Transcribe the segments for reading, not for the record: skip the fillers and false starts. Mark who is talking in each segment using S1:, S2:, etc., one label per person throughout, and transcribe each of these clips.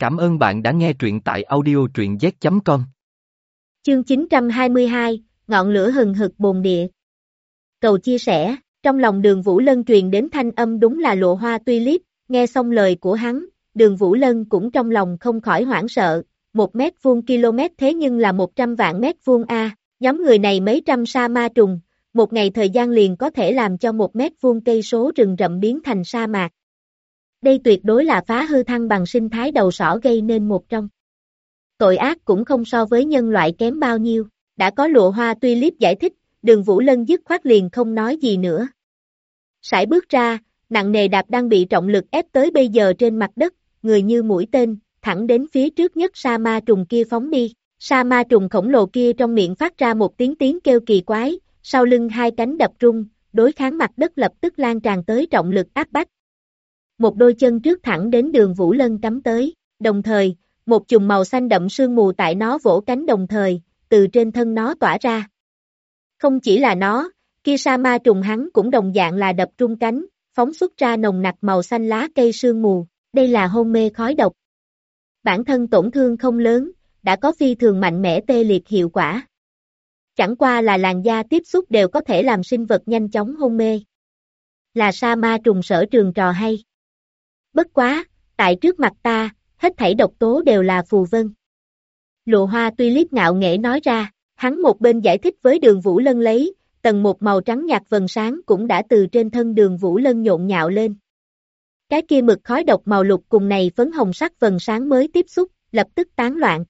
S1: Cảm ơn bạn đã nghe truyện tại audio truyện z.com.
S2: Chương 922, ngọn lửa hừng hực bồn địa. Cầu chia sẻ, trong lòng Đường Vũ Lân truyền đến thanh âm đúng là Lộ Hoa Tulip, nghe xong lời của hắn, Đường Vũ Lân cũng trong lòng không khỏi hoảng sợ, 1 mét vuông km thế nhưng là 100 vạn mét vuông a, nhóm người này mấy trăm sa ma trùng, một ngày thời gian liền có thể làm cho 1 mét vuông cây số rừng rậm biến thành sa mạc. Đây tuyệt đối là phá hư thăng bằng sinh thái đầu sỏ gây nên một trong tội ác cũng không so với nhân loại kém bao nhiêu. Đã có Lộ Hoa Tulip giải thích, Đường Vũ Lân dứt khoát liền không nói gì nữa. Sải bước ra, nặng nề đạp đang bị trọng lực ép tới bây giờ trên mặt đất, người như mũi tên, thẳng đến phía trước nhất sa ma trùng kia phóng đi. Sa ma trùng khổng lồ kia trong miệng phát ra một tiếng kêu kỳ quái, sau lưng hai cánh đập rung, đối kháng mặt đất lập tức lan tràn tới trọng lực áp bách. Một đôi chân trước thẳng đến Đường Vũ Lân cắm tới, đồng thời, một chùm màu xanh đậm sương mù tại nó vỗ cánh đồng thời, từ trên thân nó tỏa ra. Không chỉ là nó, kia sa ma trùng hắn cũng đồng dạng là đập rung cánh, phóng xuất ra nồng nặc màu xanh lá cây sương mù, đây là hôn mê khói độc. Bản thân tổn thương không lớn, đã có phi thường mạnh mẽ tê liệt hiệu quả. Chẳng qua là làn da tiếp xúc đều có thể làm sinh vật nhanh chóng hôn mê. Là sa ma trùng sở trường trò hay. Bất quá, tại trước mặt ta, hết thảy độc tố đều là phù vân. Lộ Hoa Tulip ngạo nghễ nói ra, hắn một bên giải thích với Đường Vũ Lân lấy, tầng một màu trắng nhạt vầng sáng cũng đã từ trên thân Đường Vũ Lân nhộn nhạo lên. Cái kia mực khói độc màu lục cùng này phấn hồng sắc vầng sáng mới tiếp xúc, lập tức tán loạn.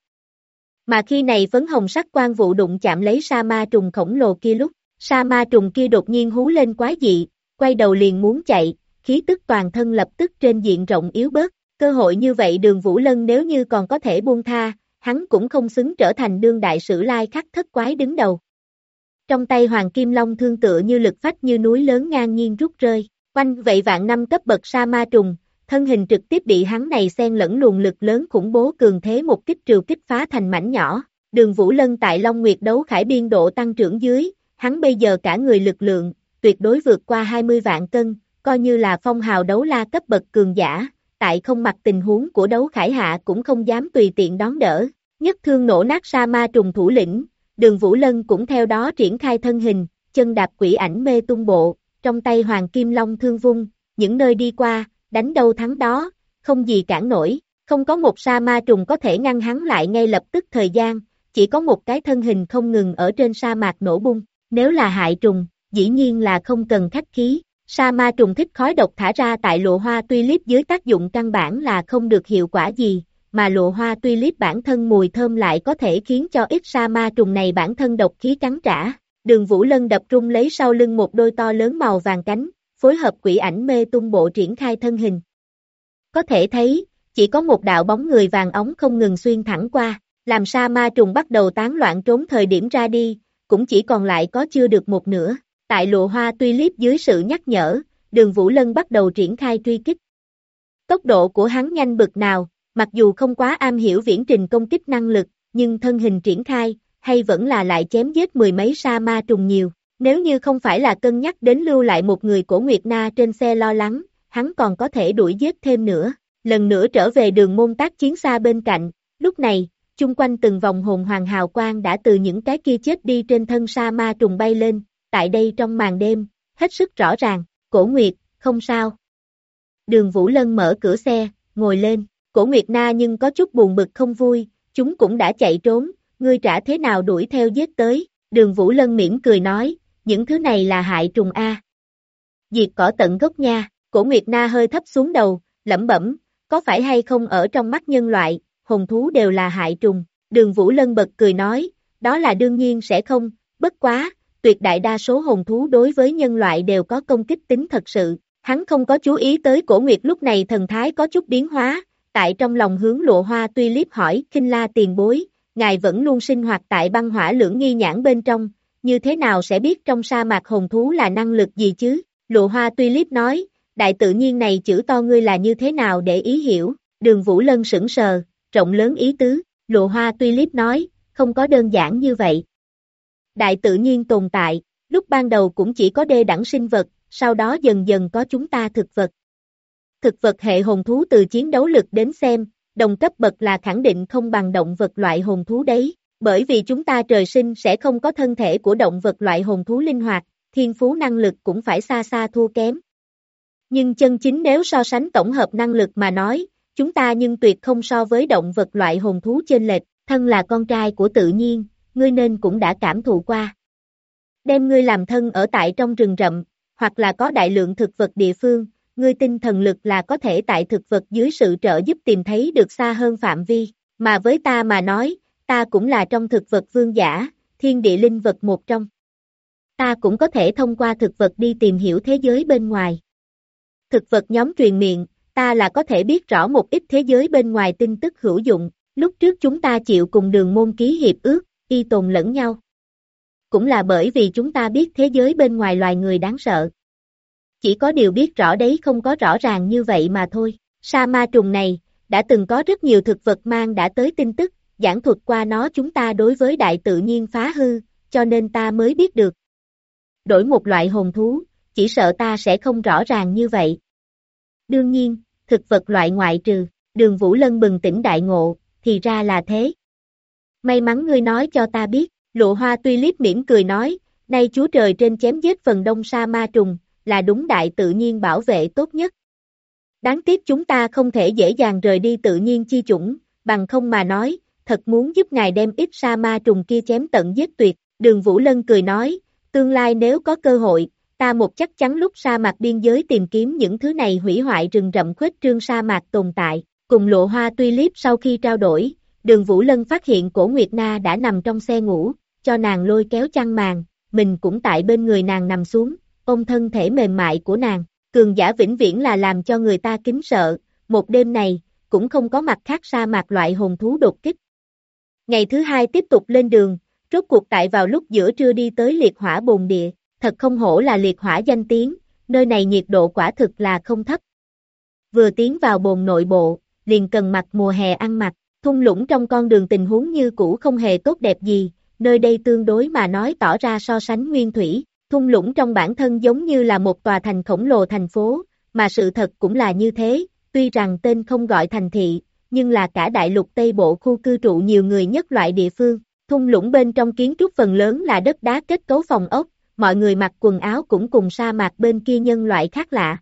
S2: Mà khi này phấn hồng sắc quang vụ đụng chạm lấy sa ma trùng khổng lồ kia lúc, sa ma trùng kia đột nhiên hú lên quái dị, quay đầu liền muốn chạy, khí tức toàn thân lập tức trên diện rộng yếu bớt. Cơ hội như vậy Đường Vũ Lân nếu như còn có thể buông tha, hắn cũng không xứng trở thành đương đại sử lai khắc thất quái đứng đầu. Trong tay Hoàng Kim Long thương tựa như lực phách như núi lớn ngang nhiên rút rơi, quanh vậy vạn năm cấp bậc sa ma trùng, thân hình trực tiếp bị hắn này xen lẫn luồng lực lớn khủng bố cường thế một kích trừ kích phá thành mảnh nhỏ. Đường Vũ Lân tại Long Nguyệt đấu khải biên độ tăng trưởng dưới, hắn bây giờ cả người lực lượng, tuyệt đối vượt qua 20 vạn cân, coi như là phong hào đấu la cấp bậc cường giả. Tại không mặc tình huống của đấu khải hạ cũng không dám tùy tiện đón đỡ, nhất thương nổ nát sa ma trùng thủ lĩnh, Đường Vũ Lân cũng theo đó triển khai thân hình, chân đạp quỷ ảnh mê tung bộ, trong tay Hoàng Kim Long thương vung, những nơi đi qua, đánh đâu thắng đó, không gì cản nổi, không có một sa ma trùng có thể ngăn hắn lại ngay lập tức thời gian, chỉ có một cái thân hình không ngừng ở trên sa mạc nổ bung, nếu là hại trùng, dĩ nhiên là không cần khách khí. Sa ma trùng thích khói độc thả ra tại Lộ Hoa Tulip dưới tác dụng căn bản là không được hiệu quả gì, mà Lộ Hoa Tulip bản thân mùi thơm lại có thể khiến cho ít sa ma trùng này bản thân độc khí cắn trả. Đường Vũ Lân đập rung lấy sau lưng một đôi to lớn màu vàng cánh, phối hợp quỷ ảnh mê tung bộ triển khai thân hình. Có thể thấy, chỉ có một đạo bóng người vàng óng không ngừng xuyên thẳng qua, làm sa ma trùng bắt đầu tán loạn trốn thời điểm ra đi, cũng chỉ còn lại có chưa được một nửa. Tại Lộ Hoa Tulip dưới sự nhắc nhở, Đường Vũ Lân bắt đầu triển khai truy kích. Tốc độ của hắn nhanh bực nào, mặc dù không quá am hiểu viễn trình công kích năng lực, nhưng thân hình triển khai, hay vẫn là lại chém giết mười mấy sa ma trùng nhiều. Nếu như không phải là cân nhắc đến lưu lại một người của Nguyệt Na trên xe lo lắng, hắn còn có thể đuổi giết thêm nữa. Lần nữa trở về đường môn tác chiến xa bên cạnh, lúc này, chung quanh từng vòng hồn hoàng hào quang đã từ những cái kia chết đi trên thân sa ma trùng bay lên. Tại đây trong màn đêm, hết sức rõ ràng, Cổ Nguyệt, không sao. Đường Vũ Lân mở cửa xe, ngồi lên, Cổ Nguyệt Na nhưng có chút buồn bực không vui, chúng cũng đã chạy trốn, ngươi trả thế nào đuổi theo giết tới, Đường Vũ Lân mỉm cười nói, những thứ này là hại trùng A. Diệt cỏ tận gốc nha, Cổ Nguyệt Na hơi thấp xuống đầu, lẩm bẩm, có phải hay không ở trong mắt nhân loại, hồn thú đều là hại trùng, Đường Vũ Lân bật cười nói, đó là đương nhiên sẽ không, bất quá. Tuyệt đại đa số hồn thú đối với nhân loại đều có công kích tính thật sự, hắn không có chú ý tới Cổ Nguyệt lúc này thần thái có chút biến hóa, tại trong lòng hướng Lộ Hoa Tulip hỏi, Khinh La tiền bối, ngài vẫn luôn sinh hoạt tại băng hỏa lưỡng nghi nhãn bên trong, như thế nào sẽ biết trong sa mạc hồn thú là năng lực gì chứ? Lộ Hoa Tulip nói, đại tự nhiên này chữ to ngươi là như thế nào để ý hiểu, Đường Vũ Lân sững sờ, rộng lớn ý tứ, Lộ Hoa Tulip nói, không có đơn giản như vậy. Đại tự nhiên tồn tại, lúc ban đầu cũng chỉ có đê đẳng sinh vật, sau đó dần dần có chúng ta thực vật. Thực vật hệ hồn thú từ chiến đấu lực đến xem, đồng cấp bậc là khẳng định không bằng động vật loại hồn thú đấy, bởi vì chúng ta trời sinh sẽ không có thân thể của động vật loại hồn thú linh hoạt, thiên phú năng lực cũng phải xa xa thua kém. Nhưng chân chính nếu so sánh tổng hợp năng lực mà nói, chúng ta nhưng tuyệt không so với động vật loại hồn thú chênh lệch, thân là con trai của tự nhiên, ngươi nên cũng đã cảm thụ qua. Đem ngươi làm thân ở tại trong rừng rậm, hoặc là có đại lượng thực vật địa phương, ngươi tinh thần lực là có thể tại thực vật dưới sự trợ giúp tìm thấy được xa hơn phạm vi, mà với ta mà nói, ta cũng là trong thực vật vương giả, thiên địa linh vật một trong. Ta cũng có thể thông qua thực vật đi tìm hiểu thế giới bên ngoài. Thực vật nhóm truyền miệng, ta là có thể biết rõ một ít thế giới bên ngoài tin tức hữu dụng, lúc trước chúng ta chịu cùng Đường Môn ký hiệp ước, y tồn lẫn nhau. Cũng là bởi vì chúng ta biết thế giới bên ngoài loài người đáng sợ. Chỉ có điều biết rõ đấy không có rõ ràng như vậy mà thôi. Sa ma trùng này, đã từng có rất nhiều thực vật mang đã tới tin tức, giảng thuật qua nó chúng ta đối với đại tự nhiên phá hư, cho nên ta mới biết được. Đổi một loại hồn thú, chỉ sợ ta sẽ không rõ ràng như vậy. Đương nhiên, thực vật loại ngoại trừ, Đường Vũ Lân bừng tỉnh đại ngộ, thì ra là thế. May mắn ngươi nói cho ta biết, Lụa Hoa Tulip mỉm cười nói, nay Chúa Trời trên chém giết phần đông sa ma trùng, là đúng đại tự nhiên bảo vệ tốt nhất. Đáng tiếc chúng ta không thể dễ dàng rời đi tự nhiên chi chủng, bằng không mà nói, thật muốn giúp ngài đem ít sa ma trùng kia chém tận giết tuyệt. Đường Vũ Lân cười nói, tương lai nếu có cơ hội, ta một chắc chắn lúc sa mạc biên giới tìm kiếm những thứ này hủy hoại rừng rậm khuếch trương sa mạc tồn tại. Cùng Lụa Hoa Tulip sau khi trao đổi, Đường Vũ Lân phát hiện Cổ Nguyệt Na đã nằm trong xe ngủ, cho nàng lôi kéo chăn màn, mình cũng tại bên người nàng nằm xuống, ôm thân thể mềm mại của nàng. Cường giả vĩnh viễn là làm cho người ta kính sợ, một đêm này, cũng không có mặt khác sa mạc loại hồn thú đột kích. Ngày thứ hai tiếp tục lên đường, rốt cuộc tại vào lúc giữa trưa đi tới liệt hỏa bồn địa, thật không hổ là liệt hỏa danh tiếng, nơi này nhiệt độ quả thực là không thấp. Vừa tiến vào bồn nội bộ, liền cần mặc mùa hè ăn mặc, thung lũng trong con đường tình huống như cũ không hề tốt đẹp gì, nơi đây tương đối mà nói tỏ ra so sánh nguyên thủy. Thung lũng trong bản thân giống như là một tòa thành khổng lồ thành phố, mà sự thật cũng là như thế, tuy rằng tên không gọi thành thị, nhưng là cả đại lục Tây Bộ khu cư trụ nhiều người nhất loại địa phương. Thung lũng bên trong kiến trúc phần lớn là đất đá kết cấu phòng ốc, mọi người mặc quần áo cũng cùng sa mạc bên kia nhân loại khác lạ.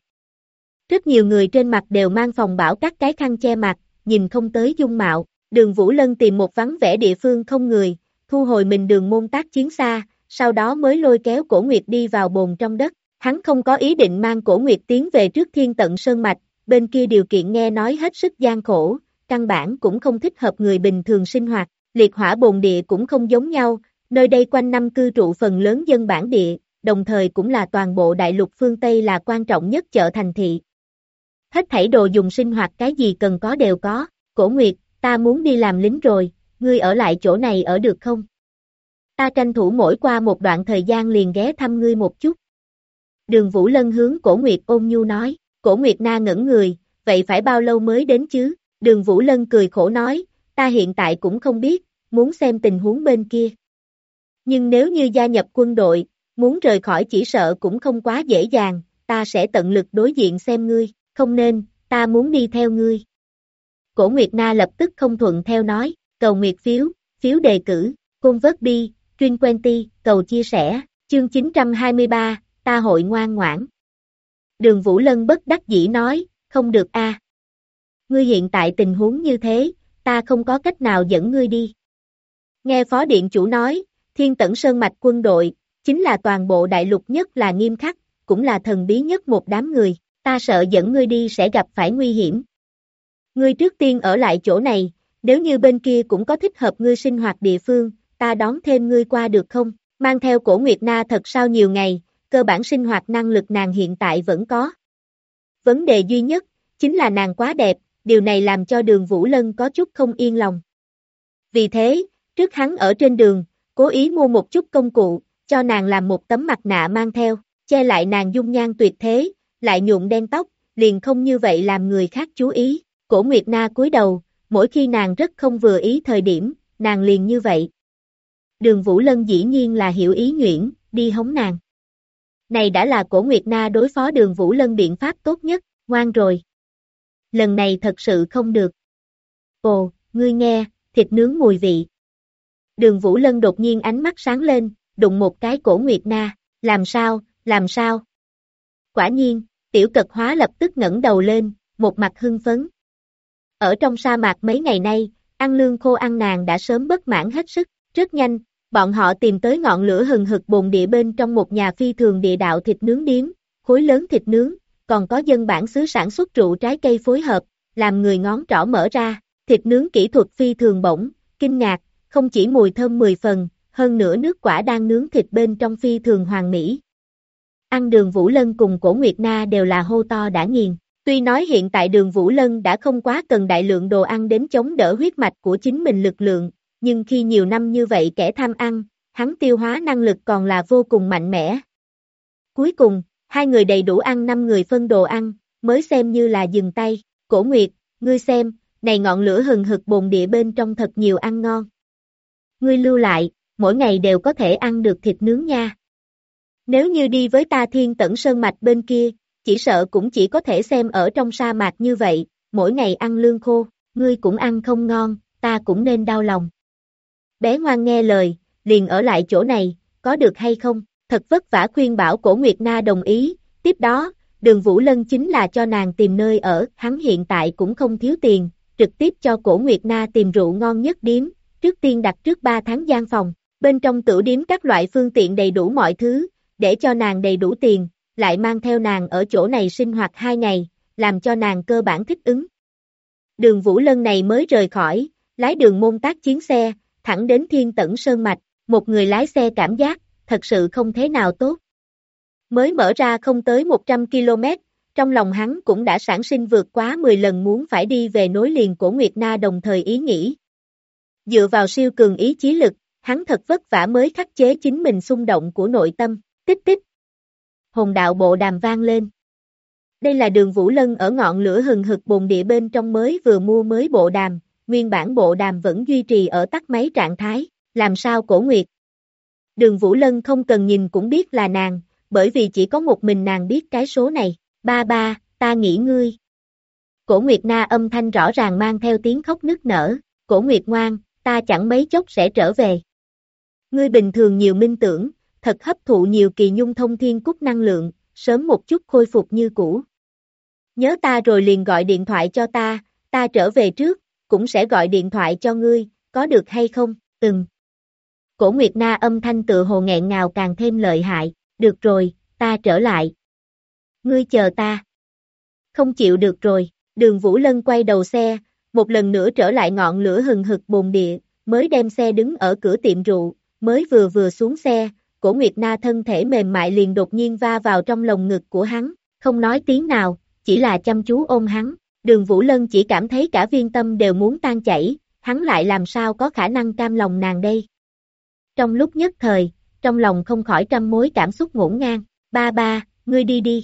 S2: Rất nhiều người trên mặt đều mang phòng bảo các cái khăn che mặt, nhìn không tới dung mạo. Đường Vũ Lân tìm một vắng vẻ địa phương không người, thu hồi mình Đường Môn tác chiến xa, sau đó mới lôi kéo Cổ Nguyệt đi vào bồn trong đất. Hắn không có ý định mang Cổ Nguyệt tiến về trước Thiên Tận Sơn Mạch, bên kia điều kiện nghe nói hết sức gian khổ, căn bản cũng không thích hợp người bình thường sinh hoạt. Liệt hỏa bồn địa cũng không giống nhau, nơi đây quanh năm cư trụ phần lớn dân bản địa, đồng thời cũng là toàn bộ đại lục phương Tây là quan trọng nhất chợ thành thị. Hết thảy đồ dùng sinh hoạt cái gì cần có đều có. Cổ Nguyệt, ta muốn đi làm lính rồi, ngươi ở lại chỗ này ở được không? Ta tranh thủ mỗi qua một đoạn thời gian liền ghé thăm ngươi một chút. Đường Vũ Lân hướng Cổ Nguyệt ôn nhu nói. Cổ Nguyệt Na ngẩn người, vậy phải bao lâu mới đến chứ? Đường Vũ Lân cười khổ nói, ta hiện tại cũng không biết, muốn xem tình huống bên kia. Nhưng nếu như gia nhập quân đội, muốn rời khỏi chỉ sợ cũng không quá dễ dàng, ta sẽ tận lực đối diện xem ngươi, không nên, ta muốn đi theo ngươi. Cổ Nguyệt Na lập tức không thuận theo nói, cầu nguyệt phiếu, phiếu đề cử, côn vớt bi, Truyền Twenty, cầu chia sẻ, chương 923, ta hội ngoan ngoãn. Đường Vũ Lân bất đắc dĩ nói, không được a. Ngươi hiện tại tình huống như thế, ta không có cách nào dẫn ngươi đi. Nghe Phó Điện Chủ nói, Thiên Tận Sơn Mạch quân đội, chính là toàn bộ đại lục nhất là nghiêm khắc, cũng là thần bí nhất một đám người, ta sợ dẫn ngươi đi sẽ gặp phải nguy hiểm. Ngươi trước tiên ở lại chỗ này, nếu như bên kia cũng có thích hợp ngươi sinh hoạt địa phương, ta đón thêm ngươi qua được không? Mang theo Cổ Nguyệt Na thật sao nhiều ngày, cơ bản sinh hoạt năng lực nàng hiện tại vẫn có. Vấn đề duy nhất, chính là nàng quá đẹp, điều này làm cho Đường Vũ Lân có chút không yên lòng. Vì thế, trước hắn ở trên đường, cố ý mua một chút công cụ, cho nàng làm một tấm mặt nạ mang theo, che lại nàng dung nhan tuyệt thế, lại nhuộm đen tóc, liền không như vậy làm người khác chú ý. Cổ Nguyệt Na cúi đầu, mỗi khi nàng rất không vừa ý thời điểm, nàng liền như vậy. Đường Vũ Lân dĩ nhiên là hiểu ý nhuyễn, đi hống nàng. Này đã là Cổ Nguyệt Na đối phó Đường Vũ Lân biện pháp tốt nhất, ngoan rồi. Lần này thật sự không được. Ồ, ngươi nghe, thịt nướng mùi vị. Đường Vũ Lân đột nhiên ánh mắt sáng lên, đụng một cái cổ Nguyệt Na, làm sao, làm sao? Quả nhiên, tiểu cật hóa lập tức ngẩng đầu lên, một mặt hưng phấn. Ở trong sa mạc mấy ngày nay, ăn lương khô ăn nàng đã sớm bất mãn hết sức, rất nhanh, bọn họ tìm tới ngọn lửa hừng hực bồn địa bên trong một nhà phi thường địa đạo thịt nướng điếm, khối lớn thịt nướng, còn có dân bản xứ sản xuất rượu trái cây phối hợp, làm người ngón trỏ mở ra, thịt nướng kỹ thuật phi thường bổng, kinh ngạc, không chỉ mùi thơm 10 phần, hơn nữa nước quả đang nướng thịt bên trong phi thường hoàn mỹ. Ăn Đường Vũ Lân cùng Cổ Nguyệt Na đều là hô to đã nghiền. Tuy nói hiện tại Đường Vũ Lân đã không quá cần đại lượng đồ ăn đến chống đỡ huyết mạch của chính mình lực lượng, nhưng khi nhiều năm như vậy kẻ tham ăn, hắn tiêu hóa năng lực còn là vô cùng mạnh mẽ. Cuối cùng, hai người đầy đủ ăn 5 người phân đồ ăn, mới xem như là dừng tay. Cổ Nguyệt, ngươi xem, này ngọn lửa hừng hực bồn địa bên trong thật nhiều ăn ngon. Ngươi lưu lại, mỗi ngày đều có thể ăn được thịt nướng nha. Nếu như đi với ta Thiên Tẩn Sơn Mạch bên kia, chỉ sợ cũng chỉ có thể xem ở trong sa mạc như vậy, mỗi ngày ăn lương khô, ngươi cũng ăn không ngon, ta cũng nên đau lòng. Bé ngoan nghe lời, liền ở lại chỗ này, có được hay không? Thật vất vả khuyên bảo Cổ Nguyệt Na đồng ý, tiếp đó, Đường Vũ Lân chính là cho nàng tìm nơi ở, hắn hiện tại cũng không thiếu tiền, trực tiếp cho Cổ Nguyệt Na tìm rượu ngon nhất điếm, trước tiên đặt trước 3 tháng gian phòng, bên trong tửu điếm các loại phương tiện đầy đủ mọi thứ, để cho nàng đầy đủ tiền, lại mang theo nàng ở chỗ này sinh hoạt 2 ngày, làm cho nàng cơ bản thích ứng. Đường Vũ Lân này mới rời khỏi, lái đường môn tác chiến xe, thẳng đến Thiên Tẩn Sơn Mạch, một người lái xe cảm giác, thật sự không thế nào tốt. Mới mở ra không tới 100 km, trong lòng hắn cũng đã sản sinh vượt quá 10 lần muốn phải đi về nối liền Cổ Nguyệt Na đồng thời ý nghĩ. Dựa vào siêu cường ý chí lực, hắn thật vất vả mới khắc chế chính mình xung động của nội tâm, tích tích. Hồn đạo bộ đàm vang lên. Đây là Đường Vũ Lân ở ngọn lửa hừng hực bồn địa bên trong mới vừa mua mới bộ đàm, nguyên bản bộ đàm vẫn duy trì ở tắt máy trạng thái, làm sao Cổ Nguyệt? Đường Vũ Lân không cần nhìn cũng biết là nàng, bởi vì chỉ có một mình nàng biết cái số này, ba ba, ta nghĩ ngươi. Cổ Nguyệt Na âm thanh rõ ràng mang theo tiếng khóc nức nở, Cổ Nguyệt ngoan, ta chẳng mấy chốc sẽ trở về. Ngươi bình thường nhiều minh tưởng, thật hấp thụ nhiều kỳ nhung thông thiên cúc năng lượng, sớm một chút khôi phục như cũ. Nhớ ta rồi liền gọi điện thoại cho ta trở về trước, cũng sẽ gọi điện thoại cho ngươi, có được hay không? Cổ Nguyệt Na âm thanh tự hồ nghẹn ngào càng thêm lợi hại, được rồi, ta trở lại. Ngươi chờ ta. Không chịu được rồi, Đường Vũ Lân quay đầu xe, một lần nữa trở lại ngọn lửa hừng hực bồn địa, mới đem xe đứng ở cửa tiệm rượu, mới vừa xuống xe, Cổ Nguyệt Na thân thể mềm mại liền đột nhiên va vào trong lồng ngực của hắn, không nói tiếng nào, chỉ là chăm chú ôm hắn. Đường Vũ Lân chỉ cảm thấy cả viên tâm đều muốn tan chảy, hắn lại làm sao có khả năng cam lòng nàng đây. Trong lúc nhất thời, trong lòng không khỏi trăm mối cảm xúc ngổn ngang, ba ba, ngươi đi đi.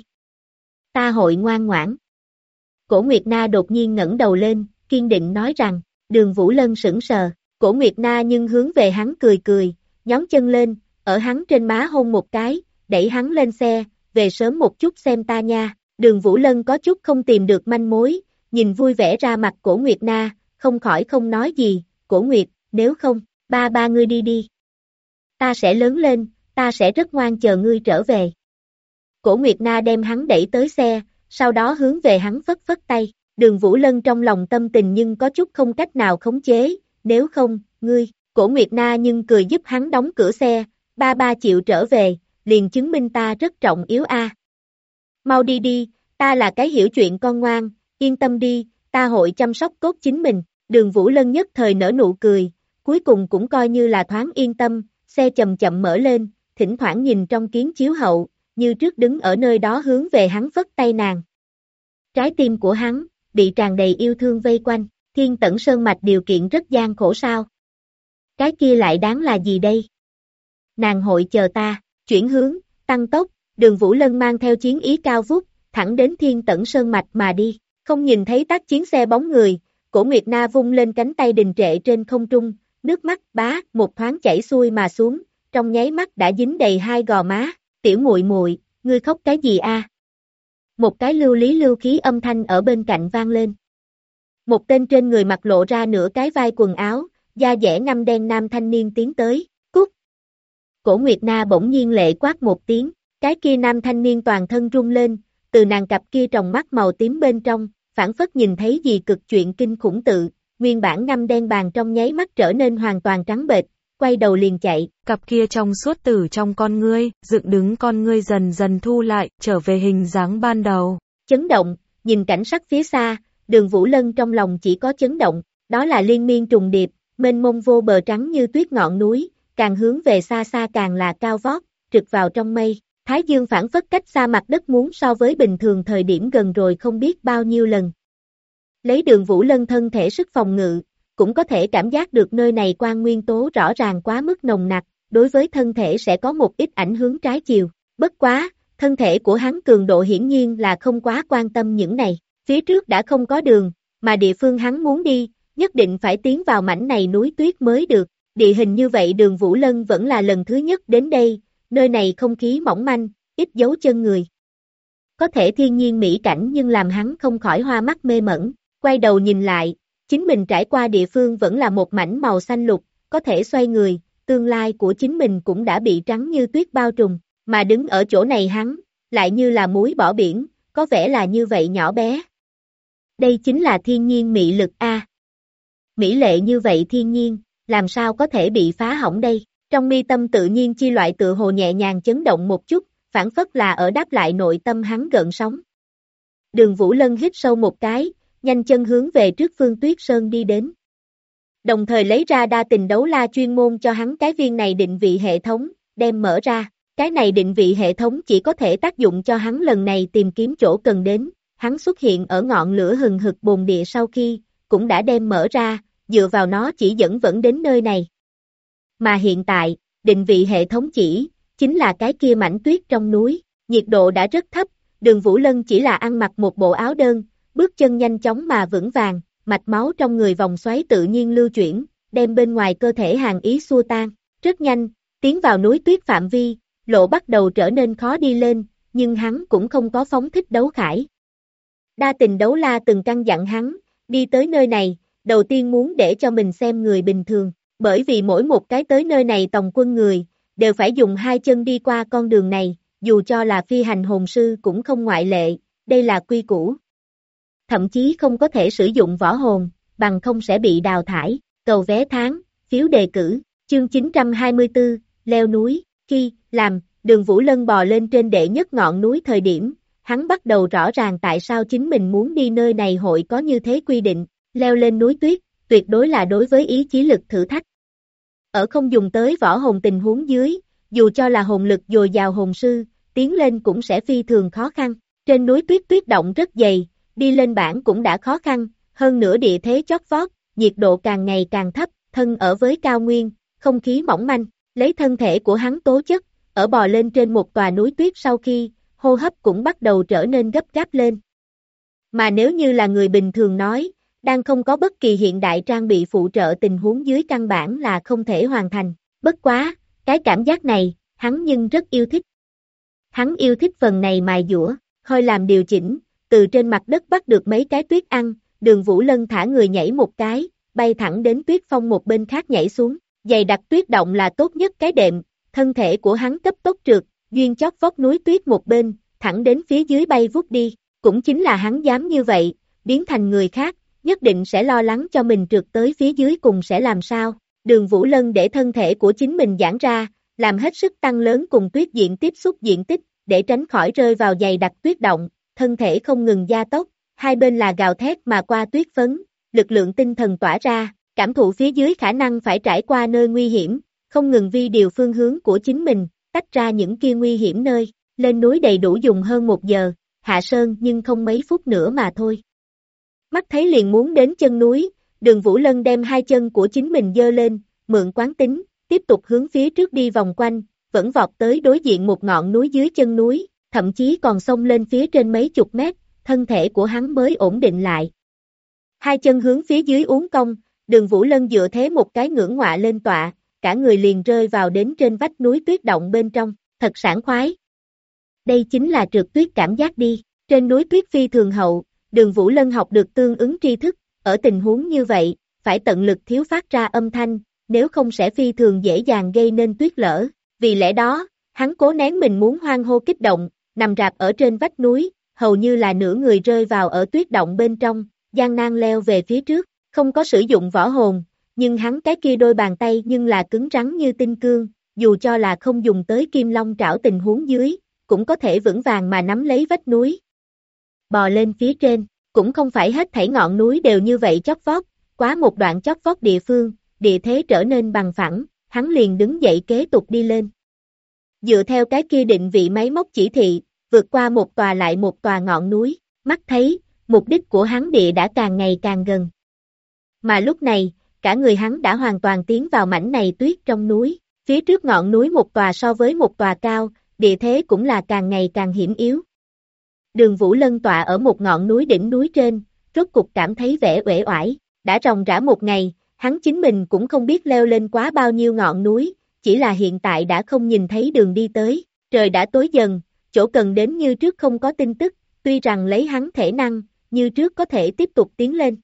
S2: Ta hội ngoan ngoãn. Cổ Nguyệt Na đột nhiên ngẩng đầu lên, kiên định nói rằng, Đường Vũ Lân sững sờ, Cổ Nguyệt Na nhưng hướng về hắn cười cười, nhón chân lên, ở hắn trên má hôn một cái, đẩy hắn lên xe, về sớm một chút xem ta nha. Đường Vũ Lân có chút không tìm được manh mối, nhìn vui vẻ ra mặt Cổ Nguyệt Na, không khỏi không nói gì, Cổ Nguyệt, nếu không, ba ba ngươi đi đi. Ta sẽ lớn lên, ta sẽ rất ngoan chờ ngươi trở về. Cổ Nguyệt Na đem hắn đẩy tới xe, sau đó hướng về hắn phất phất tay, Đường Vũ Lân trong lòng tâm tình nhưng có chút không cách nào khống chế, nếu không, ngươi, Cổ Nguyệt Na nhưng cười giúp hắn đóng cửa xe, ba ba chịu trở về, liền chứng minh ta rất trọng yếu a. Mau đi đi, ta là cái hiểu chuyện con ngoan, yên tâm đi, ta hội chăm sóc tốt chính mình. Đường Vũ Lân nhất thời nở nụ cười, cuối cùng cũng coi như là thoáng yên tâm, xe chậm chậm mở lên, thỉnh thoảng nhìn trong kiến chiếu hậu, như trước đứng ở nơi đó hướng về hắn phất tay nàng. Trái tim của hắn, bị tràn đầy yêu thương vây quanh, Thiên Tẩn Sơn Mạch điều kiện rất gian khổ sao. Cái kia lại đáng là gì đây? Nàng hội chờ ta, chuyển hướng, tăng tốc, Đường Vũ Lân mang theo chiến ý cao vút, thẳng đến Thiên Tẩn Sơn Mạch mà đi, không nhìn thấy tác chiến xe bóng người, Cổ Nguyệt Na vung lên cánh tay đình trệ trên không trung, nước mắt bá một thoáng chảy xuôi mà xuống, trong nháy mắt đã dính đầy hai gò má, tiểu muội muội, ngươi khóc cái gì a? Một cái lưu lý lưu khí âm thanh ở bên cạnh vang lên. Một tên trên người mặc lộ ra nửa cái vai quần áo, da dẻ ngăm đen nam thanh niên tiến tới, cút. Cổ Nguyệt Na bỗng nhiên lệ quát một tiếng, cái kia nam thanh niên toàn thân rung lên, từ nàng cặp kia tròng mắt màu tím bên trong, phảng phất nhìn thấy gì cực chuyện kinh khủng tự, nguyên bản ngăm đen bàn trong nháy mắt trở nên hoàn toàn trắng bệch, quay đầu liền chạy.
S3: Cặp kia trong suốt tử trong con ngươi, dựng đứng con ngươi dần dần thu lại, trở về hình dáng ban đầu.
S2: Chấn động, nhìn cảnh sắc phía xa, Đường Vũ Lân trong lòng chỉ có chấn động, đó là liên miên trùng điệp, mênh mông vô bờ trắng như tuyết ngọn núi, càng hướng về xa xa càng là cao vót, trực vào trong mây. Thái dương phảng phất cách xa mặt đất muốn so với bình thường thời điểm gần rồi không biết bao nhiêu lần. Lấy Đường Vũ Lân thân thể sức phòng ngự, cũng có thể cảm giác được nơi này quang nguyên tố rõ ràng quá mức nồng nặc, đối với thân thể sẽ có một ít ảnh hưởng trái chiều. Bất quá, thân thể của hắn cường độ hiển nhiên là không quá quan tâm những này. Phía trước đã không có đường, mà địa phương hắn muốn đi, nhất định phải tiến vào mảnh này núi tuyết mới được. Địa hình như vậy Đường Vũ Lân vẫn là lần thứ nhất đến đây, nơi này không khí mỏng manh, ít dấu chân người. Có thể thiên nhiên mỹ cảnh nhưng làm hắn không khỏi hoa mắt mê mẩn, quay đầu nhìn lại, chính mình trải qua địa phương vẫn là một mảnh màu xanh lục, có thể xoay người, tương lai của chính mình cũng đã bị trắng như tuyết bao trùm, mà đứng ở chỗ này hắn, lại như là muối bỏ biển, có vẻ là như vậy nhỏ bé. Đây chính là thiên nhiên mị lực a. Mỹ lệ như vậy thiên nhiên, làm sao có thể bị phá hỏng đây? Trong mi tâm tự nhiên chi loại tự hồ nhẹ nhàng chấn động một chút, phản phất là ở đáp lại nội tâm hắn gợn sóng. Đường Vũ Lân hít sâu một cái, nhanh chân hướng về trước Phương Tuyết Sơn đi đến. Đồng thời lấy ra đa tình đấu la chuyên môn cho hắn cái viên này định vị hệ thống, đem mở ra. Cái này định vị hệ thống chỉ có thể tác dụng cho hắn lần này tìm kiếm chỗ cần đến. Hắn xuất hiện ở ngọn lửa hừng hực bồn địa sau khi, cũng đã đem mở ra, dựa vào nó chỉ dẫn vẫn đến nơi này. Mà hiện tại, định vị hệ thống chính là cái kia mảnh tuyết trong núi, nhiệt độ đã rất thấp, Đường Vũ Lân chỉ là ăn mặc một bộ áo đơn, bước chân nhanh chóng mà vững vàng, mạch máu trong người vòng xoáy tự nhiên lưu chuyển, đem bên ngoài cơ thể hàn ý xua tan, rất nhanh, tiến vào núi tuyết phạm vi, lộ bắt đầu trở nên khó đi lên, nhưng hắn cũng không có phóng thích đấu khải. Đa tình đấu la từng căn dặn hắn, đi tới nơi này, đầu tiên muốn để cho mình xem người bình thường, bởi vì mỗi một cái tới nơi này tòng quân người, đều phải dùng hai chân đi qua con đường này, dù cho là phi hành hồn sư cũng không ngoại lệ, đây là quy củ. Thậm chí không có thể sử dụng võ hồn, bằng không sẽ bị đào thải, cầu vé tháng, phiếu đề cử, chương 924, leo núi, khi, làm, Đường Vũ Lân bò lên trên đệ nhất ngọn núi thời điểm, hắn bắt đầu rõ ràng tại sao chính mình muốn đi nơi này hội có như thế quy định, leo lên núi tuyết, tuyệt đối là đối với ý chí lực thử thách. Ở không dùng tới võ hồn tình huống dưới, dù cho là hồn lực dồi dào hồn sư, tiến lên cũng sẽ phi thường khó khăn, trên núi tuyết tuyết động rất dày, đi lên bản cũng đã khó khăn, hơn nữa địa thế chót vót, nhiệt độ càng ngày càng thấp, thân ở với cao nguyên, không khí mỏng manh, lấy thân thể của hắn tố chất, ở bò lên trên một tòa núi tuyết sau khi, hô hấp cũng bắt đầu trở nên gấp gáp lên. Mà nếu như là người bình thường nói, đang không có bất kỳ hiện đại trang bị phụ trợ tình huống dưới căn bản là không thể hoàn thành, bất quá, cái cảm giác này, hắn nhưng rất yêu thích. Hắn yêu thích phần này mài dũa, hơi làm điều chỉnh, từ trên mặt đất bắt được mấy cái tuyết ăn, Đường Vũ Lân thả người nhảy một cái, bay thẳng đến tuyết phong một bên khác nhảy xuống, dày đặc tuyết động là tốt nhất cái đệm, thân thể của hắn cấp tốc trượt, duyên chót vót núi tuyết một bên, thẳng đến phía dưới bay vút đi, cũng chính là hắn dám như vậy, biến thành người khác, nhất định sẽ lo lắng cho mình trượt tới phía dưới cùng sẽ làm sao. Đường Vũ Lân để thân thể của chính mình giãn ra, làm hết sức tăng lớn cùng tuyết diện tiếp xúc diện tích, để tránh khỏi rơi vào dày đặc tuyết động, thân thể không ngừng gia tốc, hai bên là gào thét mà qua tuyết phấn, lực lượng tinh thần tỏa ra, cảm thụ phía dưới khả năng phải trải qua nơi nguy hiểm, không ngừng vi điều phương hướng của chính mình, tách ra những kia nguy hiểm nơi, lên núi đầy đủ dùng hơn 1 giờ, hạ sơn nhưng không mấy phút nữa mà thôi. Mắt thấy liền muốn đến chân núi, Đường Vũ Lân đem hai chân của chính mình giơ lên, mượn quán tính, tiếp tục hướng phía trước đi vòng quanh, vẫn vọt tới đối diện một ngọn núi dưới chân núi, thậm chí còn xông lên phía trên mấy chục mét, thân thể của hắn mới ổn định lại. Hai chân hướng phía dưới uốn cong, Đường Vũ Lân dựa thế một cái ngưỡng ngọa lên tọa, cả người liền rơi vào đến trên vách núi tuyết động bên trong, thật sảng khoái. Đây chính là trượt tuyết cảm giác đi, trên núi tuyết phi thường hậu, Đường Vũ Lân học được tương ứng tri thức, ở tình huống như vậy, phải tận lực thiếu phát ra âm thanh, nếu không sẽ phi thường dễ dàng gây nên tuyết lở. Vì lẽ đó, hắn cố nén mình muốn hoan hô kích động, nằm rạp ở trên vách núi, hầu như là nửa người rơi vào ở tuyết động bên trong, gian nan leo về phía trước, không có sử dụng võ hồn, nhưng hắn cái kia đôi bàn tay nhưng là cứng rắn như tinh cương, dù cho là không dùng tới kim long trảo tình huống dưới, cũng có thể vững vàng mà nắm lấy vách núi. Bò lên phía trên, cũng không phải hết thảy ngọn núi đều như vậy chót vót, quá một đoạn chót vót địa phương, địa thế trở nên bằng phẳng, hắn liền đứng dậy kế tục đi lên. Dựa theo cái kia định vị máy móc chỉ thị, vượt qua một tòa lại một tòa ngọn núi, mắt thấy, mục đích của hắn địa đã càng ngày càng gần. Mà lúc này, cả người hắn đã hoàn toàn tiến vào mảnh này tuyết trong núi, phía trước ngọn núi một tòa so với một tòa cao, địa thế cũng là càng ngày càng hiểm yếu. Đường Vũ Lân tọa ở một ngọn núi đỉnh núi trên, rốt cục cảm thấy vẻ uể oải, đã ròng rã một ngày, hắn chính mình cũng không biết leo lên quá bao nhiêu ngọn núi, chỉ là hiện tại đã không nhìn thấy đường đi tới, trời đã tối dần, chỗ cần đến như trước không có tin tức, tuy rằng lấy hắn thể năng, như trước có thể tiếp tục tiến lên.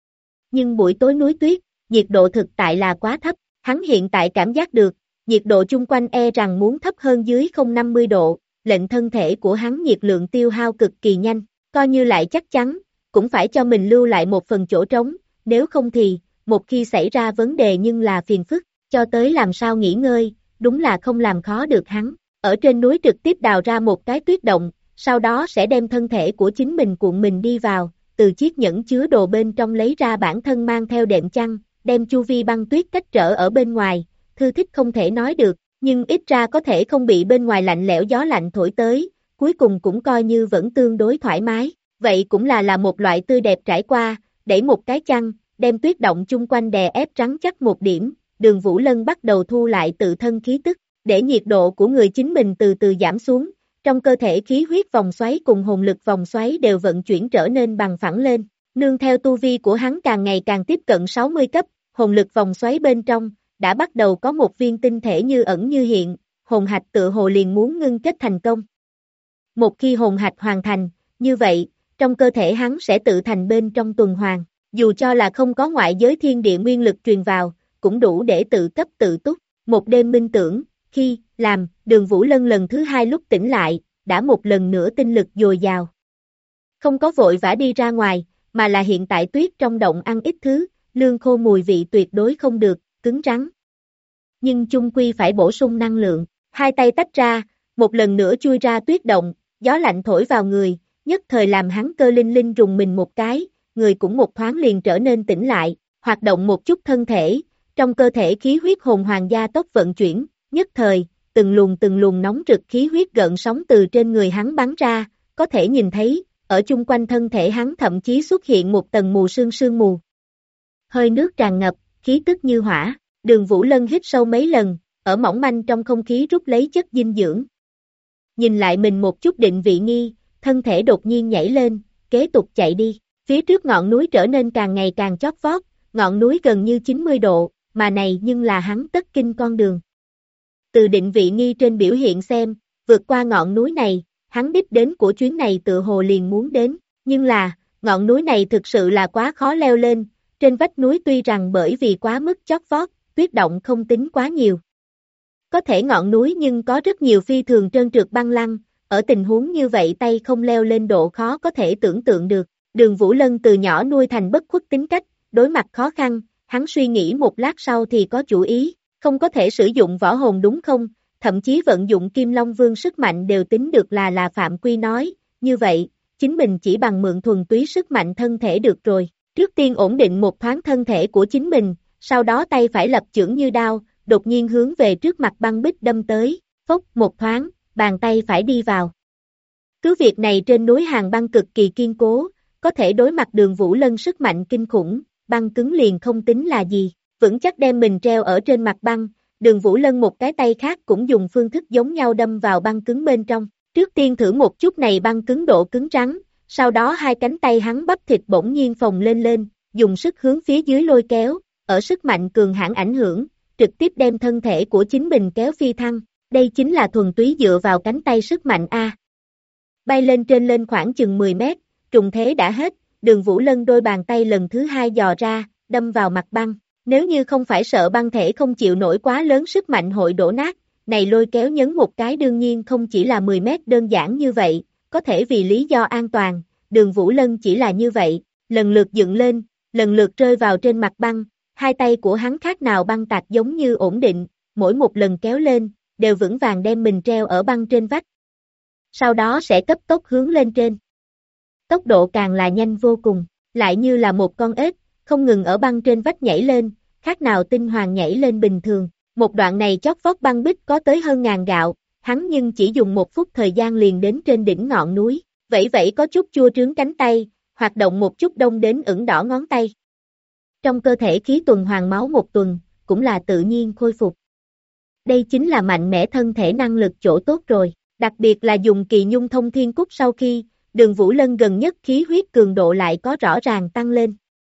S2: Nhưng buổi tối núi tuyết, nhiệt độ thực tại là quá thấp, hắn hiện tại cảm giác được, nhiệt độ chung quanh e rằng muốn thấp hơn dưới 050 độ, lệnh thân thể của hắn nhiệt lượng tiêu hao cực kỳ nhanh, coi như lại chắc chắn, cũng phải cho mình lưu lại một phần chỗ trống, nếu không thì, một khi xảy ra vấn đề nhưng là phiền phức, cho tới làm sao nghỉ ngơi, đúng là không làm khó được hắn, ở trên núi trực tiếp đào ra một cái tuyết động, sau đó sẽ đem thân thể của chính mình cuộn mình đi vào, từ chiếc nhẫn chứa đồ bên trong lấy ra bản thân mang theo đệm chăn, đem chu vi băng tuyết cách trở ở bên ngoài, thư thích không thể nói được, nhưng ít ra có thể không bị bên ngoài lạnh lẽo gió lạnh thổi tới, cuối cùng cũng coi như vẫn tương đối thoải mái, vậy cũng là một loại tươi đẹp trải qua, đẩy một cái chăn, đem tuyết động chung quanh đè ép rắn chắc một điểm, Đường Vũ Lân bắt đầu thu lại tự thân khí tức, để nhiệt độ của người chính mình từ từ giảm xuống, trong cơ thể khí huyết vòng xoáy cùng hồn lực vòng xoáy đều vận chuyển trở nên bằng phẳng lên, nương theo tu vi của hắn càng ngày càng tiếp cận 60 cấp, hồn lực vòng xoáy bên trong, đã bắt đầu có một viên tinh thể như ẩn như hiện, hồn hạch tựa hồ liền muốn ngưng kết thành công. Một khi hồn hạch hoàn thành, như vậy, trong cơ thể hắn sẽ tự thành bên trong tuần hoàn, dù cho là không có ngoại giới thiên địa nguyên lực truyền vào, cũng đủ để tự cấp tự túc. Một đêm minh tưởng, khi làm, Đường Vũ Lân lần thứ hai lúc tỉnh lại, đã một lần nữa tinh lực dồi dào. Không có vội vã đi ra ngoài, mà là hiện tại tuyết trong động ăn ít thứ, lương khô mùi vị tuyệt đối không được, cứng rắn. Nhưng chung quy phải bổ sung năng lượng, hai tay tách ra, một lần nữa chui ra tuyết động, gió lạnh thổi vào người, nhất thời làm hắn cơ linh linh rùng mình một cái, người cũng một thoáng liền trở nên tỉnh lại, hoạt động một chút thân thể, trong cơ thể khí huyết hồn hoàng gia tốc vận chuyển, nhất thời, từng luồng nóng rực khí huyết gợn sóng từ trên người hắn bắn ra, có thể nhìn thấy, ở chung quanh thân thể hắn thậm chí xuất hiện một tầng sương mù. Hơi nước tràn ngập, khí tức như hỏa, Đường Vũ Lân hít sâu mấy lần, ở mỏng manh trong không khí rút lấy chất dinh dưỡng. Nhìn lại mình một chút định vị nghi, thân thể đột nhiên nhảy lên, kế tục chạy đi, phía trước ngọn núi trở nên càng ngày càng chót vót, ngọn núi gần như 90 độ, mà này nhưng là hắn tất kinh con đường. Từ định vị nghi trên biểu hiện xem, vượt qua ngọn núi này, hắn đích đến của chuyến này tựa hồ liền muốn đến, nhưng là, ngọn núi này thực sự là quá khó leo lên, trên vách núi tuy rằng bởi vì quá mức chót vót, tuyết động không tính quá nhiều. Có thể ngọn núi nhưng có rất nhiều phi thường trơn trượt băng lăng, ở tình huống như vậy tay không leo lên độ khó có thể tưởng tượng được. Đường Vũ Lân từ nhỏ nuôi thành bất khuất tính cách, đối mặt khó khăn, hắn suy nghĩ một lát sau thì có chủ ý, không có thể sử dụng võ hồn đúng không, thậm chí vận dụng Kim Long Vương sức mạnh đều tính được là phạm quy nói, như vậy, chính mình chỉ bằng mượn thuần túy sức mạnh thân thể được rồi, trước tiên ổn định một thoáng thân thể của chính mình, sau đó tay phải lập chưởng như đao, đột nhiên hướng về trước mặt băng bích đâm tới, phốc một thoáng, bàn tay phải đi vào. Cứ việc này trên núi hàng băng cực kỳ kiên cố, có thể đối mặt Đường Vũ Lân sức mạnh kinh khủng, băng cứng liền không tính là gì, vững chắc đem mình treo ở trên mặt băng, Đường Vũ Lân một cái tay khác cũng dùng phương thức giống nhau đâm vào băng cứng bên trong, trước tiên thử một chút này băng cứng độ cứng rắn, sau đó hai cánh tay hắn bắp thịt bỗng nhiên phồng lên, dùng sức hướng phía dưới lôi kéo, ở sức mạnh cường hãn ảnh hưởng, trực tiếp đem thân thể của chính mình kéo phi thăng, đây chính là thuần túy dựa vào cánh tay sức mạnh A. Bay lên trên khoảng chừng 10 mét, trùng thế đã hết, Đường Vũ Lân đôi bàn tay lần thứ hai dò ra, đâm vào mặt băng. Nếu như không phải sợ băng thể không chịu nổi quá lớn sức mạnh hội đổ nát, này lôi kéo nhấn một cái đương nhiên không chỉ là 10 mét đơn giản như vậy, có thể vì lý do an toàn, Đường Vũ Lân chỉ là như vậy, lần lượt dựng lên, lần lượt rơi vào trên mặt băng, hai tay của hắn khác nào băng tạc giống như ổn định, mỗi một lần kéo lên, đều vững vàng đem mình treo ở băng trên vách. Sau đó sẽ cấp tốc hướng lên trên. Tốc độ càng là nhanh vô cùng, lại như là một con ếch, không ngừng ở băng trên vách nhảy lên, khác nào tinh hoàng nhảy lên bình thường. Một đoạn này chót vót băng bích có tới hơn ngàn gạo, hắn nhưng chỉ dùng 1 phút thời gian liền đến trên đỉnh ngọn núi, vẫy vẫy có chút chua trướng cánh tay, hoạt động một chút đông đến ửng đỏ ngón tay. Trong cơ thể khí tuần hoàn máu một tuần, cũng là tự nhiên khôi phục. Đây chính là mạnh mẽ thân thể năng lực chỗ tốt rồi, đặc biệt là dùng kỳ nhung thông thiên cúc sau khi, Đường Vũ Lân gần nhất khí huyết cường độ lại có rõ ràng tăng lên.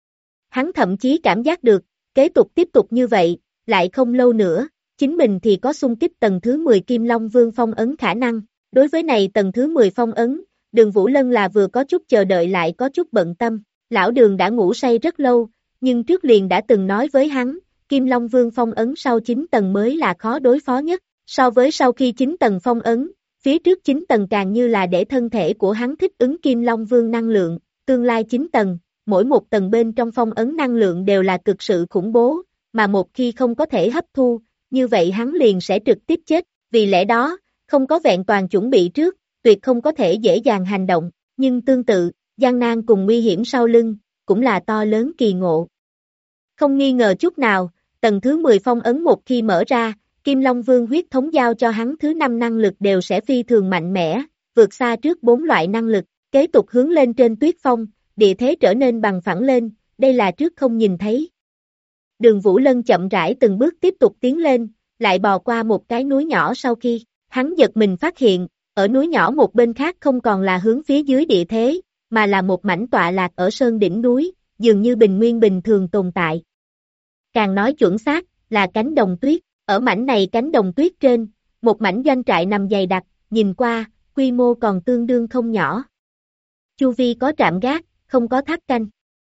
S2: Hắn thậm chí cảm giác được, kế tục tiếp tục như vậy, lại không lâu nữa, chính mình thì có xung kích tầng thứ 10 Kim Long Vương phong ấn khả năng. Đối với này tầng thứ 10 phong ấn, Đường Vũ Lân là vừa có chút chờ đợi lại có chút bận tâm. Lão Đường đã ngủ say rất lâu, nhưng trước liền đã từng nói với hắn, Kim Long Vương phong ấn sau 9 tầng mới là khó đối phó nhất. So với sau khi 9 tầng phong ấn, phía trước 9 tầng càng như là để thân thể của hắn thích ứng Kim Long Vương năng lượng, tương lai 9 tầng, mỗi một tầng bên trong phong ấn năng lượng đều là cực sự khủng bố, mà một khi không có thể hấp thu, như vậy hắn liền sẽ trực tiếp chết, vì lẽ đó, không có vẹn toàn chuẩn bị trước, tuyệt không có thể dễ dàng hành động, nhưng tương tự, gian nan cùng nguy hiểm sau lưng, cũng là to lớn kỳ ngộ. Không nghi ngờ chút nào, tầng thứ 10 phong ấn một khi mở ra, Kim Long Vương huyết thống giao cho hắn thứ 5 năng lực đều sẽ phi thường mạnh mẽ, vượt xa trước 4 loại năng lực, kế tục hướng lên trên tuyết phong, địa thế trở nên bằng phẳng lên, đây là trước không nhìn thấy. Đường Vũ Lân chậm rãi từng bước tiếp tục tiến lên, lại bò qua một cái núi nhỏ sau khi, hắn giật mình phát hiện, ở núi nhỏ một bên khác không còn là hướng phía dưới địa thế, mà là một mảnh tọa lạc ở sơn đỉnh núi, dường như bình nguyên bình thường tồn tại. Càng nói chuẩn xác, là cánh đồng tuyết, ở mảnh này cánh đồng tuyết trên, một mảnh doanh trại nằm dày đặc, nhìn qua, quy mô còn tương đương không nhỏ. Chu vi có trạm gác, không có tháp canh.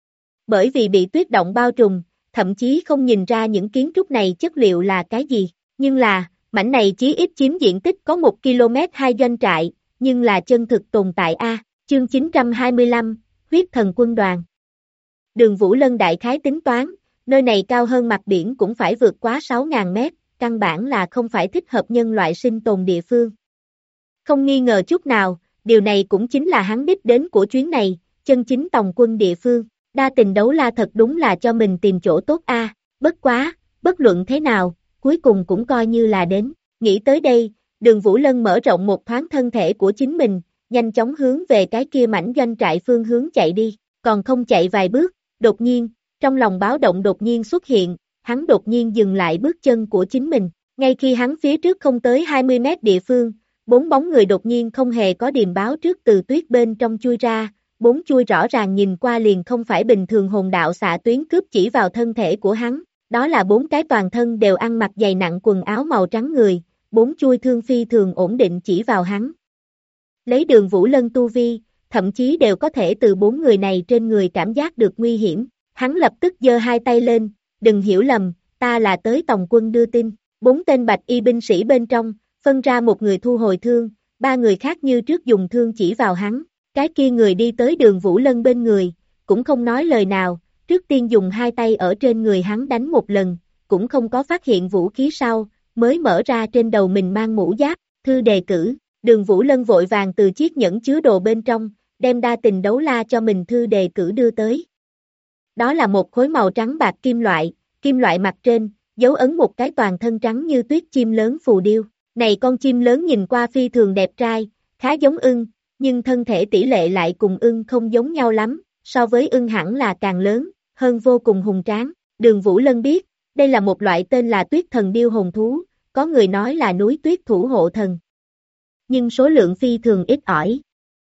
S2: Bởi vì bị tuyết động bao trùm, thậm chí không nhìn ra những kiến trúc này chất liệu là cái gì, nhưng là, mảnh này chí ít chiếm diện tích có 1 km 2 doanh trại, nhưng là chân thực tồn tại A, chương 925, huyết thần quân đoàn. Đường Vũ Lân đại khái tính toán, nơi này cao hơn mặt biển cũng phải vượt quá 6.000 mét, căn bản là không phải thích hợp nhân loại sinh tồn địa phương. Không nghi ngờ chút nào, điều này cũng chính là hắn đích đến của chuyến này, chân chính tòng quân địa phương. Đa tình đấu la thật đúng là cho mình tìm chỗ tốt a, bất quá, bất luận thế nào, cuối cùng cũng coi như là đến. Nghĩ tới đây, Đường Vũ Lân mở rộng một thoáng thân thể của chính mình, nhanh chóng hướng về cái kia mảnh doanh trại phương hướng chạy đi, còn không chạy vài bước, đột nhiên, trong lòng báo động đột nhiên xuất hiện, hắn đột nhiên dừng lại bước chân của chính mình, ngay khi hắn phía trước không tới 20 mét địa phương, 4 bóng người đột nhiên không hề có điềm báo trước từ tuyết bên trong chui ra. 4 chui rõ ràng nhìn qua liền không phải bình thường hồn đạo xạ tuyến cướp chỉ vào thân thể của hắn, đó là 4 cái toàn thân đều ăn mặc dày nặng quần áo màu trắng người, 4 chui thương phi thường ổn định chỉ vào hắn. Lấy Đường Vũ Lân tu vi, thậm chí đều có thể từ 4 người này trên người cảm giác được nguy hiểm, hắn lập tức giơ hai tay lên, đừng hiểu lầm, ta là tới tòng quân đưa tin, 4 tên bạch y binh sĩ bên trong, phân ra một người thu hồi thương, 3 người khác như trước dùng thương chỉ vào hắn. Cái kia người đi tới Đường Vũ Lân bên người, cũng không nói lời nào, trước tiên dùng hai tay ở trên người hắn đánh một lần, cũng không có phát hiện vũ khí sau, mới mở ra trên đầu mình mang mũ giáp, thư đề cử, Đường Vũ Lân vội vàng từ chiếc nhẫn chứa đồ bên trong, đem đa tình đấu la cho mình thư đề cử đưa tới. Đó là một khối màu trắng bạc kim loại mặt trên, dấu ấn một cái toàn thân trắng như tuyết chim lớn phù điêu, này con chim lớn nhìn qua phi thường đẹp trai, khá giống ưng. Nhưng thân thể tỷ lệ lại cùng ưng không giống nhau lắm, so với ưng hẳn là càng lớn, hơn vô cùng hùng tráng. Đường Vũ Lân biết, đây là một loại tên là tuyết thần điêu hồn thú, có người nói là núi tuyết thủ hộ thần. Nhưng số lượng phi thường ít ỏi.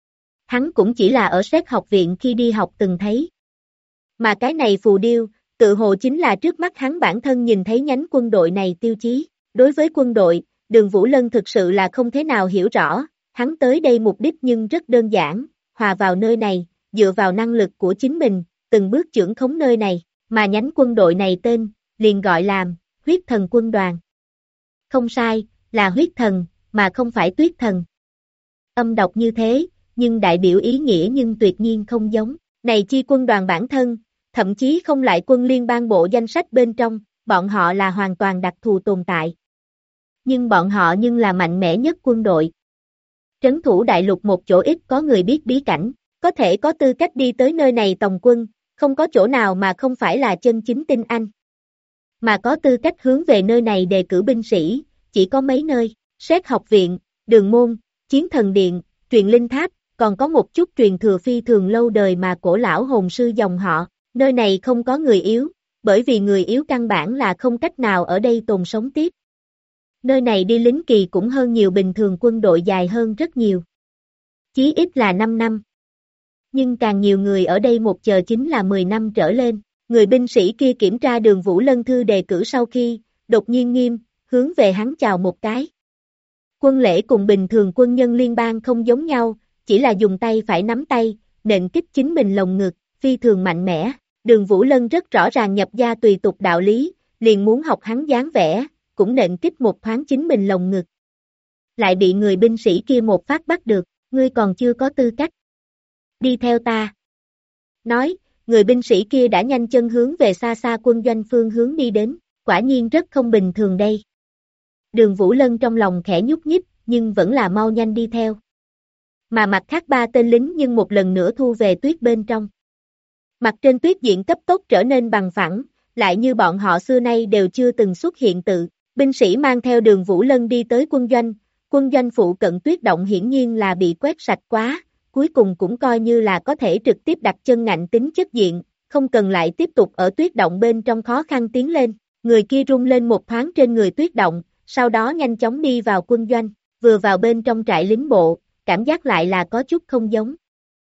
S2: Hắn cũng chỉ là ở Séc học viện khi đi học từng thấy. Mà cái này phù điêu, tự hồ chính là trước mắt hắn bản thân nhìn thấy nhánh quân đội này tiêu chí. Đối với quân đội, Đường Vũ Lân thực sự là không thế nào hiểu rõ. Hắn tới đây mục đích nhưng rất đơn giản, hòa vào nơi này, dựa vào năng lực của chính mình, từng bước trưởng khống nơi này, mà nhánh quân đội này tên, liền gọi là huyết thần quân đoàn. Không sai, là huyết thần, mà không phải tuyết thần. Âm độc như thế, nhưng đại biểu ý nghĩa nhưng tuyệt nhiên không giống. Này chi quân đoàn bản thân, thậm chí không lại quân liên bang bộ danh sách bên trong, bọn họ là hoàn toàn đặc thù tồn tại. Nhưng bọn họ nhưng là mạnh mẽ nhất quân đội. Trấn thủ đại lục một chỗ ít có người biết bí cảnh, có thể có tư cách đi tới nơi này tòng quân, không có chỗ nào mà không phải là chân chính tinh anh. Mà có tư cách hướng về nơi này đề cử binh sĩ, chỉ có mấy nơi, Xét học viện, Đường môn, Chiến thần điện, Truyền linh tháp, còn có một chút truyền thừa phi thường lâu đời mà cổ lão hồn sư dòng họ, nơi này không có người yếu, bởi vì người yếu căn bản là không cách nào ở đây tồn sống tiếp. Nơi này đi lính kỳ cũng hơn nhiều bình thường quân đội dài hơn rất nhiều. Chí ít là 5 năm. Nhưng càng nhiều người ở đây một chờ chính là 10 năm trở lên. Người binh sĩ kia kiểm tra Đường Vũ Lân thư đề cử sau khi, đột nhiên nghiêm, hướng về hắn chào một cái. Quân lễ cùng bình thường quân nhân liên bang không giống nhau, chỉ là dùng tay phải nắm tay, nện kích chính mình lồng ngực, phi thường mạnh mẽ. Đường Vũ Lân rất rõ ràng nhập gia tùy tục đạo lý, liền muốn học hắn dáng vẻ, cũng nện kích một thoáng chính mình lồng ngực. Lại bị người binh sĩ kia một phát bắt được, ngươi còn chưa có tư cách. Đi theo ta. Nói, người binh sĩ kia đã nhanh chân hướng về xa xa quân doanh phương hướng đi đến, quả nhiên rất không bình thường đây. Đường Vũ Lân trong lòng khẽ nhúc nhích, nhưng vẫn là mau nhanh đi theo. Mà mặt khác 3 tên lính nhưng một lần nữa thu về tuyết bên trong. Mặt trên tuyết diện cấp tốc trở nên bằng phẳng, lại như bọn họ xưa nay đều chưa từng xuất hiện tự. Binh sĩ mang theo Đường Vũ Lân đi tới quân doanh phụ cận tuyết động hiển nhiên là bị quét sạch quá, cuối cùng cũng coi như là có thể trực tiếp đặt chân ngạnh tính chất diện, không cần lại tiếp tục ở tuyết động bên trong khó khăn tiến lên. Người kia rung lên một thoáng trên người tuyết động, sau đó nhanh chóng đi vào quân doanh, vừa vào bên trong trại lính bộ, cảm giác lại là có chút không giống.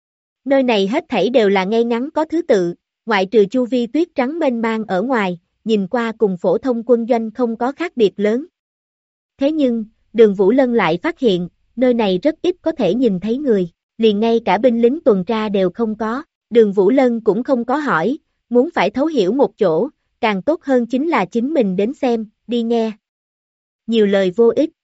S2: Nơi này hết thảy đều là ngay ngắn có thứ tự, ngoại trừ chu vi tuyết trắng mênh mang ở ngoài, nhìn qua cùng phổ thông quân doanh không có khác biệt lớn. Thế nhưng, Đường Vũ Lân lại phát hiện, nơi này rất ít có thể nhìn thấy người, liền ngay cả binh lính tuần tra đều không có. Đường Vũ Lân cũng không có hỏi, muốn phải thấu hiểu một chỗ, càng tốt hơn chính là chính mình đến xem, đi nghe. Nhiều lời vô ích.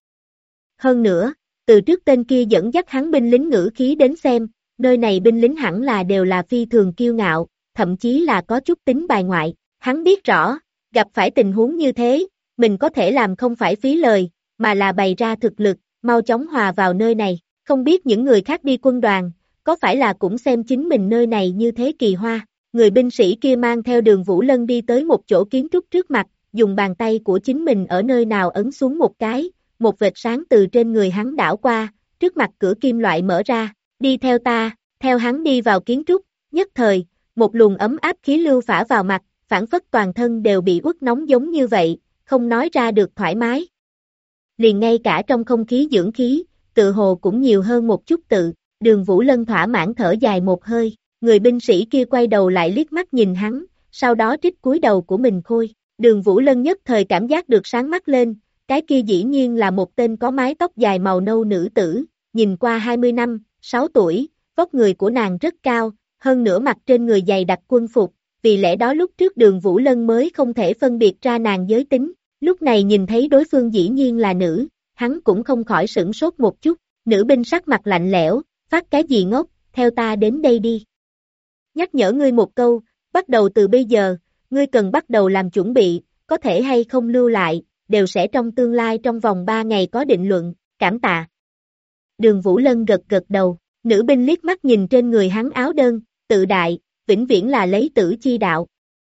S2: Hơn nữa, từ trước tên kia dẫn dắt hắn binh lính ngữ khí đến xem, nơi này binh lính hẳn là đều là phi thường kiêu ngạo, thậm chí là có chút tính bài ngoại. Hắn biết rõ, gặp phải tình huống như thế, mình có thể làm không phải phí lời, mà là bày ra thực lực, mau chóng hòa vào nơi này. Không biết những người khác đi quân đoàn, có phải là cũng xem chính mình nơi này như thế kỳ hoa. Người binh sĩ kia mang theo Đường Vũ Lân đi tới một chỗ kiến trúc trước mặt, dùng bàn tay của chính mình ở nơi nào ấn xuống một cái, một vệt sáng từ trên người hắn đảo qua, trước mặt cửa kim loại mở ra, đi theo ta, theo hắn đi vào kiến trúc, nhất thời, một luồng ấm áp khí lưu phả vào mặt, phản phất toàn thân đều bị uất nóng giống như vậy, không nói ra được thoải mái. Liền ngay cả trong không khí dưỡng khí, tự hồ cũng nhiều hơn một chút tự, Đường Vũ Lân thỏa mãn thở dài một hơi, người binh sĩ kia quay đầu lại liếc mắt nhìn hắn, sau đó trích cúi đầu của mình khôi. Đường Vũ Lân nhất thời cảm giác được sáng mắt lên, cái kia dĩ nhiên là một tên có mái tóc dài màu nâu nữ tử, nhìn qua 20 năm, 6 tuổi, vóc người của nàng rất cao, hơn nữa mặt trên người dày đặc quân phục, vì lẽ đó lúc trước Đường Vũ Lân mới không thể phân biệt ra nàng giới tính, lúc này nhìn thấy đối phương dĩ nhiên là nữ, hắn cũng không khỏi sửng sốt một chút, nữ binh sắc mặt lạnh lẽo, phát cái gì ngốc, theo ta đến đây đi. Nhắc nhở ngươi một câu, bắt đầu từ bây giờ, ngươi cần bắt đầu làm chuẩn bị, có thể hay không lưu lại, đều sẽ trong tương lai trong vòng 3 ngày có định luận, cảm tạ. Đường Vũ Lân gật gật đầu, nữ binh liếc mắt nhìn trên người hắn áo đơn, tự đại, vĩnh viễn là lấy tử chi đạo.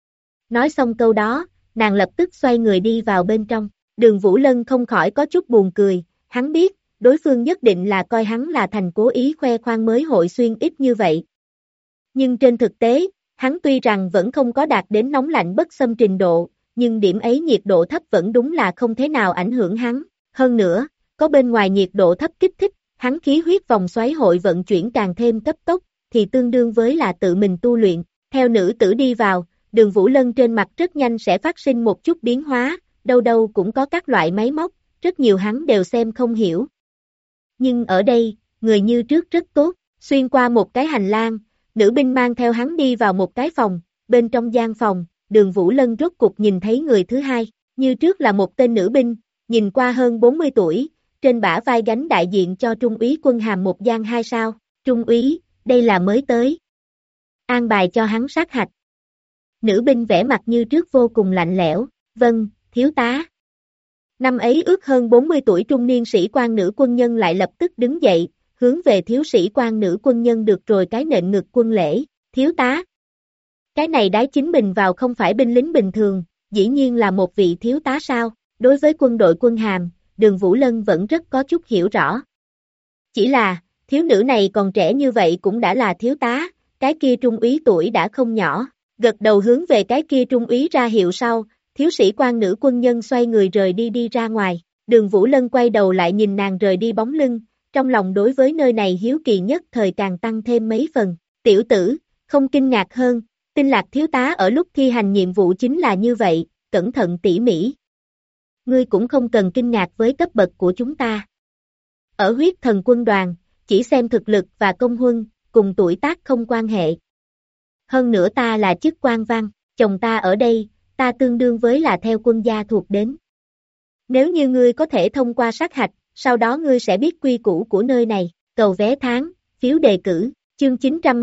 S2: Nói xong câu đó, nàng lập tức xoay người đi vào bên trong, Đường Vũ Lân không khỏi có chút buồn cười, hắn biết, đối phương nhất định là coi hắn là thành cố ý khoe khoang mới hội xuyên ít như vậy. Nhưng trên thực tế, hắn tuy rằng vẫn không có đạt đến nóng lạnh bất xâm trình độ, nhưng điểm ấy nhiệt độ thấp vẫn đúng là không thế nào ảnh hưởng hắn. Hơn nữa, có bên ngoài nhiệt độ thấp kích thích, hắn khí huyết vòng xoáy hội vận chuyển càng thêm cấp tốc, thì tương đương với là tự mình tu luyện. Theo nữ tử đi vào, Đường Vũ Lân trên mặt rất nhanh sẽ phát sinh một chút biến hóa, đâu đâu cũng có các loại máy móc, rất nhiều hắn đều xem không hiểu. Nhưng ở đây, người như trước rất tốt, xuyên qua một cái hành lang, nữ binh mang theo hắn đi vào một cái phòng, bên trong gian phòng, Đường Vũ Lân rốt cục nhìn thấy người thứ hai, như trước là một tên nữ binh, nhìn qua hơn 40 tuổi, trên bả vai gánh đại diện cho trung úy quân hàm một giang 2 sao, trung úy, đây là mới tới. An bài cho hắn sát hạch. Nữ binh vẻ mặt như trước vô cùng lạnh lẽo, vâng, thiếu tá. Năm ấy ước hơn 40 tuổi trung niên sĩ quan nữ quân nhân lại lập tức đứng dậy, hướng về thiếu sĩ quan nữ quân nhân được rồi cái nện ngực quân lễ, thiếu tá. Cái này đái chính mình vào không phải binh lính bình thường, dĩ nhiên là một vị thiếu tá sao, đối với quân đội quân hàm, Đường Vũ Lân vẫn rất có chút hiểu rõ. Chỉ là, thiếu nữ này còn trẻ như vậy cũng đã là thiếu tá, cái kia trung úy tuổi đã không nhỏ, gật đầu hướng về cái kia trung úy ra hiệu sau, thiếu sĩ quan nữ quân nhân xoay người rời đi ra ngoài, Đường Vũ Lân quay đầu lại nhìn nàng rời đi bóng lưng, trong lòng đối với nơi này hiếu kỳ nhất thời càng tăng thêm mấy phần, tiểu tử, không kinh ngạc hơn, Tinh Lạc thiếu tá ở lúc thi hành nhiệm vụ chính là như vậy, cẩn thận tỉ mỉ. Ngươi cũng không cần kinh ngạc với cấp bậc của chúng ta. Ở huyết thần quân đoàn, chỉ xem thực lực và công huân, cùng tuổi tác không quan hệ. Hơn nữa ta là chức quan văn, chồng ta ở đây, ta tương đương với là theo quân gia thuộc đến. Nếu như ngươi có thể thông qua sát hạch, sau đó ngươi sẽ biết quy củ của nơi này, cầu vé tháng, phiếu đề cử, chương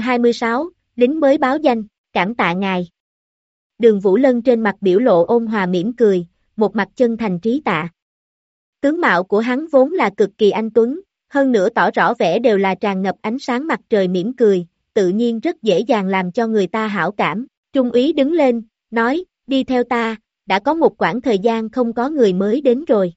S2: 926, lính mới báo danh, cảm tạ ngài. Đường Vũ Lân trên mặt biểu lộ ôn hòa mỉm cười, một mặt chân thành trí tạ. Tướng mạo của hắn vốn là cực kỳ anh tuấn, hơn nữa tỏ rõ vẻ đều là tràn ngập ánh sáng mặt trời mỉm cười, tự nhiên rất dễ dàng làm cho người ta hảo cảm. Trung úy đứng lên, nói, đi theo ta, đã có một quãng thời gian không có người mới đến rồi.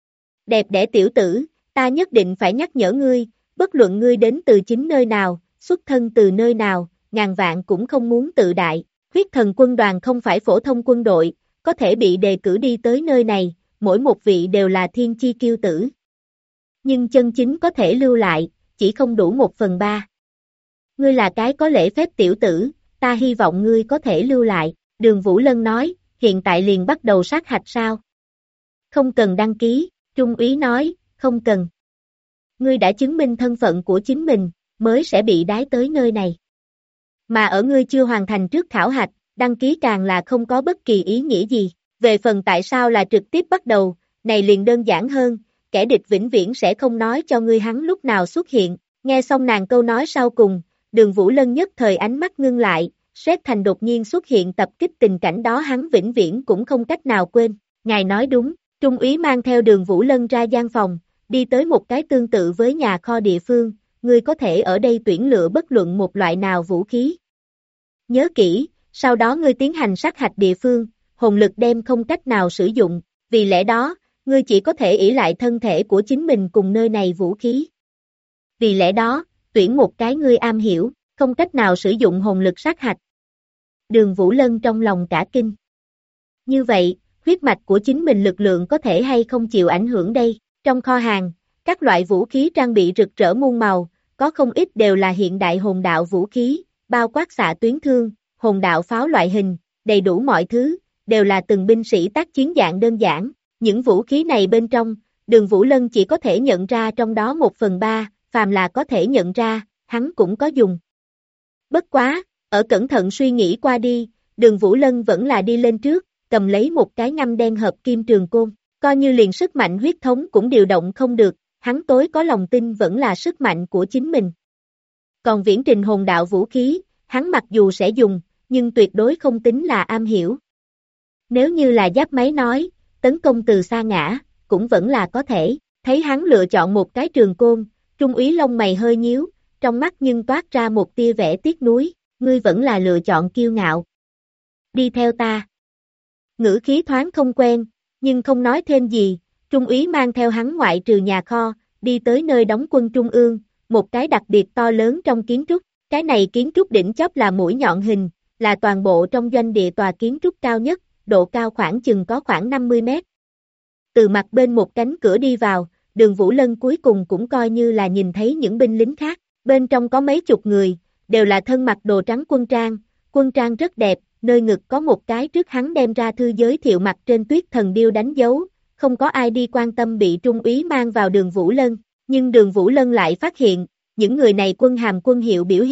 S2: Đẹp đẽ tiểu tử, ta nhất định phải nhắc nhở ngươi, bất luận ngươi đến từ chính nơi nào, xuất thân từ nơi nào, ngàn vạn cũng không muốn tự đại. Huyết thần quân đoàn không phải phổ thông quân đội, có thể bị đề cử đi tới nơi này, mỗi một vị đều là thiên chi kiêu tử. Nhưng chân chính có thể lưu lại, chỉ không đủ 1/3. Ngươi là cái có lễ phép tiểu tử, ta hy vọng ngươi có thể lưu lại. Đường Vũ Lân nói, hiện tại liền bắt đầu sát hạch sao? Không cần đăng ký, Trung úy nói, không cần. Ngươi đã chứng minh thân phận của chính mình, mới sẽ bị đái tới nơi này. Mà ở ngươi chưa hoàn thành trước khảo hạch, đăng ký càng là không có bất kỳ ý nghĩa gì. Về phần tại sao là trực tiếp bắt đầu, này liền đơn giản hơn, kẻ địch vĩnh viễn sẽ không nói cho ngươi hắn lúc nào xuất hiện. Nghe xong nàng câu nói sau cùng, Đường Vũ Lân nhất thời ánh mắt ngưng lại, Sét Thành đột nhiên xuất hiện tập kích tình cảnh đó hắn vĩnh viễn cũng không cách nào quên. Ngài nói đúng, Trung úy mang theo Đường Vũ Lân ra gian phòng, đi tới một cái tương tự với nhà kho địa phương, ngươi có thể ở đây tuyển lựa bất luận một loại nào vũ khí. Nhớ kỹ, sau đó ngươi tiến hành sát hạch địa phương, hồn lực đem không cách nào sử dụng, vì lẽ đó, ngươi chỉ có thể ỷ lại thân thể của chính mình cùng nơi này vũ khí. Vì lẽ đó, tuyển một cái ngươi am hiểu, không cách nào sử dụng hồn lực sát hạch. Đường Vũ Lân trong lòng cả kinh. Như vậy, huyết mạch của chính mình lực lượng có thể hay không chịu ảnh hưởng đây? Trong kho hàng, các loại vũ khí trang bị rực rỡ muôn màu, có không ít đều là hiện đại hồn đạo vũ khí, bao quát xạ tuyến thương, hồn đạo pháo loại hình, đầy đủ mọi thứ, đều là từng binh sĩ tác chiến dạng đơn giản. Những vũ khí này bên trong, Đường Vũ Lân chỉ có thể nhận ra trong đó 1/3, phàm là có thể nhận ra, hắn cũng có dùng. Bất quá, ở cẩn thận suy nghĩ qua đi, Đường Vũ Lân vẫn là đi lên trước, cầm lấy một cái ngăm đen hợp kim trường côn, coi như liền sức mạnh huyết thống cũng điều động không được, hắn tối có lòng tin vẫn là sức mạnh của chính mình. Còn viễn trình hồn đạo vũ khí, hắn mặc dù sẽ dùng, nhưng tuyệt đối không tính là am hiểu. Nếu như là giáp máy nói, tấn công từ xa ngã, cũng vẫn là có thể, thấy hắn lựa chọn một cái trường côn, Trung úy lông mày hơi nhíu, trong mắt nhưng toát ra một tia vẻ tiếc nuối, ngươi vẫn là lựa chọn kiêu ngạo. Đi theo ta. Ngữ khí thoáng không quen, nhưng không nói thêm gì, Trung úy mang theo hắn ngoại trừ nhà kho, đi tới nơi đóng quân trung ương, một cái đặc biệt to lớn trong kiến trúc, cái này kiến trúc đỉnh chóp là mũi nhọn hình, là toàn bộ trong doanh địa tòa kiến trúc cao nhất, độ cao khoảng chừng có khoảng 50 mét. Từ mặt bên một cánh cửa đi vào, Đường Vũ Lân cuối cùng cũng coi như là nhìn thấy những binh lính khác, bên trong có mấy chục người, đều là thân mặc đồ trắng quân trang rất đẹp, nơi ngực có một cái trước hắn đem ra thư giới thiệu mặt trên tuyết thần điêu đánh dấu, không có ai đi quan tâm bị Trung úy mang vào Đường Vũ Lân, nhưng Đường Vũ Lân lại phát hiện, những người này quân hàm quân hiệu biểu hiện,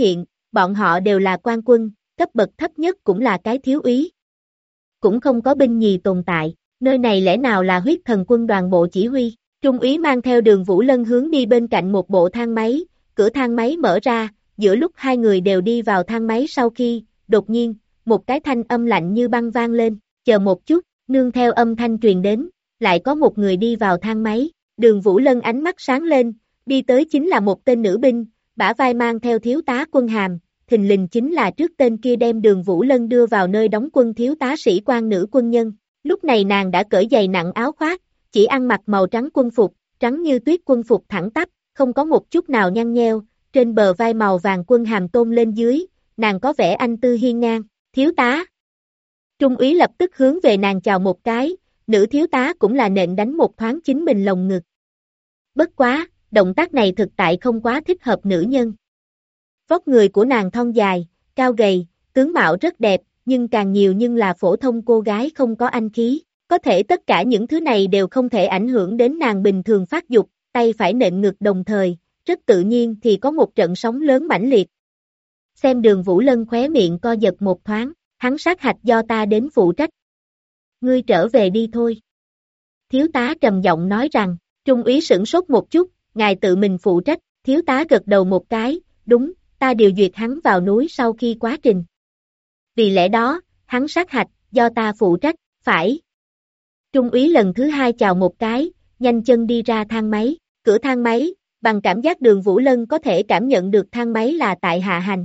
S2: bọn họ đều là quan quân, cấp bậc thấp nhất cũng là cái thiếu úy. Cũng không có binh nhì tồn tại, nơi này lẽ nào là huyết thần quân đoàn bộ chỉ huy. Trung úy mang theo Đường Vũ Lân hướng đi bên cạnh một bộ thang máy, cửa thang máy mở ra, giữa lúc hai người đều đi vào thang máy sau khi, đột nhiên, một cái thanh âm lạnh như băng vang lên, chờ một chút, nương theo âm thanh truyền đến, lại có một người đi vào thang máy, Đường Vũ Lân ánh mắt sáng lên, đi tới chính là một tên nữ binh, bả vai mang theo thiếu tá quân hàm, thình lình chính là trước tên kia đem Đường Vũ Lân đưa vào nơi đóng quân thiếu tá sĩ quan nữ quân nhân, lúc này nàng đã cởi giày nặng áo khoác, chỉ ăn mặc màu trắng quân phục, trắng như tuyết quân phục thẳng tắp, không có một chút nào nhăn nheo, trên bờ vai màu vàng quân hàm tôn lên dưới, nàng có vẻ anh tư hiên ngang, thiếu tá. Trung úy lập tức hướng về nàng chào một cái, nữ thiếu tá cũng là nện đánh một thoáng chính mình lồng ngực. Bất quá, động tác này thực tại không quá thích hợp nữ nhân. Vóc người của nàng thon dài, cao gầy, tướng mạo rất đẹp, nhưng càng nhiều nhưng là phổ thông cô gái không có anh khí. Có thể tất cả những thứ này đều không thể ảnh hưởng đến nàng bình thường phát dục, tay phải nện ngực đồng thời, rất tự nhiên thì có một trận sóng lớn mãnh liệt. Xem Đường Vũ Lân khóe miệng co giật một thoáng, hắn sát hạch do ta đến phụ trách. Ngươi trở về đi thôi. Thiếu tá trầm giọng nói rằng, Trung úy sửng sốt một chút, ngài tự mình phụ trách, thiếu tá gật đầu một cái, đúng, ta điều duyệt hắn vào núi sau khi quá trình. Vì lẽ đó, hắn sát hạch, do ta phụ trách, phải. Trung úy lần thứ hai chào một cái, nhanh chân đi ra thang máy, cửa thang máy, bằng cảm giác Đường Vũ Lân có thể cảm nhận được thang máy là tại hạ hành.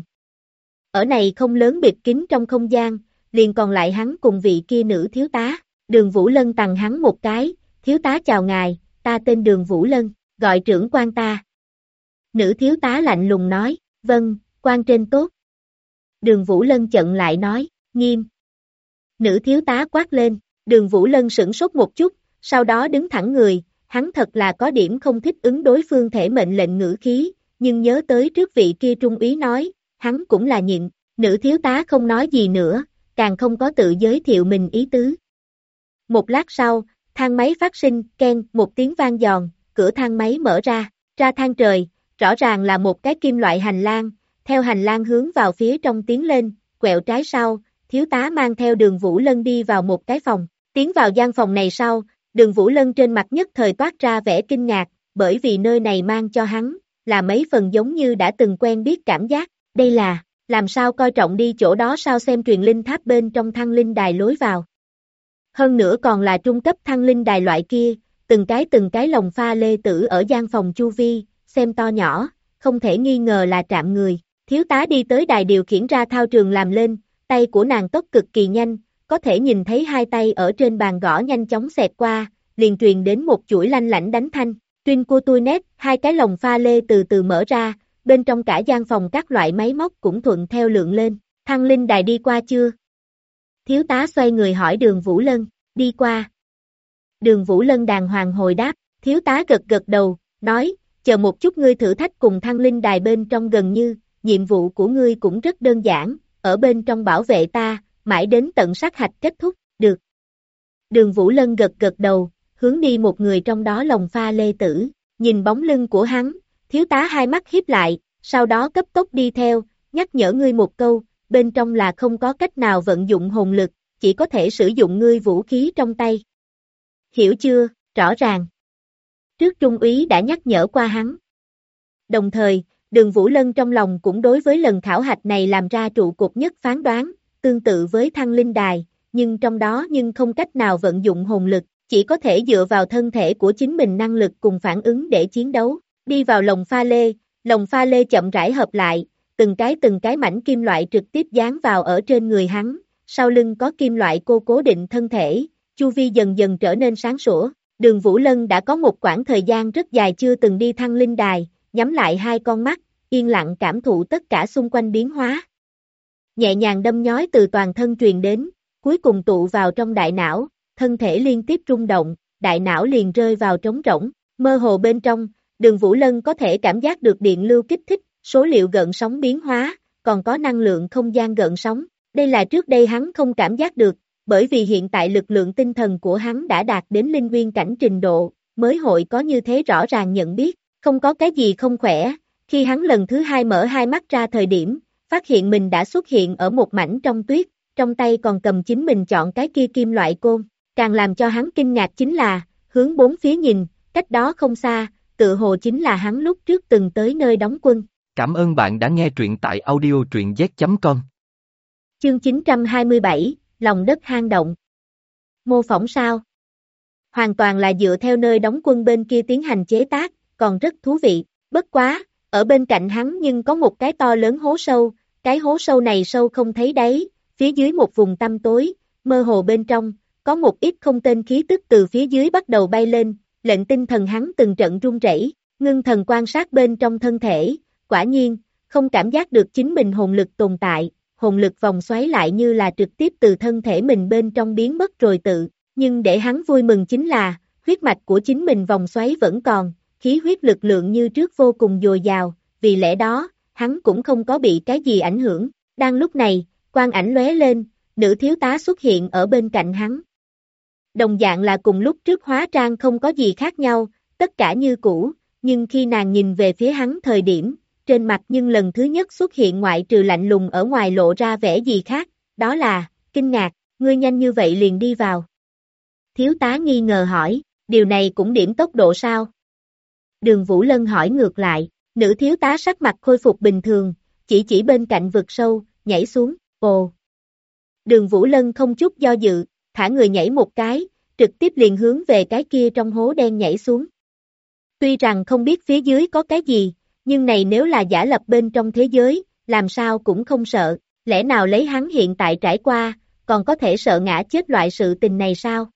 S2: Ở này không lớn bịt kín trong không gian, liền còn lại hắn cùng vị kia nữ thiếu tá, Đường Vũ Lân tằng hắn một cái, thiếu tá chào ngài, ta tên Đường Vũ Lân, gọi trưởng quan ta. Nữ thiếu tá lạnh lùng nói, vâng, quan trên tốt. Đường Vũ Lân chận lại nói, nghiêm. Nữ thiếu tá quát lên, Đường Vũ Lân sửng sốt một chút, sau đó đứng thẳng người, hắn thật là có điểm không thích ứng đối phương thể mệnh lệnh ngữ khí, nhưng nhớ tới trước vị kia trung úy nói, hắn cũng là nhịn, nữ thiếu tá không nói gì nữa, càng không có tự giới thiệu mình ý tứ. Một lát sau, thang máy phát sinh, keng, một tiếng vang giòn, cửa thang máy mở ra thang trời, rõ ràng là một cái kim loại hành lang, theo hành lang hướng vào phía trong tiến lên, quẹo trái sau, thiếu tá mang theo Đường Vũ Lân đi vào một cái phòng, tiến vào gian phòng này sau, Đường Vũ Lân trên mặt nhất thời toát ra vẻ kinh ngạc, bởi vì nơi này mang cho hắn, là mấy phần giống như đã từng quen biết cảm giác, đây là, làm sao coi trọng đi chỗ đó sao xem truyền linh tháp bên trong thăng linh đài lối vào. Hơn nữa còn là trung cấp thăng linh đài loại kia, từng cái lồng pha lê tử ở gian phòng chu vi, xem to nhỏ, không thể nghi ngờ là trạm người. Thiếu tá đi tới đài điều khiển ra thao trường làm lên, tay của nàng tốc cực kỳ nhanh, có thể nhìn thấy hai tay ở trên bàn gõ nhanh chóng xẹt qua, liền truyền đến một chuỗi lanh lảnh đánh thanh. Tuyên của tôi nét, hai cái lồng pha lê từ từ mở ra, bên trong cả gian phòng các loại máy móc cũng thuận theo lượng lên. Thăng linh đài đi qua chưa? Thiếu tá xoay người hỏi Đường Vũ Lân, đi qua. Đường Vũ Lân đàng hoàng hồi đáp, thiếu tá gật gật đầu, nói, chờ một chút ngươi thử thách cùng thăng linh đài bên trong gần như, nhiệm vụ của ngươi cũng rất đơn giản, ở bên trong bảo vệ ta, mãi đến tận sát hạch kết thúc, được. Đường Vũ Lân gật gật đầu, hướng đi một người trong đó lồng pha lê tử, nhìn bóng lưng của hắn, thiếu tá hai mắt híp lại, sau đó cấp tốc đi theo, nhắc nhở ngươi một câu, bên trong là không có cách nào vận dụng hồn lực, chỉ có thể sử dụng ngươi vũ khí trong tay. Hiểu chưa, rõ ràng. Trước trung úy đã nhắc nhở qua hắn. Đồng thời, Đường Vũ Lân trong lòng cũng đối với lần khảo hạch này làm ra trụ cột nhất phán đoán, tương tự với thăng linh đài, nhưng trong đó không cách nào vận dụng hồn lực, chỉ có thể dựa vào thân thể của chính mình năng lực cùng phản ứng để chiến đấu. Đi vào lồng pha lê chậm rãi hợp lại, từng cái mảnh kim loại trực tiếp dán vào ở trên người hắn, sau lưng có kim loại cô cố định thân thể, chu vi dần dần trở nên sáng sủa. Đường Vũ Lân đã có một quãng thời gian rất dài chưa từng đi thăng linh đài, nhắm lại hai con mắt, yên lặng cảm thụ tất cả xung quanh biến hóa. Nhẹ nhàng đâm nhói từ toàn thân truyền đến, cuối cùng tụ vào trong đại não, thân thể liên tiếp rung động, đại não liền rơi vào trống rỗng, mơ hồ bên trong, Đường Vũ Lân có thể cảm giác được điện lưu kích thích, số liệu gợn sóng biến hóa, còn có năng lượng không gian gợn sóng, đây là trước đây hắn không cảm giác được, bởi vì hiện tại lực lượng tinh thần của hắn đã đạt đến linh nguyên cảnh trình độ, mới hội có như thế rõ ràng nhận biết, không có cái gì không khỏe, khi hắn lần thứ hai mở hai mắt ra thời điểm, phát hiện mình đã xuất hiện ở một mảnh trong tuyết, trong tay còn cầm chính mình chọn cái kia kim loại côn. Càng làm cho hắn kinh ngạc chính là, hướng bốn phía nhìn, cách đó không xa, tự hồ chính là hắn lúc trước từng tới nơi đóng quân.
S1: Cảm ơn bạn đã nghe truyện tại audio truyện z.com.
S2: Chương 927, lòng đất hang động. Mô phỏng sao? Hoàn toàn là dựa theo nơi đóng quân bên kia tiến hành chế tác, còn rất thú vị. Bất quá, ở bên cạnh hắn nhưng có một cái to lớn hố sâu, cái hố sâu này sâu không thấy đáy, phía dưới một vùng tăm tối, mơ hồ bên trong, có một ít không tên khí tức từ phía dưới bắt đầu bay lên, lệnh tinh thần hắn từng trận run rẩy, ngưng thần quan sát bên trong thân thể, quả nhiên, không cảm giác được chính mình hồn lực tồn tại, hồn lực vòng xoáy lại như là trực tiếp từ thân thể mình bên trong biến mất rồi tự, nhưng để hắn vui mừng chính là, huyết mạch của chính mình vòng xoáy vẫn còn, khí huyết lực lượng như trước vô cùng dồi dào, vì lẽ đó, hắn cũng không có bị cái gì ảnh hưởng, đang lúc này, quang ảnh lóe lên, nữ thiếu tá xuất hiện ở bên cạnh hắn. Đồng dạng là cùng lúc trước hóa trang không có gì khác nhau, tất cả như cũ, nhưng khi nàng nhìn về phía hắn thời điểm, trên mặt nhưng lần thứ nhất xuất hiện ngoại trừ lạnh lùng ở ngoài lộ ra vẻ gì khác, đó là, kinh ngạc, ngươi nhanh như vậy liền đi vào. Thiếu tá nghi ngờ hỏi, điều này cũng điểm tốc độ sao? Đường Vũ Lân hỏi ngược lại, nữ thiếu tá sắc mặt khôi phục bình thường, chỉ bên cạnh vực sâu, nhảy xuống, ồ. Đường Vũ Lân không chút do dự, thả người nhảy một cái, trực tiếp liền hướng về cái kia trong hố đen nhảy xuống. Tuy rằng không biết phía dưới có cái gì, nhưng này nếu là giả lập bên trong thế giới, làm sao cũng không sợ, lẽ nào lấy hắn hiện tại trải qua, còn có thể sợ ngã chết loại sự tình này sao?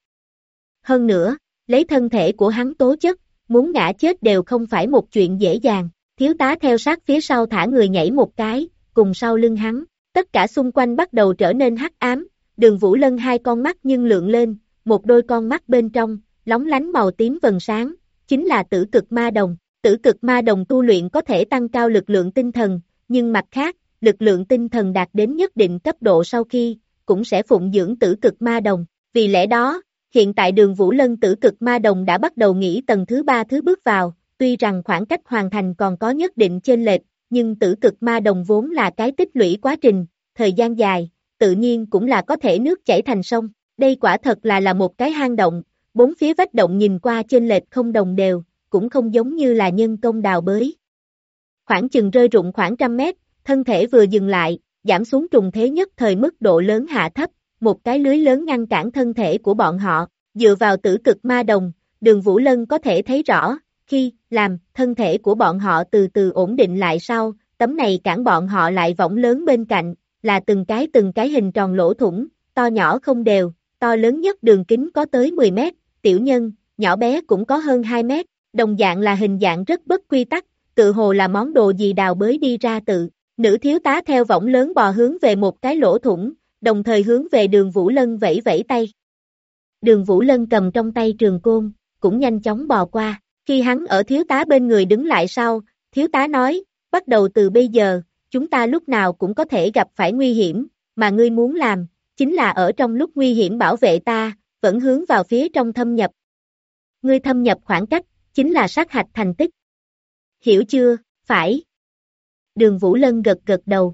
S2: Hơn nữa, lấy thân thể của hắn tố chất, muốn ngã chết đều không phải một chuyện dễ dàng, thiếu tá theo sát phía sau thả người nhảy một cái, cùng sau lưng hắn, tất cả xung quanh bắt đầu trở nên hắc ám, Đường Vũ Lân hai con mắt nhưng lượng lên, một đôi con mắt bên trong, lóng lánh màu tím vầng sáng, chính là tử cực ma đồng. Tử cực ma đồng tu luyện có thể tăng cao lực lượng tinh thần, nhưng mặt khác, lực lượng tinh thần đạt đến nhất định cấp độ sau khi, cũng sẽ phụng dưỡng tử cực ma đồng. Vì lẽ đó, hiện tại Đường Vũ Lân tử cực ma đồng đã bắt đầu nghĩ tầng thứ 3 thứ bước vào, tuy rằng khoảng cách hoàn thành còn có nhất định chênh lệch, nhưng tử cực ma đồng vốn là cái tích lũy quá trình, thời gian dài, tự nhiên cũng là có thể nước chảy thành sông. Đây quả thật là một cái hang động, bốn phía vách động nhìn qua chênh lệch không đồng đều, cũng không giống như là nhân công đào bới. Khoảng chừng rơi rụng khoảng 100 mét, thân thể vừa dừng lại, giảm xuống trùng thế nhất thời mức độ lớn hạ thấp, một cái lưới lớn ngăn cản thân thể của bọn họ, dựa vào tử cực ma đồng, Đường Vũ Lân có thể thấy rõ, khi làm thân thể của bọn họ từ từ ổn định lại sau, tấm này cản bọn họ lại võng lớn bên cạnh, là từng cái hình tròn lỗ thủng, to nhỏ không đều, to lớn nhất đường kính có tới 10 mét, tiểu nhân, nhỏ bé cũng có hơn 2 mét. Đồng dạng là hình dạng rất bất quy tắc, tự hồ là món đồ gì đào bới đi ra tự. Nữ thiếu tá theo võng lớn bò hướng về một cái lỗ thủng, đồng thời hướng về Đường Vũ Lân vẫy vẫy tay. Đường Vũ Lân cầm trong tay trường côn, cũng nhanh chóng bò qua. Khi hắn ở thiếu tá bên người đứng lại sau, thiếu tá nói, bắt đầu từ bây giờ, chúng ta lúc nào cũng có thể gặp phải nguy hiểm, mà ngươi muốn làm, chính là ở trong lúc nguy hiểm bảo vệ ta, vẫn hướng vào phía trong thâm nhập. Ngươi thâm nhập khoảng cách, chính là sát hạch thành tích. Hiểu chưa, phải. Đường Vũ Lân gật gật đầu.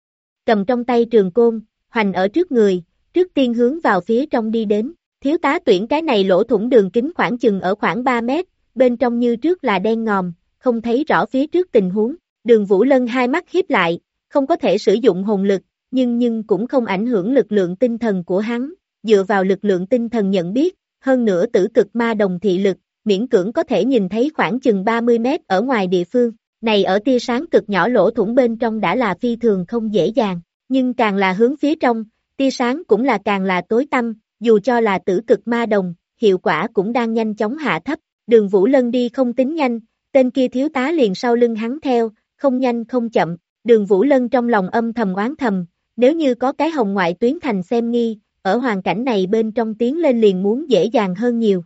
S2: Cầm trong tay trường côn, hoành ở trước người, trước tiên hướng vào phía trong đi đến. Thiếu tá tuyển cái này lỗ thủng đường kính khoảng chừng ở khoảng 3 mét, bên trong như trước là đen ngòm, không thấy rõ phía trước tình huống. Đường Vũ Lân hai mắt híp lại, không có thể sử dụng hồn lực, nhưng cũng không ảnh hưởng lực lượng tinh thần của hắn, dựa vào lực lượng tinh thần nhận biết, hơn nữa tử cực ma đồng thị lực, miễn cưỡng có thể nhìn thấy khoảng chừng 30 mét ở ngoài địa phương, này ở tia sáng cực nhỏ lỗ thủng bên trong đã là phi thường không dễ dàng, nhưng càng là hướng phía trong, tia sáng cũng là càng là tối tăm, dù cho là tử cực ma đồng, hiệu quả cũng đang nhanh chóng hạ thấp, Đường Vũ Lân đi không tính nhanh, tên kia thiếu tá liền sau lưng hắn theo, không nhanh không chậm, Đường Vũ Lân trong lòng âm thầm oán thầm, nếu như có cái hồng ngoại tuyến thành xem nghi, ở hoàn cảnh này bên trong tiến lên liền muốn dễ dàng hơn nhiều.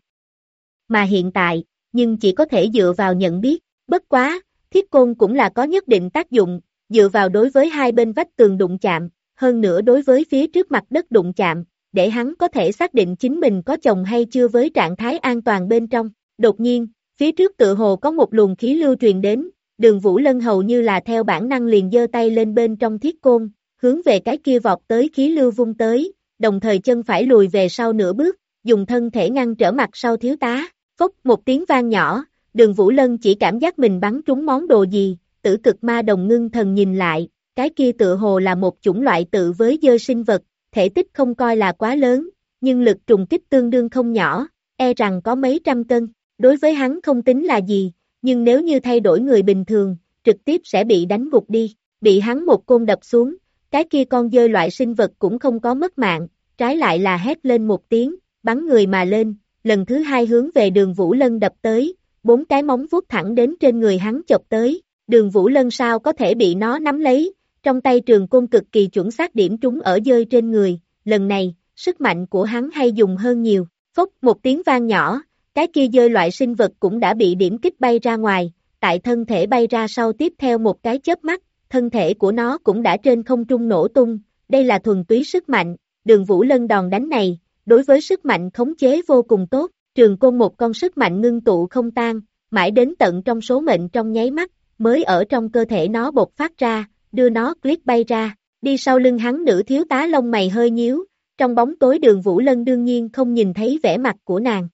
S2: Mà hiện tại, nhưng chỉ có thể dựa vào nhận biết, bất quá, thiết côn cũng là có nhất định tác dụng, dựa vào đối với hai bên vách tường đụng chạm, hơn nữa đối với phía trước mặt đất đụng chạm, để hắn có thể xác định chính mình có chồng hay chưa với trạng thái an toàn bên trong. Đột nhiên, phía trước tự hồ có một luồng khí lưu truyền đến, Đường Vũ Lân hầu như là theo bản năng liền giơ tay lên bên trong thiết côn, hướng về cái kia vọt tới khí lưu vung tới, đồng thời chân phải lùi về sau nửa bước, dùng thân thể ngăn trở mặt sau thiếu tá. Phốc một tiếng vang nhỏ, Đường Vũ Lân chỉ cảm giác mình bắn trúng món đồ gì, tử cực ma đồng ngưng thần nhìn lại, cái kia tựa hồ là một chủng loại tự với dơi sinh vật, thể tích không coi là quá lớn, nhưng lực trùng kích tương đương không nhỏ, e rằng có mấy trăm cân, đối với hắn không tính là gì, nhưng nếu như thay đổi người bình thường, trực tiếp sẽ bị đánh gục đi, bị hắn một côn đập xuống, cái kia con dơi loại sinh vật cũng không có mất mạng, trái lại là hét lên một tiếng, bắn người mà lên, lần thứ hai hướng về Đường Vũ Lân đập tới, 4 cái móng vuốt thẳng đến trên người hắn chộp tới, Đường Vũ Lân sao có thể bị nó nắm lấy, trong tay trường côn cực kỳ chuẩn xác điểm trúng ở dơi trên người, lần này, sức mạnh của hắn hay dùng hơn nhiều, phốc một tiếng vang nhỏ, cái kia dơi loại sinh vật cũng đã bị điểm kích bay ra ngoài, tại thân thể bay ra sau tiếp theo một cái chớp mắt, thân thể của nó cũng đã trên không trung nổ tung, đây là thuần túy sức mạnh, Đường Vũ Lân đòn đánh này, đối với sức mạnh khống chế vô cùng tốt, trường côn một con sức mạnh ngưng tụ không tan, mãi đến tận trong số mệnh trong nháy mắt, mới ở trong cơ thể nó bộc phát ra, đưa nó click bay ra, đi sau lưng hắn nữ thiếu tá lông mày hơi nhíu, trong bóng tối Đường Vũ Lân đương nhiên không nhìn thấy vẻ mặt của nàng.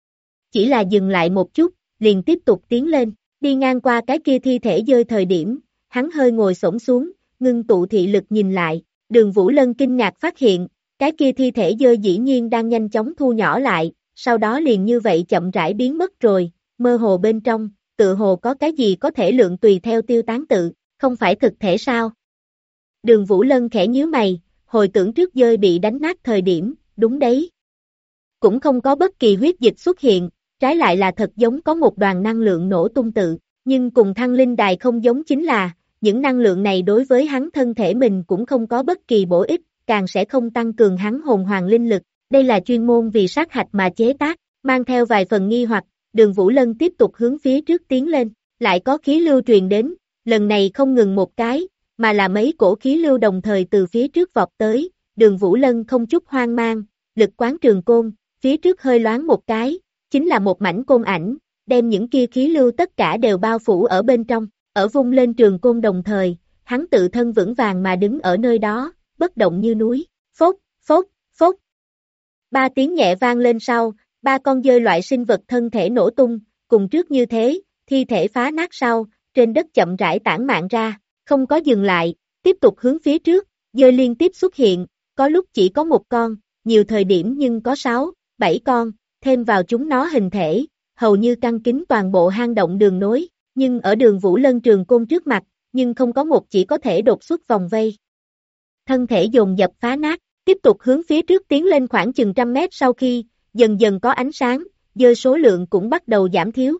S2: Chỉ là dừng lại một chút, liền tiếp tục tiến lên, đi ngang qua cái kia thi thể dơi thời điểm, hắn hơi ngồi xổm xuống, ngưng tụ thị lực nhìn lại, Đường Vũ Lân kinh ngạc phát hiện, cái kia thi thể dơi dĩ nhiên đang nhanh chóng thu nhỏ lại, sau đó liền như vậy chậm rãi biến mất rồi, mơ hồ bên trong, tựa hồ có cái gì có thể lượng tùy theo tiêu tán tự, không phải thực thể sao? Đường Vũ Lân khẽ nhíu mày, hồi tưởng trước dơi bị đánh nát thời điểm, đúng đấy. Cũng không có bất kỳ huyết dịch xuất hiện, trái lại là thật giống có một đoàn năng lượng nổ tung tự, nhưng cùng thăng linh đài không giống chính là, những năng lượng này đối với hắn thân thể mình cũng không có bất kỳ bổ ích, càng sẽ không tăng cường hắn hồn hoàng linh lực, đây là chuyên môn vì sát hạch mà chế tác, mang theo vài phần nghi hoặc, Đường Vũ Lân tiếp tục hướng phía trước tiến lên, lại có khí lưu truyền đến, lần này không ngừng một cái, mà là mấy cổ khí lưu đồng thời từ phía trước vọt tới, Đường Vũ Lân không chút hoang mang, lực quán trường côn, phía trước hơi loáng một cái, chính là một mảnh côn ảnh, đem những kia khí lưu tất cả đều bao phủ ở bên trong, ở vung lên trường côn đồng thời, hắn tự thân vững vàng mà đứng ở nơi đó, bất động như núi, phốt, phốt, phốt. 3 tiếng nhẹ vang lên sau, 3 con dơi loại sinh vật thân thể nổ tung, cùng trước như thế, thi thể phá nát sau, trên đất chậm rãi tản mạn ra, không có dừng lại, tiếp tục hướng phía trước, dơi liên tiếp xuất hiện, có lúc chỉ có một con, nhiều thời điểm nhưng có 6, 7 con, thêm vào chúng nó hình thể, hầu như căng kín toàn bộ hang động đường nối, nhưng ở Đường Vũ Lân trường côn trước mặt, nhưng không có một chỉ có thể đột xuất vòng vây. Thân thể dồn dập phá nát, tiếp tục hướng phía trước tiến lên khoảng chừng 100 mét sau khi, dần dần có ánh sáng, dơi số lượng cũng bắt đầu giảm thiếu.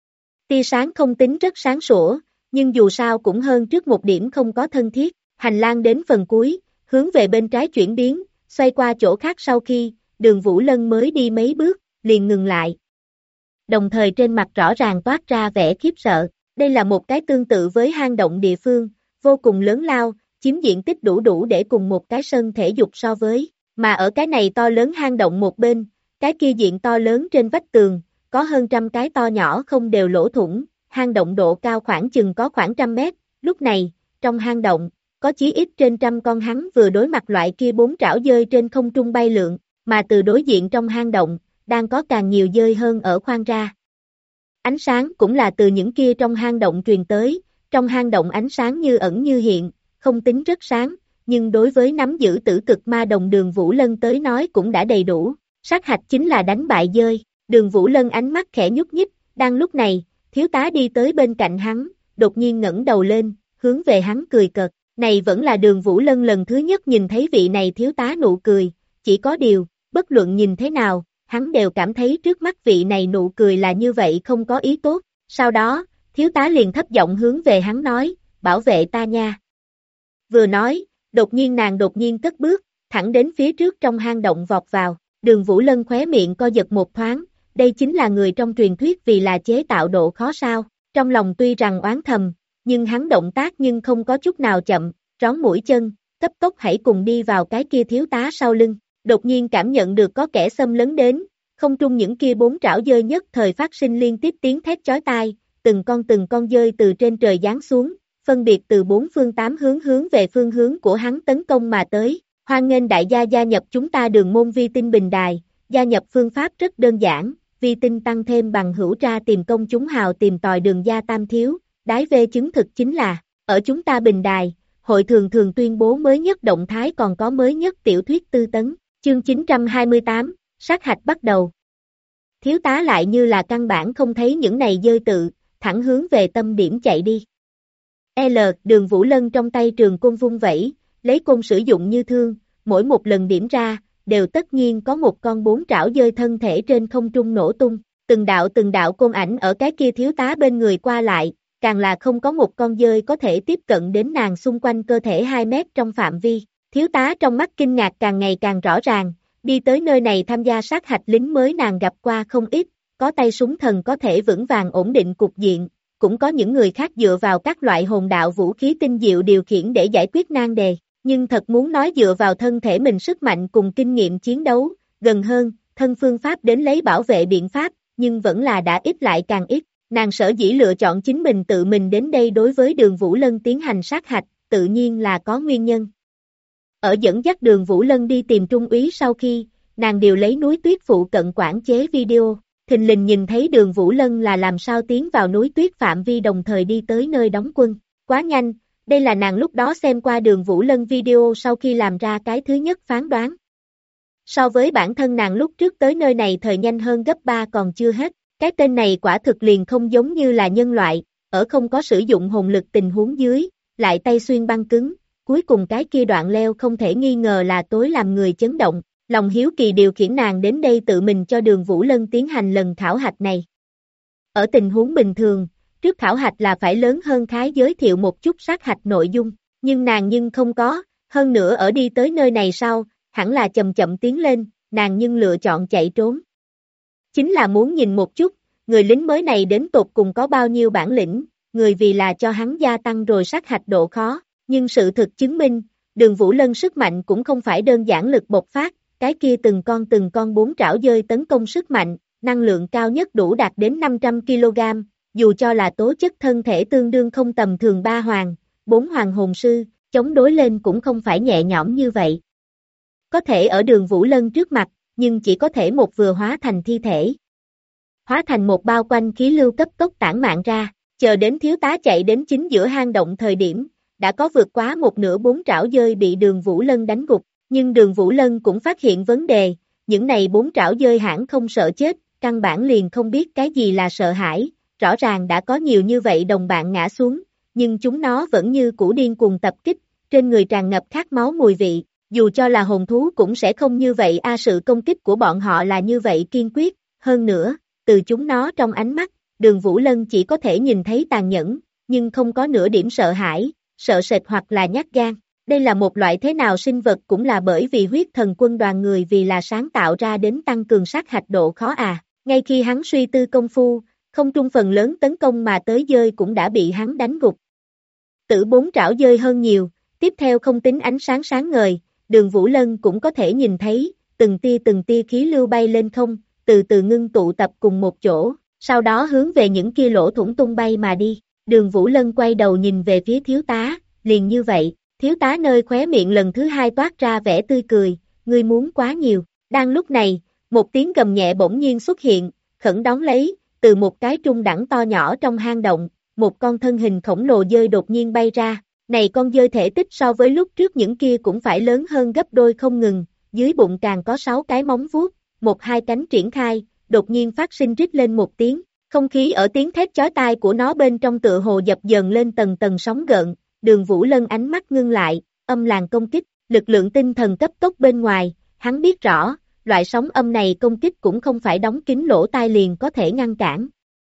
S2: Tia sáng không tính rất sáng sủa, nhưng dù sao cũng hơn trước một điểm không có thân thiết, hành lang đến phần cuối, hướng về bên trái chuyển biến, xoay qua chỗ khác sau khi, Đường Vũ Lân mới đi mấy bước, liền ngừng lại. Đồng thời trên mặt rõ ràng toát ra vẻ khiếp sợ, đây là một cái tương tự với hang động địa phương, vô cùng lớn lao, chiếm diện tích đủ để cùng một cái sân thể dục so với, mà ở cái này to lớn hang động một bên, cái kia diện to lớn trên vách tường, có hơn 100 cái to nhỏ không đều lỗ thủng, hang động độ cao khoảng chừng có khoảng 100 mét, lúc này, trong hang động, có chí ít trên 100 con hắn vừa đối mặt loại kia 4 trảo dơi trên không trung bay lượn, mà từ đối diện trong hang động, đang có càng nhiều dơi hơn ở khoan ra. Ánh sáng cũng là từ những kia trong hang động truyền tới, trong hang động ánh sáng như ẩn như hiện, không tính rất sáng, nhưng đối với nắm giữ tử cực ma đồng Đường Vũ Lân tới nói cũng đã đầy đủ, sát hạch chính là đánh bại dơi, Đường Vũ Lân ánh mắt khẽ nhúc nhích, đang lúc này, thiếu tá đi tới bên cạnh hắn, đột nhiên ngẩng đầu lên, hướng về hắn cười cợt, này vẫn là Đường Vũ Lân lần thứ nhất nhìn thấy vị này thiếu tá nụ cười, chỉ có điều, bất luận nhìn thế nào, hắn đều cảm thấy trước mắt vị này nụ cười là như vậy không có ý tốt, sau đó, thiếu tá liền thấp giọng hướng về hắn nói, bảo vệ ta nha. Vừa nói, nàng đột nhiên cất bước, thẳng đến phía trước trong hang động vọt vào, Đường Vũ Lân khóe miệng co giật một thoáng, đây chính là người trong truyền thuyết vì là chế tạo độ khó sao, trong lòng tuy rằng oán thầm, nhưng hắn động tác nhưng không có chút nào chậm, rón mũi chân, cấp tốc hãy cùng đi vào cái kia thiếu tá sau lưng, đột nhiên cảm nhận được có kẻ xâm lấn đến, không trung những kia 4 trảo dơi nhất thời phát sinh liên tiếp tiếng thét chói tai, từng con dơi từ trên trời giáng xuống, phân biệt từ bốn phương tám hướng hướng về phương hướng của hắn tấn công mà tới. Hoan nghênh đại gia gia nhập chúng ta đường môn vi tinh bình đài, gia nhập phương pháp rất đơn giản, vi tinh tăng thêm bằng hữu ra tìm công chúng hào tìm tòi đường gia tam thiếu, đái về chứng thực chính là, ở chúng ta bình đài, hội thường thường tuyên bố mới nhất động thái còn có mới nhất tiểu thuyết tư tấn, chương 928, sát hạch bắt đầu. Thiếu tá lại như là căn bản không thấy những này dơi tự, thẳng hướng về tâm điểm chạy đi. Đường Vũ Lân trong tay trường côn vung vẩy, lấy côn sử dụng như thương, mỗi một lần điểm ra, đều tất nhiên có một con bốn trảo dơi thân thể trên không trung nổ tung, từng đạo côn ảnh ở cái kia thiếu tá bên người qua lại, càng là không có một con dơi có thể tiếp cận đến nàng xung quanh cơ thể 2 mét trong phạm vi. Thiếu tá trong mắt kinh ngạc càng ngày càng rõ ràng, đi tới nơi này tham gia sát hạch lính mới nàng gặp qua không ít, có tay súng thần có thể vững vàng ổn định cục diện, cũng có những người khác dựa vào các loại hồn đạo vũ khí tinh diệu điều khiển để giải quyết nan đề, nhưng thật muốn nói dựa vào thân thể mình sức mạnh cùng kinh nghiệm chiến đấu, gần hơn, thân phương pháp đến lấy bảo vệ biện pháp, nhưng vẫn là đã ít lại càng ít. Nàng sở dĩ lựa chọn chính mình tự mình đến đây đối với đường Vũ Lân tiến hành sát hạch, tự nhiên là có nguyên nhân. Ở dẫn dắt đường Vũ Lân đi tìm trung úy sau khi, nàng đều lấy núi tuyết phụ cận quản chế video, thình lình nhìn thấy đường Vũ Lân là làm sao tiến vào núi tuyết phạm vi đồng thời đi tới nơi đóng quân. Quá nhanh, đây là nàng lúc đó xem qua đường Vũ Lân video sau khi làm ra cái thứ nhất phán đoán. So với bản thân nàng lúc trước tới nơi này thời nhanh hơn gấp 3 còn chưa hết. Cái tên này quả thực liền không giống như là nhân loại, ở không có sử dụng hồn lực tình huống dưới, lại tay xuyên băng cứng, cuối cùng cái kia đoạn leo không thể nghi ngờ là tối làm người chấn động, lòng hiếu kỳ điều khiển nàng đến đây tự mình cho đường Vũ Lân tiến hành lần khảo hạch này. Ở tình huống bình thường, trước khảo hạch là phải lớn hơn khái giới thiệu một chút sát hạch nội dung, nhưng nàng không có, hơn nữa ở đi tới nơi này sau, hẳn là chậm chậm tiến lên, nàng nhưng lựa chọn chạy trốn. Chính là muốn nhìn một chút, người lính mới này đến tột cùng có bao nhiêu bản lĩnh, người vì là cho hắn gia tăng rồi sát hạch độ khó, nhưng sự thực chứng minh, đường Vũ Lân sức mạnh cũng không phải đơn giản lực bộc phát, cái kia từng con bốn trảo dơi tấn công sức mạnh, năng lượng cao nhất đủ đạt đến 500 kg, dù cho là tố chất thân thể tương đương không tầm thường 3 hoàng, 4 hoàng hồn sư, chống đối lên cũng không phải nhẹ nhõm như vậy. Có thể ở đường Vũ Lân trước mặt, nhưng chỉ có thể một vừa hóa thành thi thể. Hóa thành một bao quanh khí lưu cấp tốc tản mạn ra, chờ đến thiếu tá chạy đến chính giữa hang động thời điểm, đã có vượt quá một nửa bốn trảo dơi bị đường Vũ Lân đánh gục, nhưng đường Vũ Lân cũng phát hiện vấn đề, những này bốn trảo dơi hẳn không sợ chết, căn bản liền không biết cái gì là sợ hãi, rõ ràng đã có nhiều như vậy đồng bạn ngã xuống, nhưng chúng nó vẫn như cũ điên cuồng tập kích, trên người tràn ngập khát máu mùi vị. Dù cho là hồn thú cũng sẽ không như vậy sự công kích của bọn họ là như vậy kiên quyết, hơn nữa, từ chúng nó trong ánh mắt, đường Vũ Lân chỉ có thể nhìn thấy tàn nhẫn, nhưng không có nửa điểm sợ hãi, sợ sệt hoặc là nhát gan. Đây là một loại thế nào sinh vật cũng là bởi vì huyết thần quân đoàn người vì là sáng tạo ra đến tăng cường sát hạch độ khó ngay khi hắn suy tư công phu, không trung phần lớn tấn công mà tới dơi cũng đã bị hắn đánh gục. Tử bốn trảo dơi hơn nhiều, tiếp theo không tính ánh sáng sáng ngời, đường Vũ Lân cũng có thể nhìn thấy, từng tia khí lưu bay lên không, từ từ ngưng tụ tập cùng một chỗ, sau đó hướng về những kia lỗ thủng tung bay mà đi. Đường Vũ Lân quay đầu nhìn về phía thiếu tá, liền như vậy, thiếu tá nơi khóe miệng lần thứ hai toát ra vẻ tươi cười, ngươi muốn quá nhiều. Đang lúc này, một tiếng gầm nhẹ bỗng nhiên xuất hiện, khẩn đón lấy, từ một cái trung đẳng to nhỏ trong hang động, một con thân hình khổng lồ dơi đột nhiên bay ra. Này con dơi thể tích so với lúc trước những kia cũng phải lớn hơn gấp đôi không ngừng, dưới bụng càng có 6 cái móng vuốt, 1-2 cánh triển khai, đột nhiên phát sinh rít lên một tiếng, không khí ở tiếng thét chói tai của nó bên trong tựa hồ dập dờn lên tầng tầng sóng gợn, đường Vũ Lân ánh mắt ngưng lại, âm làn công kích, lực lượng tinh thần cấp tốc bên ngoài, hắn biết rõ, loại sóng âm này công kích cũng không phải đóng kín lỗ tai liền có thể ngăn cản.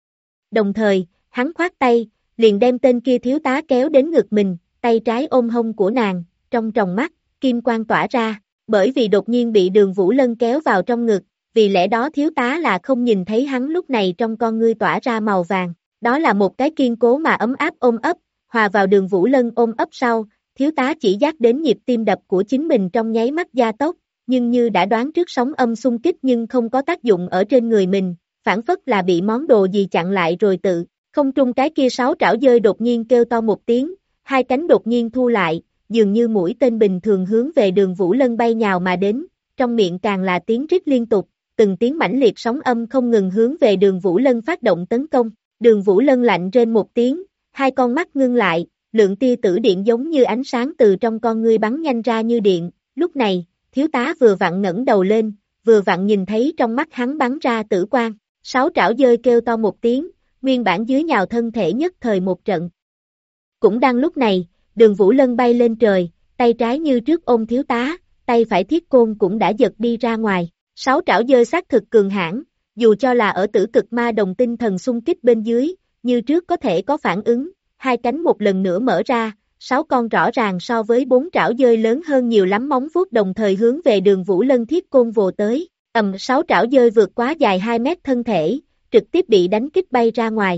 S2: Đồng thời, hắn khoát tay, liền đem tên kia thiếu tá kéo đến ngực mình, tay trái ôm hông của nàng, trong tròng mắt, kim quang tỏa ra, bởi vì đột nhiên bị đường Vũ Lân kéo vào trong ngực, vì lẽ đó thiếu tá là không nhìn thấy hắn lúc này trong con ngươi tỏa ra màu vàng, đó là một cái kiên cố mà ấm áp ôm ấp, hòa vào đường Vũ Lân ôm ấp sau, thiếu tá chỉ giác đến nhịp tim đập của chính mình trong nháy mắt gia tốc, nhưng như đã đoán trước sóng âm xung kích nhưng không có tác dụng ở trên người mình, phản phất là bị món đồ gì chặn lại rồi tự Không trung cái kia sáu trảo dơi đột nhiên kêu to một tiếng, hai cánh đột nhiên thu lại, dường như mũi tên bình thường hướng về Đường Vũ Lân bay nhào mà đến, trong miệng càng là tiếng rít liên tục, từng tiếng mãnh liệt sóng âm không ngừng hướng về Đường Vũ Lân phát động tấn công. Đường Vũ Lân lạnh rên một tiếng, hai con mắt ngưng lại, lượng tia tử điện giống như ánh sáng từ trong con ngươi bắn nhanh ra như điện. Lúc này, thiếu tá vừa vặn ngẩng đầu lên, vừa vặn nhìn thấy trong mắt hắn bắn ra tử quang. Sáu trảo dơi kêu to một tiếng, nguyên bản dưới nhào thân thể nhất thời một trận. Cũng đang lúc này, Đường Vũ Lân bay lên trời, tay trái như trước ôm thiếu tá, tay phải thiết côn cũng đã giật đi ra ngoài. Sáu trảo dơi xác thực cường hãn, dù cho là ở tử cực ma đồng tinh thần xung kích bên dưới, như trước có thể có phản ứng, hai cánh một lần nữa mở ra, sáu con rõ ràng so với bốn trảo dơi lớn hơn nhiều lắm móng vuốt đồng thời hướng về Đường Vũ Lân thiết côn vồ tới. Sáu trảo dơi vượt quá dài 2 mét thân thể, trực tiếp bị đánh kích bay ra ngoài.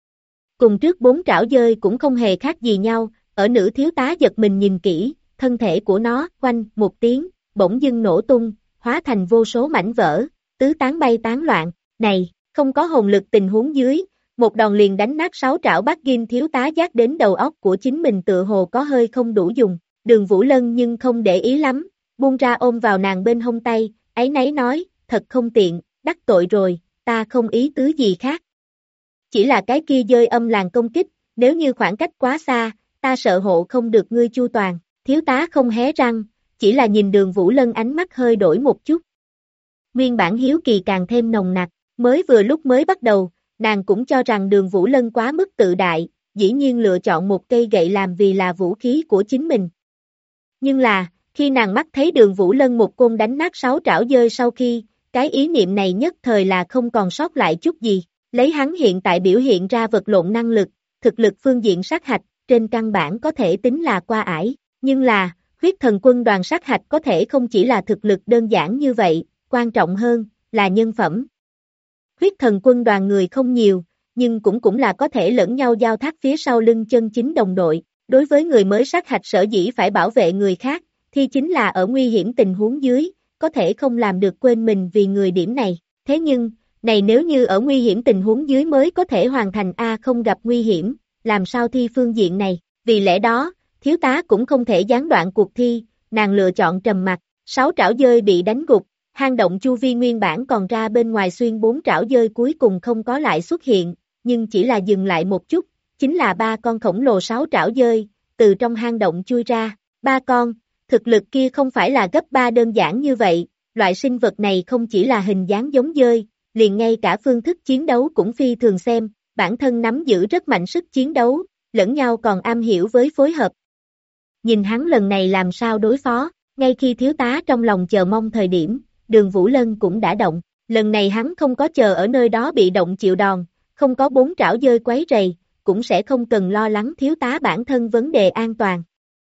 S2: Cùng trước bốn trảo dơi cũng không hề khác gì nhau, ở nữ thiếu tá giật mình nhìn kỹ, thân thể của nó, oanh, một tiếng, bỗng dưng nổ tung, hóa thành vô số mảnh vỡ, tứ tán bay tán loạn, này, không có hồn lực tình huống dưới, một đòn liền đánh nát sáu trảo Bát Ghim thiếu tá giác đến đầu óc của chính mình tựa hồ có hơi không đủ dùng, Đường Vũ Lân nhưng không để ý lắm, buông ra ôm vào nàng bên hông tay, áy náy nói, thật không tiện, đắc tội rồi, ta không ý tứ gì khác. Chỉ là cái kia dơi âm làng công kích, nếu như khoảng cách quá xa, ta sợ hộ không được ngươi chu toàn, thiếu tá không hé răng, chỉ là nhìn Đường Vũ Lân ánh mắt hơi đổi một chút. Nguyên bản hiếu kỳ càng thêm nồng nặc, lúc mới bắt đầu, nàng cũng cho rằng Đường Vũ Lân quá mức tự đại, dĩ nhiên lựa chọn một cây gậy làm vì là vũ khí của chính mình. Nhưng là, khi nàng mắt thấy Đường Vũ Lân một côn đánh nát sáu trảo dơi sau khi, cái ý niệm này nhất thời là không còn sót lại chút gì, lấy hắn hiện tại biểu hiện ra vật lộn năng lực, thực lực phương diện sát hạch, trên căn bản có thể tính là qua ải, nhưng là, huyết thần quân đoàn sát hạch có thể không chỉ là thực lực đơn giản như vậy, quan trọng hơn, là nhân phẩm. Huyết thần quân đoàn người không nhiều, nhưng cũng là có thể lẫn nhau giao thác phía sau lưng chân chính đồng đội, đối với người mới sát hạch sở dĩ phải bảo vệ người khác, thì chính là ở nguy hiểm tình huống dưới, có thể không làm được quên mình vì người điểm này, thế nhưng, này nếu như ở nguy hiểm tình huống dưới mới có thể hoàn thành không gặp nguy hiểm, làm sao thi phương diện này, vì lẽ đó, thiếu tá cũng không thể gián đoạn cuộc thi, nàng lựa chọn trầm mặc, sáu trảo dơi bị đánh gục, hang động chu vi nguyên bản còn ra bên ngoài xuyên bốn trảo dơi cuối cùng không có lại xuất hiện, nhưng chỉ là dừng lại một chút, chính là ba con khổng lồ sáu trảo dơi, từ trong hang động chui ra, ba con, thực lực kia không phải là gấp 3 đơn giản như vậy, loại sinh vật này không chỉ là hình dáng giống dơi, liền ngay cả phương thức chiến đấu cũng phi thường xem, bản thân nắm giữ rất mạnh sức chiến đấu, lẫn nhau còn am hiểu với phối hợp. Nhìn hắn lần này làm sao đối phó, ngay khi thiếu tá trong lòng chờ mong thời điểm, Đường Vũ Lân cũng đã động, lần này hắn không có chờ ở nơi đó bị động chịu đòn, không có bốn trảo dơi quấy rầy, cũng sẽ không cần lo lắng thiếu tá bản thân vấn đề an toàn.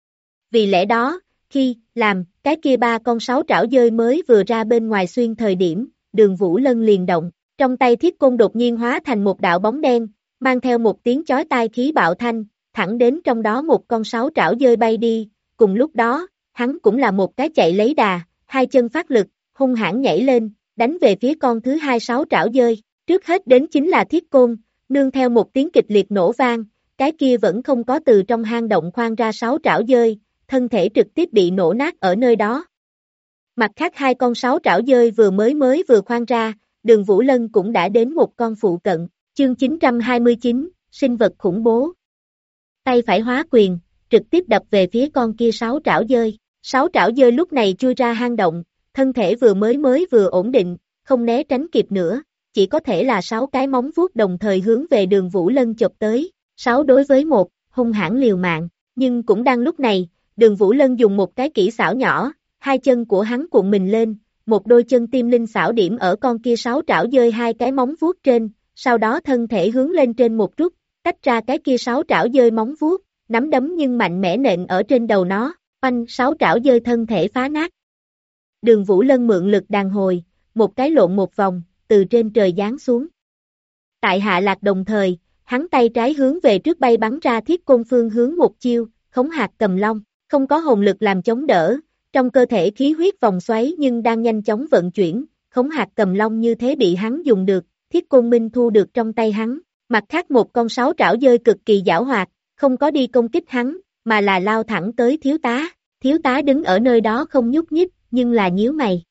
S2: Vì lẽ đó, khi làm cái kia ba con sáu trảo dơi mới vừa ra bên ngoài xuyên thời điểm, Đường Vũ Lân liền động, trong tay thiết côn đột nhiên hóa thành một đạo bóng đen, mang theo một tiếng chói tai khí bạo thanh, thẳng đến trong đó một con sáu trảo dơi bay đi, cùng lúc đó, hắn cũng là một cái chạy lấy đà, hai chân phát lực, hung hãn nhảy lên, đánh về phía con thứ hai sáu trảo dơi, trước hết đến chính là thiết côn, nương theo một tiếng kịch liệt nổ vang, cái kia vẫn không có từ trong hang động khoan ra sáu trảo dơi, thân thể trực tiếp bị nổ nát ở nơi đó. Mặt khác hai con sáu trảo dơi vừa khoan ra, Đường Vũ Lân cũng đã đến một con phụ cận, chương 929, sinh vật khủng bố. Tay phải hóa quyền, trực tiếp đập về phía con kia sáu trảo dơi lúc này chui ra hang động, thân thể vừa ổn định, không né tránh kịp nữa, chỉ có thể là 6 cái móng vuốt đồng thời hướng về Đường Vũ Lân chộp tới, 6 đối với 1, hung hãn liều mạng, nhưng cũng đang lúc này, Đường Vũ Lân dùng một cái kỹ xảo nhỏ, hai chân của hắn cuộn mình lên, một đôi chân tim linh xảo điểm ở con kia sáu trảo dơi hai cái móng vuốt trên, sau đó thân thể hướng lên trên một rút, tách ra cái kia sáu trảo dơi móng vuốt, nắm đấm nhưng mạnh mẽ nện ở trên đầu nó, oanh sáu trảo dơi thân thể phá nát. Đường Vũ Lân mượn lực đàn hồi, một cái lộn một vòng, từ trên trời giáng xuống. Tại hạ lạc đồng thời, hắn tay trái hướng về trước bay bắn ra thiết côn phương hướng một chiêu, khống hạt cầm long, không có hồn lực làm chống đỡ, trong cơ thể khí huyết vòng xoáy nhưng đang nhanh chóng vận chuyển, khống hạt cầm long như thế bị hắn dùng được, thiết côn minh thu được trong tay hắn, Mặt khác một con sáo trảo dơi cực kỳ giảo hoạt, không có đi công kích hắn, mà là lao thẳng tới thiếu tá. Thiếu tá đứng ở nơi đó không nhúc nhích, nhưng là nhíu mày.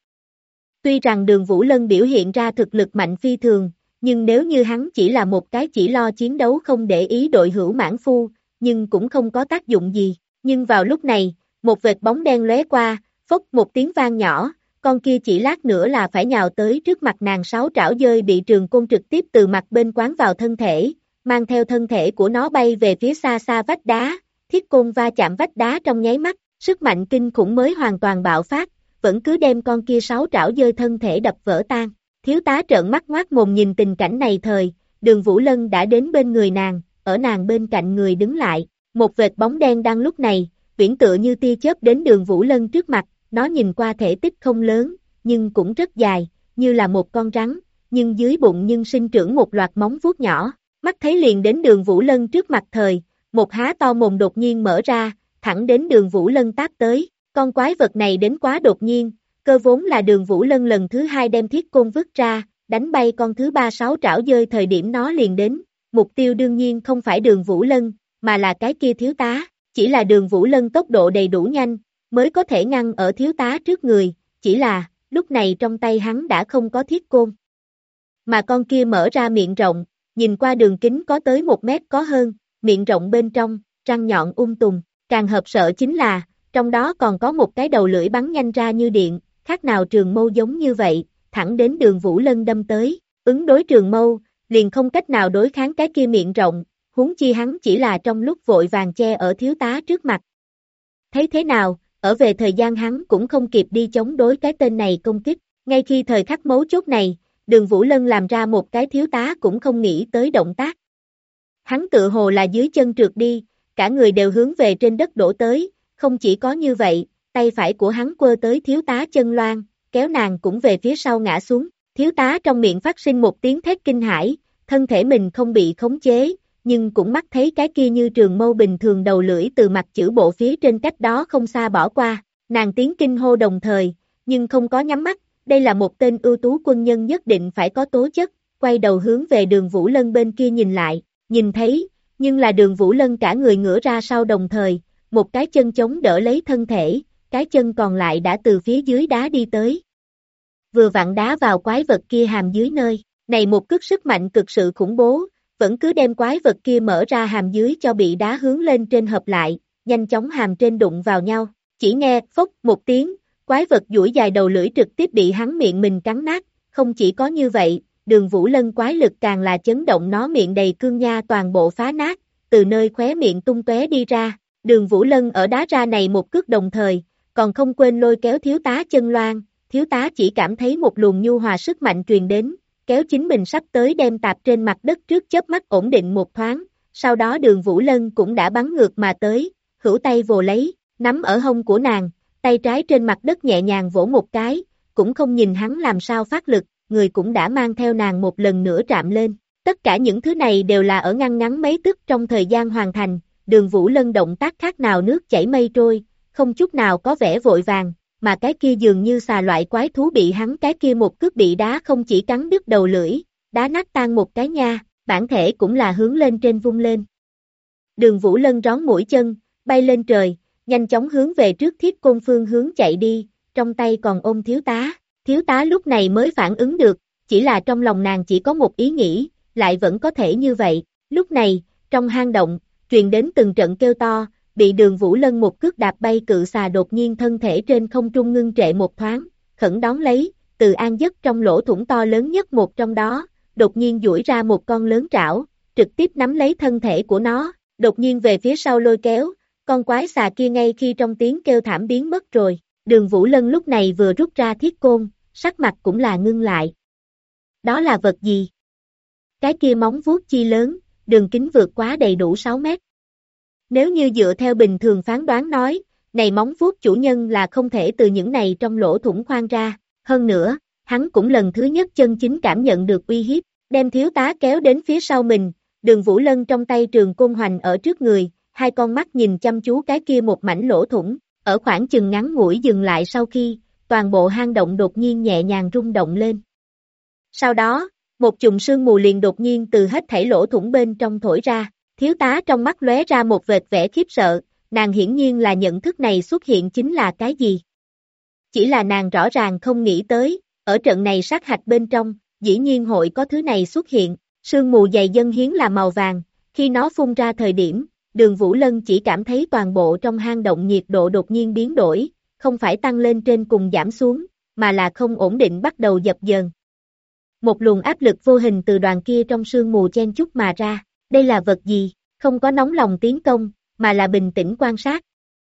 S2: Tuy rằng Đường Vũ Lân biểu hiện ra thực lực mạnh phi thường, nhưng nếu như hắn chỉ là một cái chỉ lo chiến đấu không để ý đội hữu mãn phu, nhưng cũng không có tác dụng gì. Nhưng vào lúc này, một vệt bóng đen lóe qua, phốc một tiếng vang nhỏ, con kia chỉ lát nữa là phải nhào tới trước mặt nàng. Sáo trảo dơi bị trường côn trực tiếp từ mặt bên quán vào thân thể, mang theo thân thể của nó bay về phía xa xa vách đá, thiết côn va chạm vách đá trong nháy mắt, sức mạnh kinh khủng mới hoàn toàn bạo phát, vẫn cứ đem con kia sáo trảo dơi thân thể đập vỡ tan. Thiếu tá trợn mắt ngoác mồm nhìn tình cảnh này thời, Đường Vũ Lân đã đến bên người nàng, ở nàng bên cạnh người đứng lại, một vệt bóng đen đang lúc này, viễn tựa như tia chớp đến Đường Vũ Lân trước mặt, nó nhìn qua thể tích không lớn, nhưng cũng rất dài, như là một con rắn, nhưng dưới bụng nhưng sinh trưởng một loạt móng vuốt nhỏ, mắt thấy liền đến Đường Vũ Lân trước mặt thời, một há to mồm đột nhiên mở ra, thẳng đến Đường Vũ Lân táp tới, con quái vật này đến quá đột nhiên, cơ vốn là Đường Vũ Lân lần thứ hai đem thiết côn vứt ra, đánh bay con thứ ba sáo trảo dơi thời điểm nó liền đến, mục tiêu đương nhiên không phải Đường Vũ Lân, mà là cái kia thiếu tá, chỉ là Đường Vũ Lân tốc độ đầy đủ nhanh, mới có thể ngăn ở thiếu tá trước người, chỉ là, lúc này trong tay hắn đã không có thiết côn. Mà con kia mở ra miệng rộng, nhìn qua đường kính có tới 1 mét có hơn, miệng rộng bên trong, răng nhọn tùng, càng hợp sợ chính là, trong đó còn có một cái đầu lưỡi bắn nhanh ra như điện, khác nào trường mâu giống như vậy, thẳng đến Đường Vũ Lân đâm tới, ứng đối trường mâu, liền không cách nào đối kháng cái kia miệng rộng, huống chi hắn chỉ là trong lúc vội vàng che ở thiếu tá trước mặt. Thấy thế nào, ở về thời gian hắn cũng không kịp đi chống đối cái tên này công kích, ngay khi thời khắc mấu chốt này, Đường Vũ Lân làm ra một cái thiếu tá cũng không nghĩ tới động tác. Hắn tự hồ là dưới chân trượt đi, cả người đều hướng về trên đất đổ tới, không chỉ có như vậy, tay phải của hắn quơ tới thiếu tá chân loan, kéo nàng cũng về phía sau ngã xuống, thiếu tá trong miệng phát sinh một tiếng thét kinh hãi, thân thể mình không bị khống chế, nhưng cũng mắt thấy cái kia như trường mâu bình thường đầu lưỡi từ mặt chữ bộ phía trên cách đó không xa bỏ qua, nàng tiếng kinh hô đồng thời, nhưng không có nhắm mắt, đây là một tên ưu tú quân nhân nhất định phải có tố chất, quay đầu hướng về Đường Vũ Lân bên kia nhìn lại, nhìn thấy, nhưng là Đường Vũ Lân cả người ngửa ra sau đồng thời, một cái chân chống đỡ lấy thân thể, cái chân còn lại đã từ phía dưới đá đi tới. Vừa vặn đá vào quái vật kia hàm dưới nơi, này một cước sức mạnh cực sự khủng bố, vẫn cứ đem quái vật kia mở ra hàm dưới cho bị đá hướng lên trên hợp lại, nhanh chóng hàm trên đụng vào nhau, chỉ nghe phốc một tiếng, quái vật duỗi dài đầu lưỡi trực tiếp bị hắn miệng mình cắn nát, không chỉ có như vậy, Đường Vũ Lân quái lực càng là chấn động nó miệng đầy cương nha toàn bộ phá nát, từ nơi khóe miệng tung tóe đi ra, Đường Vũ Lân ở đá ra này một cước đồng thời, còn không quên lôi kéo thiếu tá chân loan, thiếu tá chỉ cảm thấy một luồng nhu hòa sức mạnh truyền đến, kéo chính mình sắp tới đem tạp trên mặt đất trước chớp mắt ổn định một thoáng, sau đó Đường Vũ Lân cũng đã bắn ngược mà tới, hữu tay vồ lấy, nắm ở hông của nàng, tay trái trên mặt đất nhẹ nhàng vỗ một cái, cũng không nhìn hắn làm sao phát lực, người cũng đã mang theo nàng một lần nữa trạm lên. Tất cả những thứ này đều là ở ngăn ngắn mấy tức trong thời gian hoàn thành, Đường Vũ Lân động tác khác nào nước chảy mây trôi, không chút nào có vẻ vội vàng, mà cái kia dường như xà loại quái thú bị hắn cái kia một cước bị đá không chỉ cắn đứt đầu lưỡi, đá nát tan một cái nha, bản thể cũng là hướng lên trên vung lên. Đường Vũ Lân rón mũi chân, bay lên trời, nhanh chóng hướng về trước thiết côn phương hướng chạy đi, trong tay còn ôm thiếu tá lúc này mới phản ứng được, chỉ là trong lòng nàng chỉ có một ý nghĩ, lại vẫn có thể như vậy, lúc này, trong hang động, truyền đến từng trận kêu to, bị Đường Vũ Lân một cước đạp bay cự xà đột nhiên thân thể trên không trung ngưng trệ một thoáng, khẩn đón lấy, từ an giấc trong lỗ thủng to lớn nhất một trong đó, đột nhiên duỗi ra một con lớn trảo, trực tiếp nắm lấy thân thể của nó, đột nhiên về phía sau lôi kéo, con quái xà kia ngay khi trong tiếng kêu thảm biến mất rồi, Đường Vũ Lân lúc này vừa rút ra thiết côn, sắc mặt cũng là ngưng lại. Đó là vật gì? Cái kia móng vuốt chi lớn, đường kính vượt quá đầy đủ 6 mét. Nếu như dựa theo bình thường phán đoán nói, này móng vuốt chủ nhân là không thể từ những này trong lỗ thủng khoan ra, hơn nữa, hắn cũng lần thứ nhất chân chính cảm nhận được uy hiếp, đem thiếu tá kéo đến phía sau mình, Đường Vũ Lân trong tay trường côn hoành ở trước người, hai con mắt nhìn chăm chú cái kia một mảnh lỗ thủng, ở khoảng chừng ngắn ngủi dừng lại sau khi, toàn bộ hang động đột nhiên nhẹ nhàng rung động lên. Sau đó, một chùm sương mù liền đột nhiên từ hết thảy lỗ thủng bên trong thổi ra, thiếu tá trong mắt lóe ra một vệt vẻ khiếp sợ, nàng hiển nhiên là nhận thức này xuất hiện chính là cái gì. Chỉ là nàng rõ ràng không nghĩ tới, ở trận này sát hạch bên trong, dĩ nhiên hội có thứ này xuất hiện, sương mù dày dâng hiến là màu vàng, khi nó phun ra thời điểm, Đường Vũ Lân chỉ cảm thấy toàn bộ trong hang động nhiệt độ đột nhiên biến đổi, không phải tăng lên trên cùng giảm xuống, mà là không ổn định bắt đầu dập dờn. Một luồng áp lực vô hình từ đoàn kia trong sương mù chen chúc mà ra, đây là vật gì, không có nóng lòng tiến công, mà là bình tĩnh quan sát.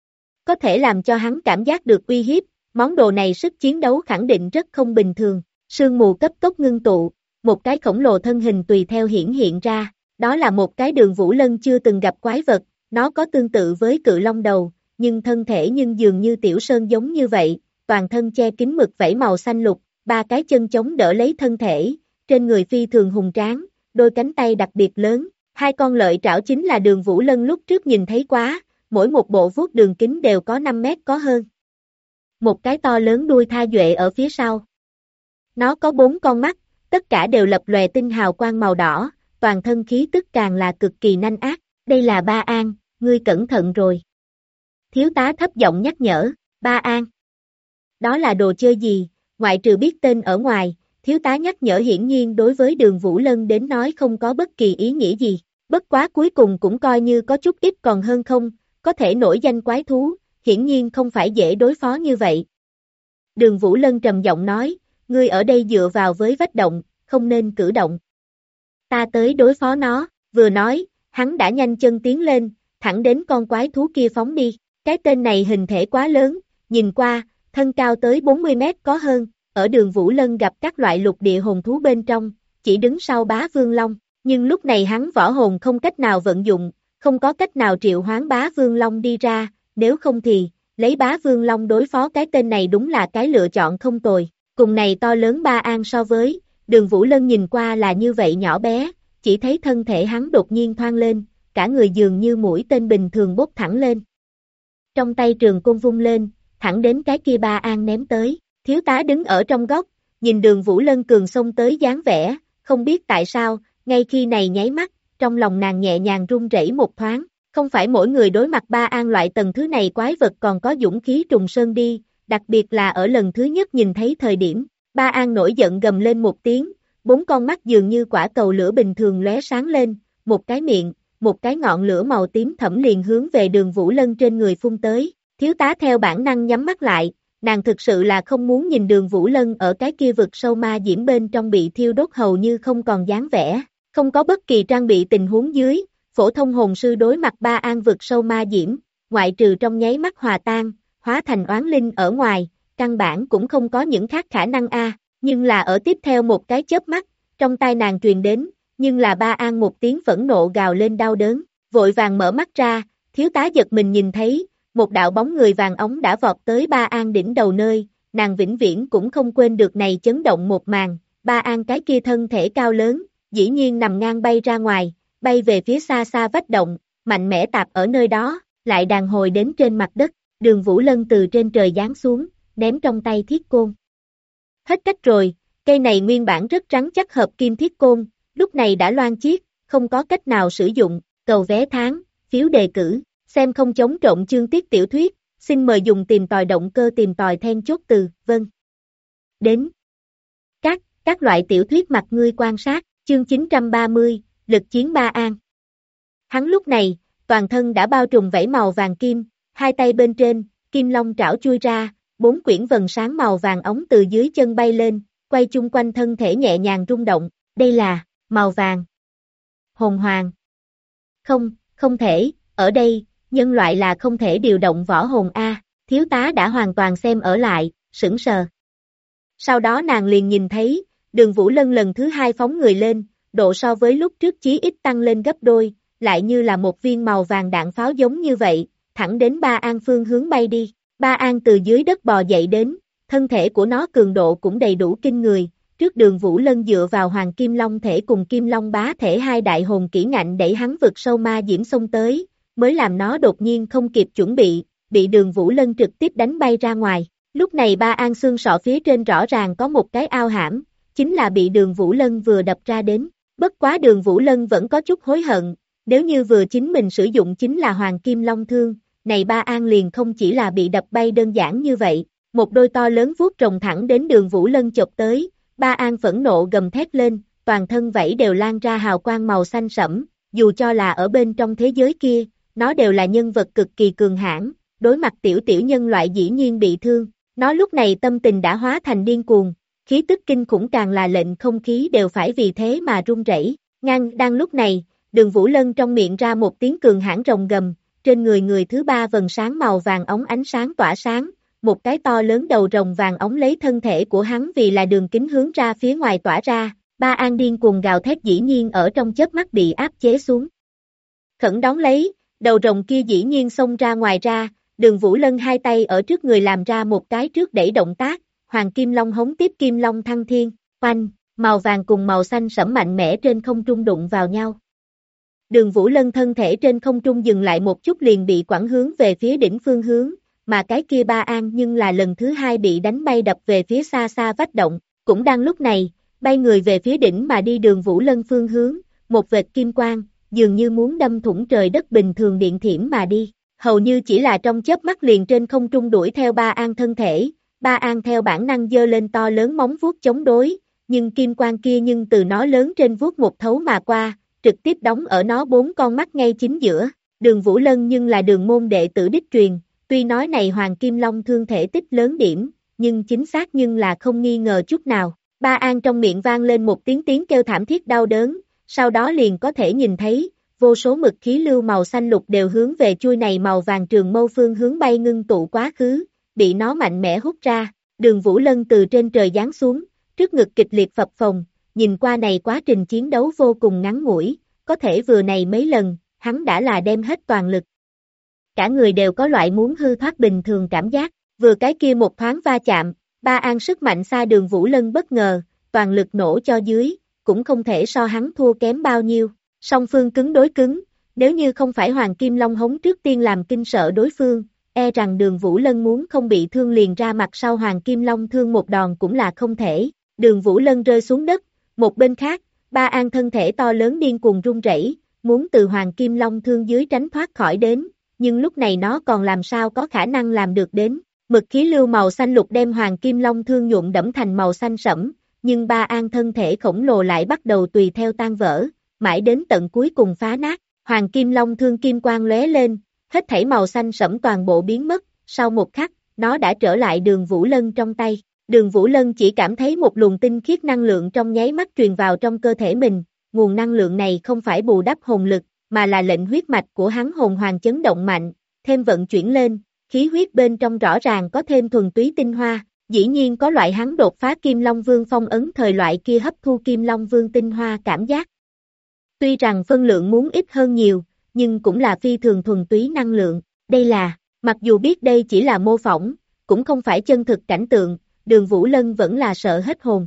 S2: Có thể làm cho hắn cảm giác được uy hiếp, món đồ này sức chiến đấu khẳng định rất không bình thường, sương mù cấp tốc ngưng tụ, một cái khổng lồ thân hình tùy theo hiện ra, đó là một cái Đường Vũ Lân chưa từng gặp quái vật, nó có tương tự với cự long đầu, nhưng thân thể dường như tiểu sơn giống như vậy, toàn thân che kín mực vảy màu xanh lục, ba cái chân chống đỡ lấy thân thể, trên người phi thường hùng tráng, đôi cánh tay đặc biệt lớn, hai con lợi trảo chính là Đường Vũ Lân lúc trước nhìn thấy quá, mỗi một bộ vuốt đường kính đều có 5 mét có hơn. Một cái to lớn đuôi tha duệ ở phía sau. Nó có 4 con mắt, tất cả đều lập lòe tinh hào quang màu đỏ, toàn thân khí tức càng là cực kỳ nanh ác, đây là Ba An, ngươi cẩn thận rồi. Thiếu tá thấp giọng nhắc nhở, Ba An. Đó là đồ chơi gì, ngoại trừ biết tên ở ngoài, thiếu tá nhắc nhở hiển nhiên đối với Đường Vũ Lân đến nói không có bất kỳ ý nghĩa gì, bất quá cuối cùng cũng coi như có chút ít còn hơn không, có thể nổi danh quái thú, hiển nhiên không phải dễ đối phó như vậy. Đường Vũ Lân trầm giọng nói, ngươi ở đây dựa vào với vách động, không nên cử động. Ta tới đối phó nó, vừa nói, hắn đã nhanh chân tiến lên, thẳng đến con quái thú kia phóng đi, cái tên này hình thể quá lớn, nhìn qua, thân cao tới 40 mét có hơn, ở Đường Vũ Lân gặp các loại lục địa hồn thú bên trong, chỉ đứng sau Bá Vương Long, nhưng lúc này hắn võ hồn không cách nào vận dụng, không có cách nào triệu hoán Bá Vương Long đi ra, nếu không thì, lấy Bá Vương Long đối phó cái tên này đúng là cái lựa chọn không tồi, cùng này to lớn Ba An so với, Đường Vũ Lân nhìn qua là như vậy nhỏ bé, chỉ thấy thân thể hắn đột nhiên thoang lên, cả người dường như mũi tên bình thường bốc thẳng lên. Trong tay trường côn vung lên, thẳng đến cái kia Ba An ném tới, thiếu tá đứng ở trong góc, nhìn Đường Vũ Lân cường xông tới dáng vẻ, không biết tại sao, ngay khi này nháy mắt, trong lòng nàng nhẹ nhàng run rẩy một thoáng, không phải mỗi người đối mặt Ba An loại tầng thứ này quái vật còn có dũng khí trùng sơn đi, đặc biệt là ở lần thứ nhất nhìn thấy thời điểm, Ba An nổi giận gầm lên một tiếng, 4 con mắt dường như quả cầu lửa bình thường lóe sáng lên, một cái miệng, một cái ngọn lửa màu tím thẫm liền hướng về Đường Vũ Lân trên người phun tới, thiếu tá theo bản năng nhắm mắt lại, nàng thực sự là không muốn nhìn Đường Vũ Lân ở cái kia vực sâu ma diễm bên trong bị thiêu đốt hầu như không còn dáng vẻ, không có bất kỳ trang bị tình huống dưới, phổ thông hồn sư đối mặt Ba An vực sâu ma diễm, ngoại trừ trong nháy mắt hòa tan, hóa thành oán linh ở ngoài, căn bản cũng không có những khác khả năng nhưng là ở tiếp theo một cái chớp mắt, trong tai nàng truyền đến, nhưng là Ba An một tiếng phẫn nộ gào lên đau đớn, vội vàng mở mắt ra, thiếu tá giật mình nhìn thấy, một đạo bóng người vàng ống đã vọt tới Ba An đỉnh đầu nơi, nàng vĩnh viễn cũng không quên được này chấn động một màn, Ba An cái kia thân thể cao lớn, dĩ nhiên nằm ngang bay ra ngoài, bay về phía xa xa vách động, mạnh mẽ tạp ở nơi đó, lại đàn hồi đến trên mặt đất, Đường Vũ Lân từ trên trời giáng xuống, ném trong tay thiết côn. Hết cách rồi, cây này nguyên bản rất rắn chắc hợp kim thiết côn, lúc này đã loang chiếc, không có cách nào sử dụng, cầu vé tháng, phiếu đề cử, xem không chống trộn chương tiết tiểu thuyết, xin mời dùng tìm tòi động cơ tìm tòi then chốt từ, vâng. Đến. Các loại tiểu thuyết mặt ngươi quan sát, chương 930, lực chiến Ba An. Hắn lúc này, toàn thân đã bao trùm vảy màu vàng kim, hai tay bên trên, kim long trảo chui ra, 4 quyển vần sáng màu vàng ống từ dưới chân bay lên, quay chung quanh thân thể nhẹ nhàng rung động, đây là, màu vàng. Hồn hoàng. Không thể, ở đây, nhân loại là không thể điều động võ hồn thiếu tá đã hoàn toàn xem ở lại, sững sờ. Sau đó nàng liền nhìn thấy, Đường Vũ Lân lần thứ 2 phóng người lên, độ so với lúc trước chí ít tăng lên gấp đôi, lại như là một viên màu vàng đạn pháo giống như vậy, thẳng đến Ba An phương hướng bay đi. Ba An từ dưới đất bò dậy đến, thân thể của nó cường độ cũng đầy đủ kinh người, trước Đường Vũ Lân dựa vào Hoàng Kim Long thể cùng Kim Long bá thể hai đại hồn kỹ ngạnh đẩy hắn vực sâu ma diễm xông tới, mới làm nó đột nhiên không kịp chuẩn bị Đường Vũ Lân trực tiếp đánh bay ra ngoài. Lúc này Ba An xương sọ phía trên rõ ràng có một cái ao hãm, chính là bị Đường Vũ Lân vừa đập ra đến. Bất quá Đường Vũ Lân vẫn có chút hối hận, nếu như vừa chính mình sử dụng chính là Hoàng Kim Long Thương, này Ba An liền không chỉ là bị đập bay đơn giản như vậy, một đôi to lớn vuốt rồng thẳng đến Đường Vũ Lân chộp tới, Ba An phẫn nộ gầm thét lên, toàn thân vảy đều lan ra hào quang màu xanh sẫm, dù cho là ở bên trong thế giới kia, nó đều là nhân vật cực kỳ cường hãn, đối mặt tiểu tiểu nhân loại dĩ nhiên bị thương, nó lúc này tâm tình đã hóa thành điên cuồng, khí tức kinh khủng càng là lệnh không khí đều phải vì thế mà run rẩy. Đang lúc này, Đường Vũ Lân trong miệng ra một tiếng cường hãn rồng gầm, trên người người thứ ba vầng sáng màu vàng óng ánh sáng tỏa sáng, một cái to lớn đầu rồng vàng óng lấy thân thể của hắn vì là đường kính hướng ra phía ngoài tỏa ra, Ba An điên cuồng gào thét dĩ nhiên ở trong chớp mắt bị áp chế xuống. Khẩn đón lấy, đầu rồng kia dĩ nhiên xông ra ngoài ra, Đường Vũ Lân hai tay ở trước người làm ra một cái trước đẩy động tác, Hoàng Kim Long hống tiếp Kim Long thăng thiên, oanh, màu vàng cùng màu xanh sẫm mạnh mẽ trên không trung đụng vào nhau. Đường Vũ Lân thân thể trên không trung dừng lại một chút liền bị quẳng hướng về phía đỉnh phương hướng, mà cái kia Ba An nhưng là lần thứ hai bị đánh bay đập về phía xa xa vách động, cũng đang lúc này, bay người về phía đỉnh mà đi Đường Vũ Lân phương hướng, một vệt kim quang, dường như muốn đâm thủng trời đất bình thường điện thiểm mà đi, hầu như chỉ là trong chớp mắt liền trên không trung đuổi theo Ba An thân thể, Ba An theo bản năng giơ lên to lớn móng vuốt chống đối, nhưng kim quang kia nhưng từ nó lớn trên vuốt một thấu mà qua, trực tiếp đóng ở nó bốn con mắt ngay chính giữa, Đường Vũ Lân nhưng là đường môn đệ tử đích truyền, tuy nói này Hoàng Kim Long thương thể tích lớn điểm, nhưng chính xác nhưng là không nghi ngờ chút nào, Ba An trong miệng vang lên một tiếng kêu thảm thiết đau đớn, sau đó liền có thể nhìn thấy, vô số mực khí lưu màu xanh lục đều hướng về chuôi này màu vàng trường mâu phương hướng bay ngưng tụ quá khứ, bị nó mạnh mẽ hút ra, Đường Vũ Lân từ trên trời giáng xuống, trước ngực kịch liệt phập phồng, nhìn qua này quá trình chiến đấu vô cùng ngắn ngủi, có thể vừa này mấy lần, hắn đã là đem hết toàn lực. Cả người đều có loại muốn hư thoát bình thường cảm giác, vừa cái kia một thoáng va chạm, Ba An sức mạnh xa Đường Vũ Lân bất ngờ, toàn lực nổ cho dưới, cũng không thể so hắn thua kém bao nhiêu, song phương cứng đối cứng, nếu như không phải Hoàng Kim Long hống trước tiên làm kinh sợ đối phương, e rằng Đường Vũ Lân muốn không bị thương liền ra mặt sau Hoàng Kim Long thương một đòn cũng là không thể, Đường Vũ Lân rơi xuống đất, một bên khác, Ba An thân thể to lớn điên cuồng run rẩy, muốn từ Hoàng Kim Long thương dưới tránh thoát khỏi đến, nhưng lúc này nó còn làm sao có khả năng làm được đến, mực khí lưu màu xanh lục đem Hoàng Kim Long thương nhuộm đẫm thành màu xanh sẫm, nhưng Ba An thân thể khổng lồ lại bắt đầu tùy theo tan vỡ, mãi đến tận cuối cùng phá nát, Hoàng Kim Long thương kim quang lóe lên, hết thảy màu xanh sẫm toàn bộ biến mất, sau một khắc, nó đã trở lại Đường Vũ Lân trong tay. Đường Vũ Lân chỉ cảm thấy một luồng tinh khiết năng lượng trong nháy mắt truyền vào trong cơ thể mình, nguồn năng lượng này không phải bù đắp hồn lực, mà là lệnh huyết mạch của hắn hồn hoàng chấn động mạnh, thêm vận chuyển lên, khí huyết bên trong rõ ràng có thêm thuần túy tinh hoa, dĩ nhiên có loại hắn đột phá Kim Long Vương phong ấn thời loại kia hấp thu Kim Long Vương tinh hoa cảm giác. Tuy rằng phân lượng muốn ít hơn nhiều, nhưng cũng là phi thường thuần túy năng lượng, đây là, mặc dù biết đây chỉ là mô phỏng, cũng không phải chân thực cảnh tượng, Đường Vũ Lân vẫn là sợ hết hồn.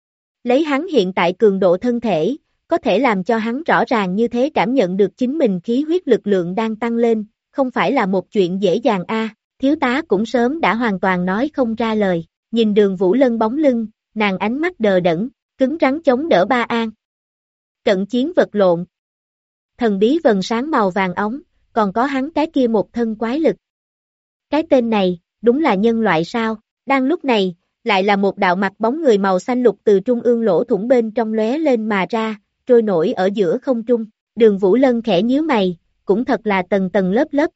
S2: Lấy hắn hiện tại cường độ thân thể, có thể làm cho hắn rõ ràng như thế cảm nhận được chính mình khí huyết lực lượng đang tăng lên, không phải là một chuyện dễ dàng thiếu tá cũng sớm đã hoàn toàn nói không ra lời, nhìn Đường Vũ Lân bóng lưng, nàng ánh mắt đờ đẫn, cứng rắn chống đỡ Ba An. Cận chiến vật lộn. Thần bí vầng sáng màu vàng óng, còn có hắn cái kia một thân quái lực. Cái tên này, đúng là nhân loại sao? Đang lúc này, lại là một đạo mặt bóng người màu xanh lục từ trung ương lỗ thủng bên trong lóe lên mà ra, trôi nổi ở giữa không trung. Đường Vũ Lân khẽ nhíu mày, cũng thật là tầng tầng lớp lớp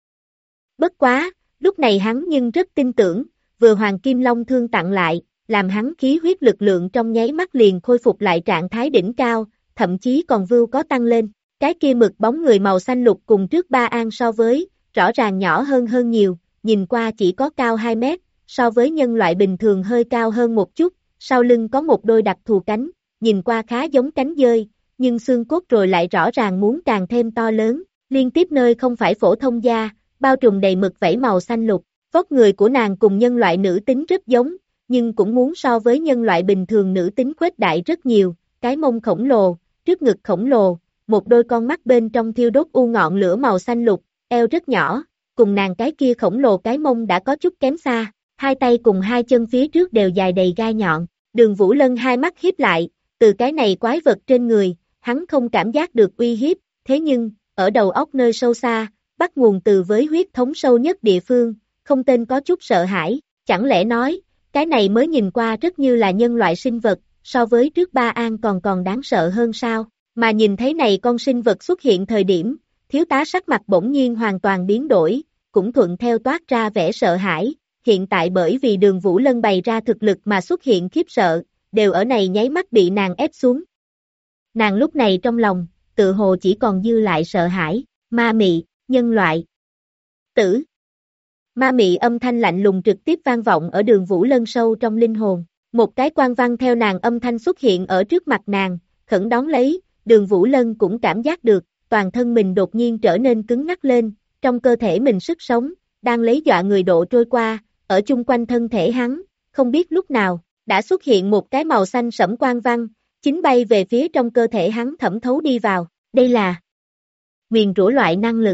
S2: Bất quá, lúc này hắn nhưng rất tin tưởng, vừa Hoàng Kim Long thương tặng lại, làm hắn khí huyết lực lượng trong nháy mắt liền khôi phục lại trạng thái đỉnh cao, thậm chí còn vưu có tăng lên. Cái kia mực bóng người màu xanh lục cùng trước Ba An so với, rõ ràng nhỏ hơn nhiều, nhìn qua chỉ có cao 2 mét, so với nhân loại bình thường hơi cao hơn một chút, sau lưng có một đôi đặc thù cánh, nhìn qua khá giống cánh dơi, nhưng xương cốt rồi lại rõ ràng muốn càng thêm to lớn, liên tiếp nơi không phải phổ thông da, bao trùm đầy mực vảy màu xanh lục, vóc người của nàng cùng nhân loại nữ tính rất giống, nhưng cũng muốn so với nhân loại bình thường nữ tính khuếch đại rất nhiều, cái mông khổng lồ, trước ngực khổng lồ, một đôi con mắt bên trong thiêu đốt u ngọn lửa màu xanh lục, eo rất nhỏ, cùng nàng cái kia khổng lồ cái mông đã có chút kém xa, hai tay cùng hai chân phía trước đều dài đầy gai nhọn, Đường Vũ Lân hai mắt híp lại, từ cái này quái vật trên người, hắn không cảm giác được uy hiếp, thế nhưng, ở đầu óc nơi sâu xa, bắt nguồn từ với huyết thống sâu nhất địa phương, không tên có chút sợ hãi, chẳng lẽ nói, cái này mới nhìn qua rất như là nhân loại sinh vật, so với trước Ba An còn đáng sợ hơn sao, mà nhìn thấy này con sinh vật xuất hiện thời điểm, thiếu tá sắc mặt bỗng nhiên hoàn toàn biến đổi, cũng thuận theo toát ra vẻ sợ hãi, hiện tại bởi vì Đường Vũ Lân bày ra thực lực mà xuất hiện khiếp sợ, đều ở này nháy mắt bị nàng ép xuống. Nàng lúc này trong lòng, tự hồ chỉ còn dư lại sợ hãi, ma mị, nhân loại, tử. Ma mị âm thanh lạnh lùng trực tiếp vang vọng ở Đường Vũ Lân sâu trong linh hồn, một cái quan văn theo nàng âm thanh xuất hiện ở trước mặt nàng, khẩn đón lấy, Đường Vũ Lân cũng cảm giác được, toàn thân mình đột nhiên trở nên cứng ngắc lên, trong cơ thể mình sức sống, đang lấy dọa người độ trôi qua, ở chung quanh thân thể hắn, không biết lúc nào, đã xuất hiện một cái màu xanh sẫm quang văn, chính bay về phía trong cơ thể hắn thẩm thấu đi vào, đây là nguyền rủa loại năng lực.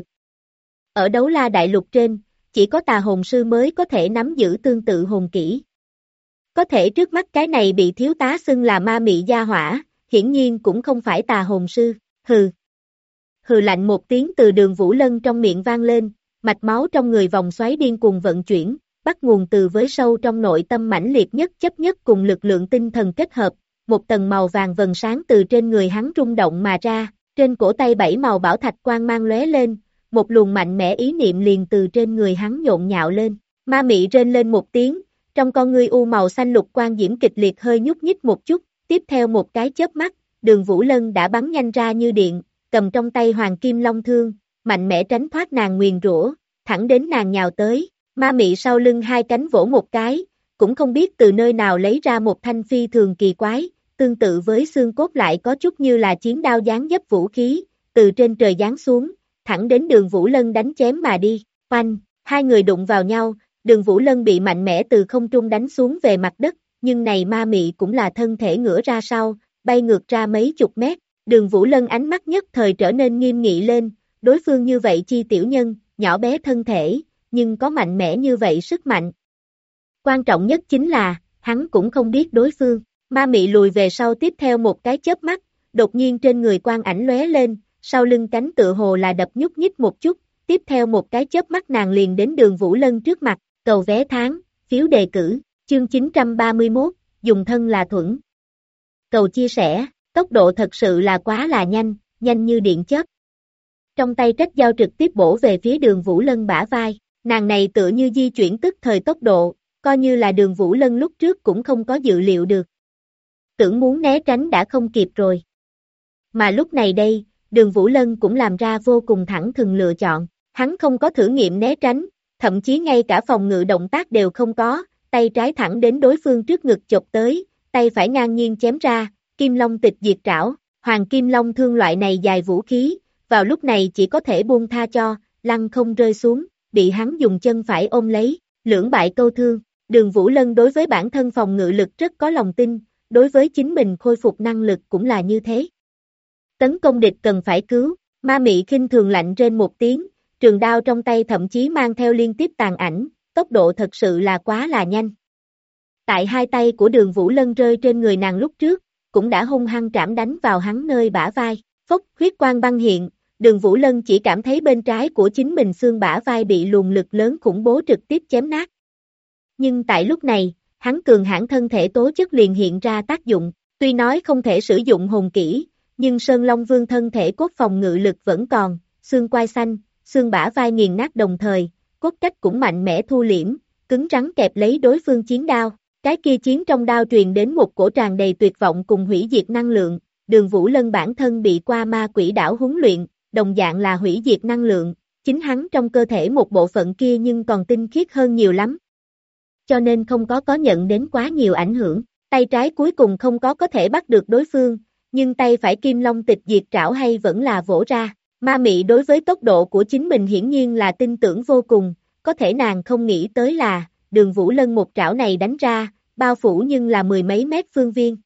S2: Ở Đấu La Đại Lục trên, chỉ có tà hồn sư mới có thể nắm giữ tương tự hồn kỹ. Có thể trước mắt cái này bị thiếu tá xưng là ma mị gia hỏa, hiển nhiên cũng không phải tà hồn sư, hừ. Hừ lạnh một tiếng từ Đường Vũ Lân trong miệng vang lên, mạch máu trong người vòng xoáy điên cuồng vận chuyển, bắt nguồn từ với sâu trong nội tâm mãnh liệt nhất chấp nhất cùng lực lượng tinh thần kết hợp, một tầng màu vàng vầng sáng từ trên người hắn rung động mà ra, trên cổ tay 7 màu bảo thạch quang mang lóe lên, một luồng mạnh mẽ ý niệm liền từ trên người hắn nhộn nhạo lên, ma mị rên lên một tiếng, trong con ngươi u màu xanh lục quang diễm kịch liệt hơi nhúc nhích một chút, tiếp theo một cái chớp mắt, Đường Vũ Lân đã bắn nhanh ra như điện, cầm trong tay hoàng kim long thương, mạnh mẽ tránh thoát nàng nguyền rủa, thẳng đến nàng nhào tới, ma mị sau lưng hai cánh vỗ một cái, cũng không biết từ nơi nào lấy ra một thanh phi thường kỳ quái, tương tự với xương cốt lại có chút như là chiến đao dáng dấp vũ khí, từ trên trời giáng xuống, thẳng đến Đường Vũ Lân đánh chém mà đi, oanh, hai người đụng vào nhau, Đường Vũ Lân bị mạnh mẽ từ không trung đánh xuống về mặt đất, nhưng này ma mị cũng là thân thể ngửa ra sau, bay ngược ra mấy chục mét, Đường Vũ Lân ánh mắt nhất thời trở nên nghiêm nghị lên, đối phương như vậy chi tiểu nhân, nhỏ bé thân thể, nhưng có mạnh mẽ như vậy sức mạnh. Quan trọng nhất chính là, hắn cũng không biết đối phương, ma mị lùi về sau tiếp theo một cái chớp mắt, đột nhiên trên người quang ảnh lóe lên, sau lưng cánh tựa hồ là đập nhúc nhích một chút, tiếp theo một cái chớp mắt nàng liền đến Đường Vũ Lân trước mặt, cầu vé tháng, phiếu đề cử, chương 931, dùng thân là thuẫn. Cầu chia sẻ, tốc độ thật sự là quá là nhanh, nhanh như điện chớp. Trong tay trách dao trực tiếp bổ về phía Đường Vũ Lân bả vai, nàng này tựa như di chuyển tức thời tốc độ, coi như là Đường Vũ Lân lúc trước cũng không có dự liệu được. Tưởng muốn né tránh đã không kịp rồi. Mà lúc này đây, Đường Vũ Lân cũng làm ra vô cùng thẳng thừng lựa chọn, hắn không có thử nghiệm né tránh, thậm chí ngay cả phòng ngự động tác đều không có, tay trái thẳng đến đối phương trước ngực chộp tới, tay phải ngang nhiên chém ra, Kim Long tịch diệt trảo, Hoàng Kim Long thương loại này dài vũ khí, vào lúc này chỉ có thể buông tha cho, lăn không rơi xuống, bị hắn dùng chân phải ôm lấy, lưỡng bại câu thương. Đường Vũ Lân đối với bản thân phòng ngự lực rất có lòng tin, đối với chính mình khôi phục năng lực cũng là như thế. Tấn công địch cần phải cứu, ma mị khinh thường lạnh rên một tiếng, trường đao trong tay thậm chí mang theo liên tiếp tàn ảnh, tốc độ thật sự là quá là nhanh. Tại hai tay của Đường Vũ Lân rơi trên người nàng lúc trước, cũng đã hung hăng trảm đánh vào hắn nơi bả vai, phốc huyết quang băng hiện, Đường Vũ Lân chỉ cảm thấy bên trái của chính mình xương bả vai bị luồng lực lớn khủng bố trực tiếp chém nát. Nhưng tại lúc này, hắn cường hãn thân thể tố chất liền hiện ra tác dụng, tuy nói không thể sử dụng hồn kỹ, nhưng Sơn Long Vương thân thể cốt phòng ngự lực vẫn còn, xương quai xanh, xương bả vai nghiền nát đồng thời, cốt cách cũng mạnh mẽ thu liễm, cứng rắn kẹp lấy đối phương chiến đao, cái kia chiến trong đao truyền đến một cổ tràn đầy tuyệt vọng cùng hủy diệt năng lượng, Đường Vũ Lân bản thân bị qua ma quỷ đảo huấn luyện, đồng dạng là hủy diệt năng lượng, chính hắn trong cơ thể một bộ phận kia nhưng còn tinh khiết hơn nhiều lắm. Cho nên không có nhận đến quá nhiều ảnh hưởng, tay trái cuối cùng không có thể bắt được đối phương, nhưng tay phải Kim Long tịch diệt trảo hay vẫn là vỗ ra, ma mị đối với tốc độ của chính mình hiển nhiên là tin tưởng vô cùng, có thể nàng không nghĩ tới là, Đường Vũ Lân một trảo này đánh ra, bao phủ nhưng là mười mấy mét phương viên.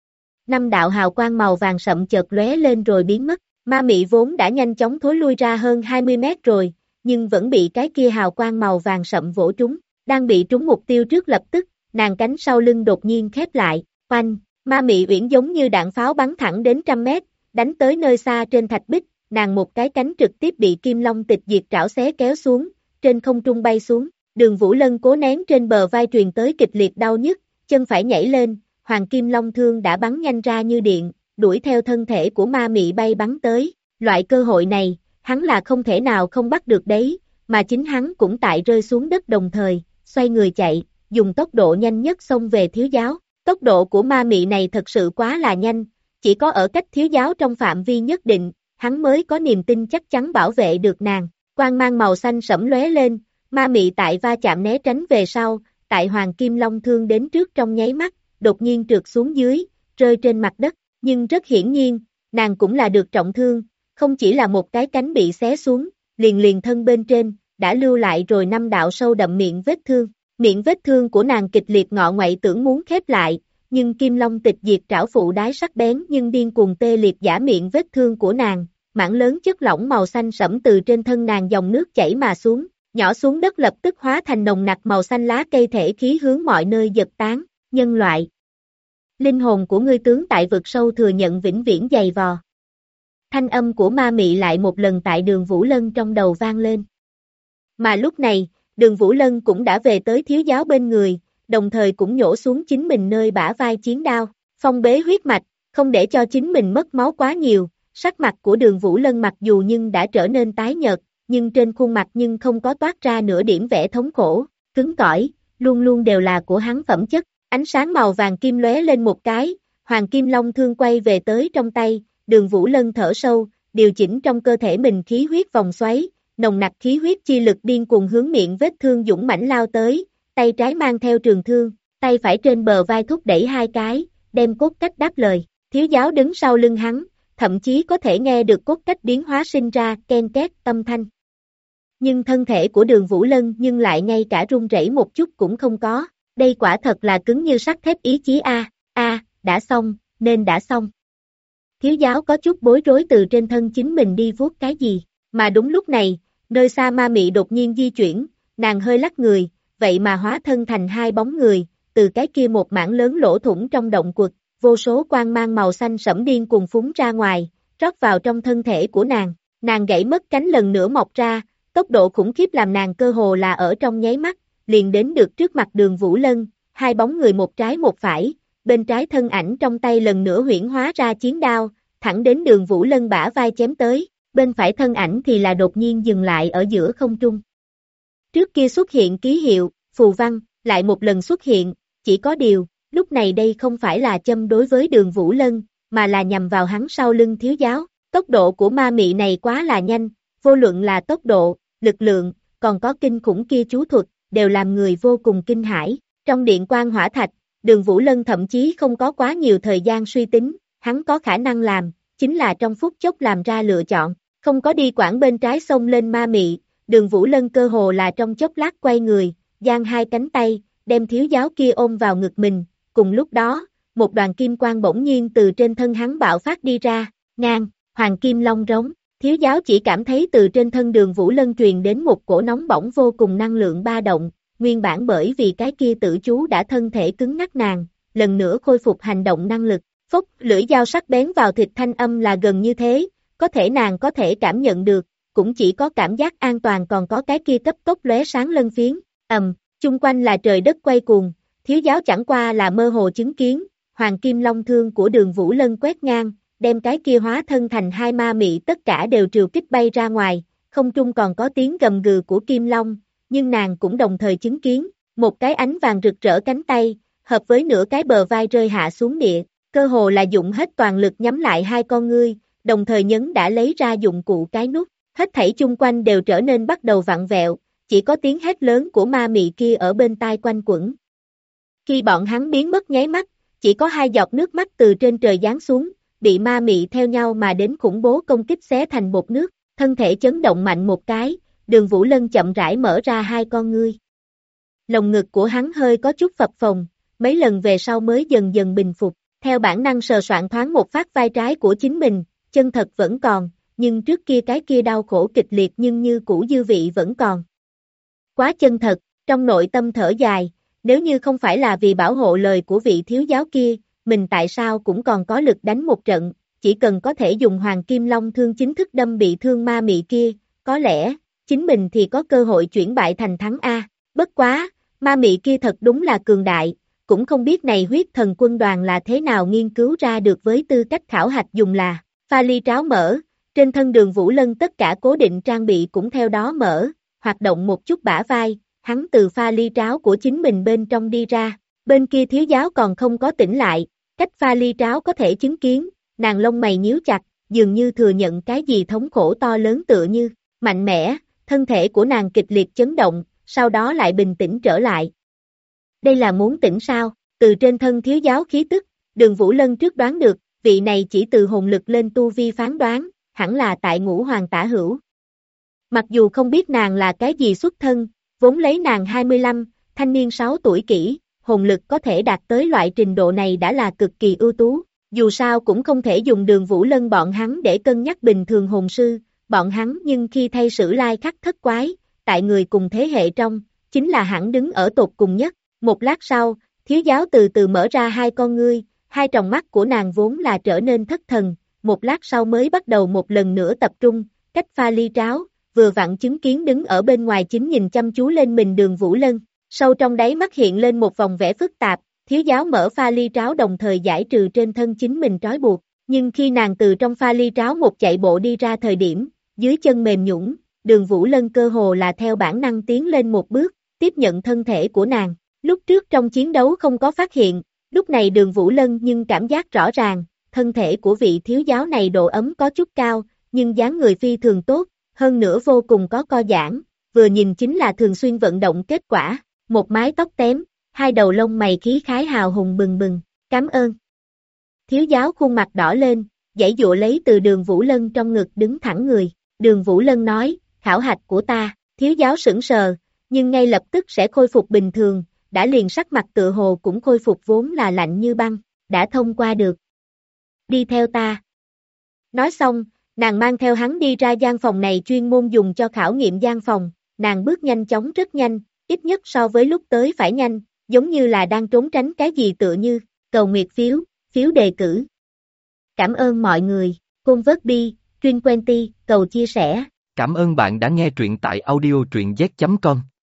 S2: 5 đạo hào quang màu vàng sậm chợt lóe lên rồi biến mất, ma mị vốn đã nhanh chóng thối lui ra hơn 20 mét rồi, nhưng vẫn bị cái kia hào quang màu vàng sậm vỗ trúng, đang bị trúng mục tiêu trước lập tức, nàng cánh sau lưng đột nhiên khép lại, Oanh, ma mị uyển giống như đạn pháo bắn thẳng đến 100 mét, đánh tới nơi xa trên thạch bích, nàng một cái cánh trực tiếp bị Kim Long Tịch Diệt trảo xé kéo xuống, trên không trung bay xuống. Đường Vũ Lân cố nén trên bờ vai truyền tới kịch liệt đau nhức, chân phải nhảy lên, Hoàng Kim Long thương đã bắn nhanh ra như điện, đuổi theo thân thể của ma mị bay bắn tới. Loại cơ hội này, hắn là không thể nào không bắt được đấy, mà chính hắn cũng tại rơi xuống đất đồng thời, xoay người chạy, dùng tốc độ nhanh nhất xông về Thiếu Giáo. Tốc độ của ma mị này thật sự quá là nhanh, chỉ có ở cách Thiếu Giáo trong phạm vi nhất định, hắn mới có niềm tin chắc chắn bảo vệ được nàng. Quang mang màu xanh sẫm lóe lên, ma mị tại va chạm né tránh về sau, tại Hoàng Kim Long thương đến trước trong nháy mắt, đột nhiên trượt xuống dưới, rơi trên mặt đất, nhưng rất hiển nhiên, nàng cũng là được trọng thương, không chỉ là một cái cánh bị xé xuống, liền thân bên trên, đã lưu lại rồi 5 đạo sâu đậm miệng vết thương. Miệng vết thương của nàng kịch liệt ngọ ngoại tưởng muốn khép lại, nhưng Kim Long Tịch Diệt trảo phụ đái sắc bén nhưng điên cuồng tê liệt giả miệng vết thương của nàng, mảng lớn chất lỏng màu xanh sẫm từ trên thân nàng dòng nước chảy mà xuống, nhỏ xuống đất lập tức hóa thành nồng nặc màu xanh lá cây thể khí hướng mọi nơi giật tán. Nhân loại, linh hồn của ngươi tướng tại vực sâu thừa nhận vĩnh viễn dày vò. Thanh âm của ma mị lại một lần tại Đường Vũ Lân trong đầu vang lên. Mà lúc này, Đường Vũ Lân cũng đã về tới Thiếu Giáo bên người, đồng thời cũng nhổ xuống chính mình nơi bả vai chiến đao, phong bế huyết mạch, không để cho chính mình mất máu quá nhiều. Sắc mặt của Đường Vũ Lân mặc dù nhưng đã trở nên tái nhợt, nhưng trên khuôn mặt nhưng không có toát ra nửa điểm vẻ thống khổ, cứng cỏi, luôn luôn đều là của hắn phẩm chất. Ánh sáng màu vàng kim lóe lên một cái, Hoàng Kim Long thương quay về tới trong tay, Đường Vũ Lân thở sâu, điều chỉnh trong cơ thể mình khí huyết vòng xoáy, nồng nặc khí huyết chi lực điên cuồng hướng miệng vết thương dũng mãnh lao tới, tay trái mang theo trường thương, tay phải trên bờ vai thúc đẩy 2 cái, đem cốt cách đáp lời. Thiếu Giáo đứng sau lưng hắn, thậm chí có thể nghe được cốt cách biến hóa sinh ra ken két âm thanh. Nhưng thân thể của Đường Vũ Lân nhưng lại ngay cả run rẩy một chút cũng không có, đây quả thật là cứng như sắt thép ý chí đã xong, nên đã xong. Thiếu Giáo có chút bối rối từ trên thân chính mình đi vuốt cái gì, mà đúng lúc này, nơi xa ma mị đột nhiên di chuyển, nàng hơi lắc người, vậy mà hóa thân thành 2 bóng người, từ cái kia một mảng lớn lỗ thủng trong động quật, vô số quang mang màu xanh sẫm điên cuồng phúng ra ngoài, rót vào trong thân thể của nàng gãy mất cánh lần nữa mọc ra, tốc độ khủng khiếp làm nàng cơ hồ là ở trong nháy mắt, liền đến được trước mặt Đường Vũ Lân, 2 bóng người một trái một phải, bên trái thân ảnh trong tay lần nữa huyễn hóa ra chiến đao, thẳng đến Đường Vũ Lân bả vai chém tới, bên phải thân ảnh thì là đột nhiên dừng lại ở giữa không trung. Trước kia xuất hiện ký hiệu, phù văn, lại một lần xuất hiện, chỉ có điều, lúc này đây không phải là châm đối với Đường Vũ Lân, mà là nhằm vào hắn sau lưng Thiếu Giáo. Tốc độ của ma mị này quá là nhanh, vô luận là tốc độ, lực lượng, còn có kinh khủng kia chú thuật, đều làm người vô cùng kinh hãi. Trong điện quan hỏa thạch, Đường Vũ Lân thậm chí không có quá nhiều thời gian suy tính, hắn có khả năng làm, chính là trong phút chốc làm ra lựa chọn, không có đi quản bên trái xông lên ma mị, Đường Vũ Lân cơ hồ là trong chốc lát quay người, giang 2 cánh tay, đem Thiếu Giáo kia ôm vào ngực mình, cùng lúc đó, một đoàn kim quang bỗng nhiên từ trên thân hắn bạo phát đi ra, ngang, Hoàng Kim Long rống, Thiếu Giáo chỉ cảm thấy từ trên thân Đường Vũ Lân truyền đến một cổ nóng bỏng vô cùng năng lượng ba động, nguyên bản bởi vì cái kia tử chú đã thân thể cứng ngắc nàng, lần nữa khôi phục hành động năng lực, phốc, lưỡi dao sắc bén vào thịt thanh âm là gần như thế, có thể nàng có thể cảm nhận được, cũng chỉ có cảm giác an toàn còn có cái kia cấp tốc lóe sáng lân phiến, chung quanh là trời đất quay cuồng, Thiếu Giáo chẳng qua là mơ hồ chứng kiến, Hoàng Kim Long thương của Đường Vũ Lân quét ngang, đem cái kia hóa thân thành 2 ma mị tất cả đều triều kích bay ra ngoài, không trung còn có tiếng gầm gừ của Kim Long, nhưng nàng cũng đồng thời chứng kiến, một cái ánh vàng rực rỡ cánh tay, hợp với nửa cái bờ vai rơi hạ xuống địa, cơ hồ là dụng hết toàn lực nhắm lại 2 con ngươi, đồng thời nhấn đã lấy ra dụng cụ cái nút, hết thảy chung quanh đều trở nên bắt đầu vặn vẹo, chỉ có tiếng hét lớn của ma mị kia ở bên tai quanh quẩn. Khi bọn hắn biến mất nháy mắt, chỉ có 2 giọt nước mắt từ trên trời giáng xuống, bị ma mị theo nhau mà đến khủng bố công kích xé thành bột nước, thân thể chấn động mạnh một cái, Đường Vũ Lân chậm rãi mở ra 2 con ngươi. Lồng ngực của hắn hơi có chút phập phồng, mấy lần về sau mới dần dần bình phục, theo bản năng sờ soạn thoáng một phát vai trái của chính mình, chân thật vẫn còn, nhưng trước kia cái kia đau khổ kịch liệt nhưng như cũ dư vị vẫn còn. Quá chân thật, trong nội tâm thở dài, nếu như không phải là vì bảo hộ lời của vị Thiếu Giáo kia, mình tại sao cũng còn có lực đánh một trận, chỉ cần có thể dùng Hoàng Kim Long thương chính thức đâm bị thương ma mị kia, có lẽ, chính mình thì có cơ hội chuyển bại thành thắng A. Bất quá, ma mị kia thật đúng là cường đại, cũng không biết này huyết thần quân đoàn là thế nào nghiên cứu ra được với tư cách khảo hạch dùng là pha ly tráo mở, trên thân Đường Vũ Lân tất cả cố định trang bị cũng theo đó mở, hoạt động một chút bả vai, hắn từ pha ly tráo của chính mình bên trong đi ra, bên kia thiếu giáo còn không có tỉnh lại, cách pha ly tráo có thể chứng kiến, nàng lông mày nhíu chặt, dường như thừa nhận cái gì thống khổ to lớn tựa như, mạnh mẽ, thân thể của nàng kịch liệt chấn động, sau đó lại bình tĩnh trở lại. Đây là muốn tỉnh sao? Từ trên thân thiếu giáo khí tức, Đường Vũ Lân trước đoán được, vị này chỉ từ hồn lực lên tu vi phán đoán, hẳn là tại Ngũ Hoàng tả hữu. Mặc dù không biết nàng là cái gì xuất thân, vốn lấy nàng 25, thanh niên 6 tuổi kỹ, hồn lực có thể đạt tới loại trình độ này đã là cực kỳ ưu tú, dù sao cũng không thể dùng Đường Vũ Lân bọn hắn để cân nhắc bình thường hồn sư, bọn hắn nhưng khi thay sử lai khắc thất quái, tại người cùng thế hệ trong, chính là hẳn đứng ở tột cùng nhất. Một lát sau, thiếu giáo từ từ mở ra hai con ngươi, hai tròng mắt của nàng vốn là trở nên thất thần, một lát sau mới bắt đầu một lần nữa tập trung, cách pha ly tráo, vừa vặn chứng kiến đứng ở bên ngoài chính nhìn chăm chú lên mình Đường Vũ Lân, sâu trong đáy mắt hiện lên một vòng vẻ phức tạp, thiếu giáo mở pha ly tráo đồng thời giải trừ trên thân chính mình trói buộc, nhưng khi nàng từ trong pha ly tráo một chạy bộ đi ra thời điểm, dưới chân mềm nhũn, Đường Vũ Lân cơ hồ là theo bản năng tiến lên một bước, tiếp nhận thân thể của nàng. Lúc trước trong chiến đấu không có phát hiện, lúc này Đường Vũ Lân nhưng cảm giác rõ ràng, thân thể của vị thiếu giáo này độ ấm có chút cao, nhưng dáng người phi thường tốt, hơn nữa vô cùng có co giãn, vừa nhìn chính là thường xuyên vận động kết quả, một mái tóc tém, hai đầu lông mày khí khái hào hùng bừng bừng, cảm ơn. Thiếu giáo khuôn mặt đỏ lên, giãy giụa lấy từ Đường Vũ Lân trong ngực đứng thẳng người, Đường Vũ Lân nói, khảo hạch của ta, thiếu giáo sững sờ, nhưng ngay lập tức sẽ khôi phục bình thường, đã liền sắc mặt tựa hồ cũng khôi phục vốn là lạnh như băng, đã thông qua được. Đi theo ta. Nói xong, nàng mang theo hắn đi ra gian phòng này chuyên môn dùng cho khảo nghiệm gian phòng, nàng bước nhanh chóng rất nhanh, ít nhất so với lúc tới phải nhanh, giống như là đang trốn tránh cái gì tựa như, cầu nguyệt phiếu, phiếu đề cử. Cảm ơn mọi người, Côn Vớt Bi, Truyền Quen Ti, cầu chia sẻ.
S1: Cảm ơn bạn đã nghe truyện tại audio truyện z.com.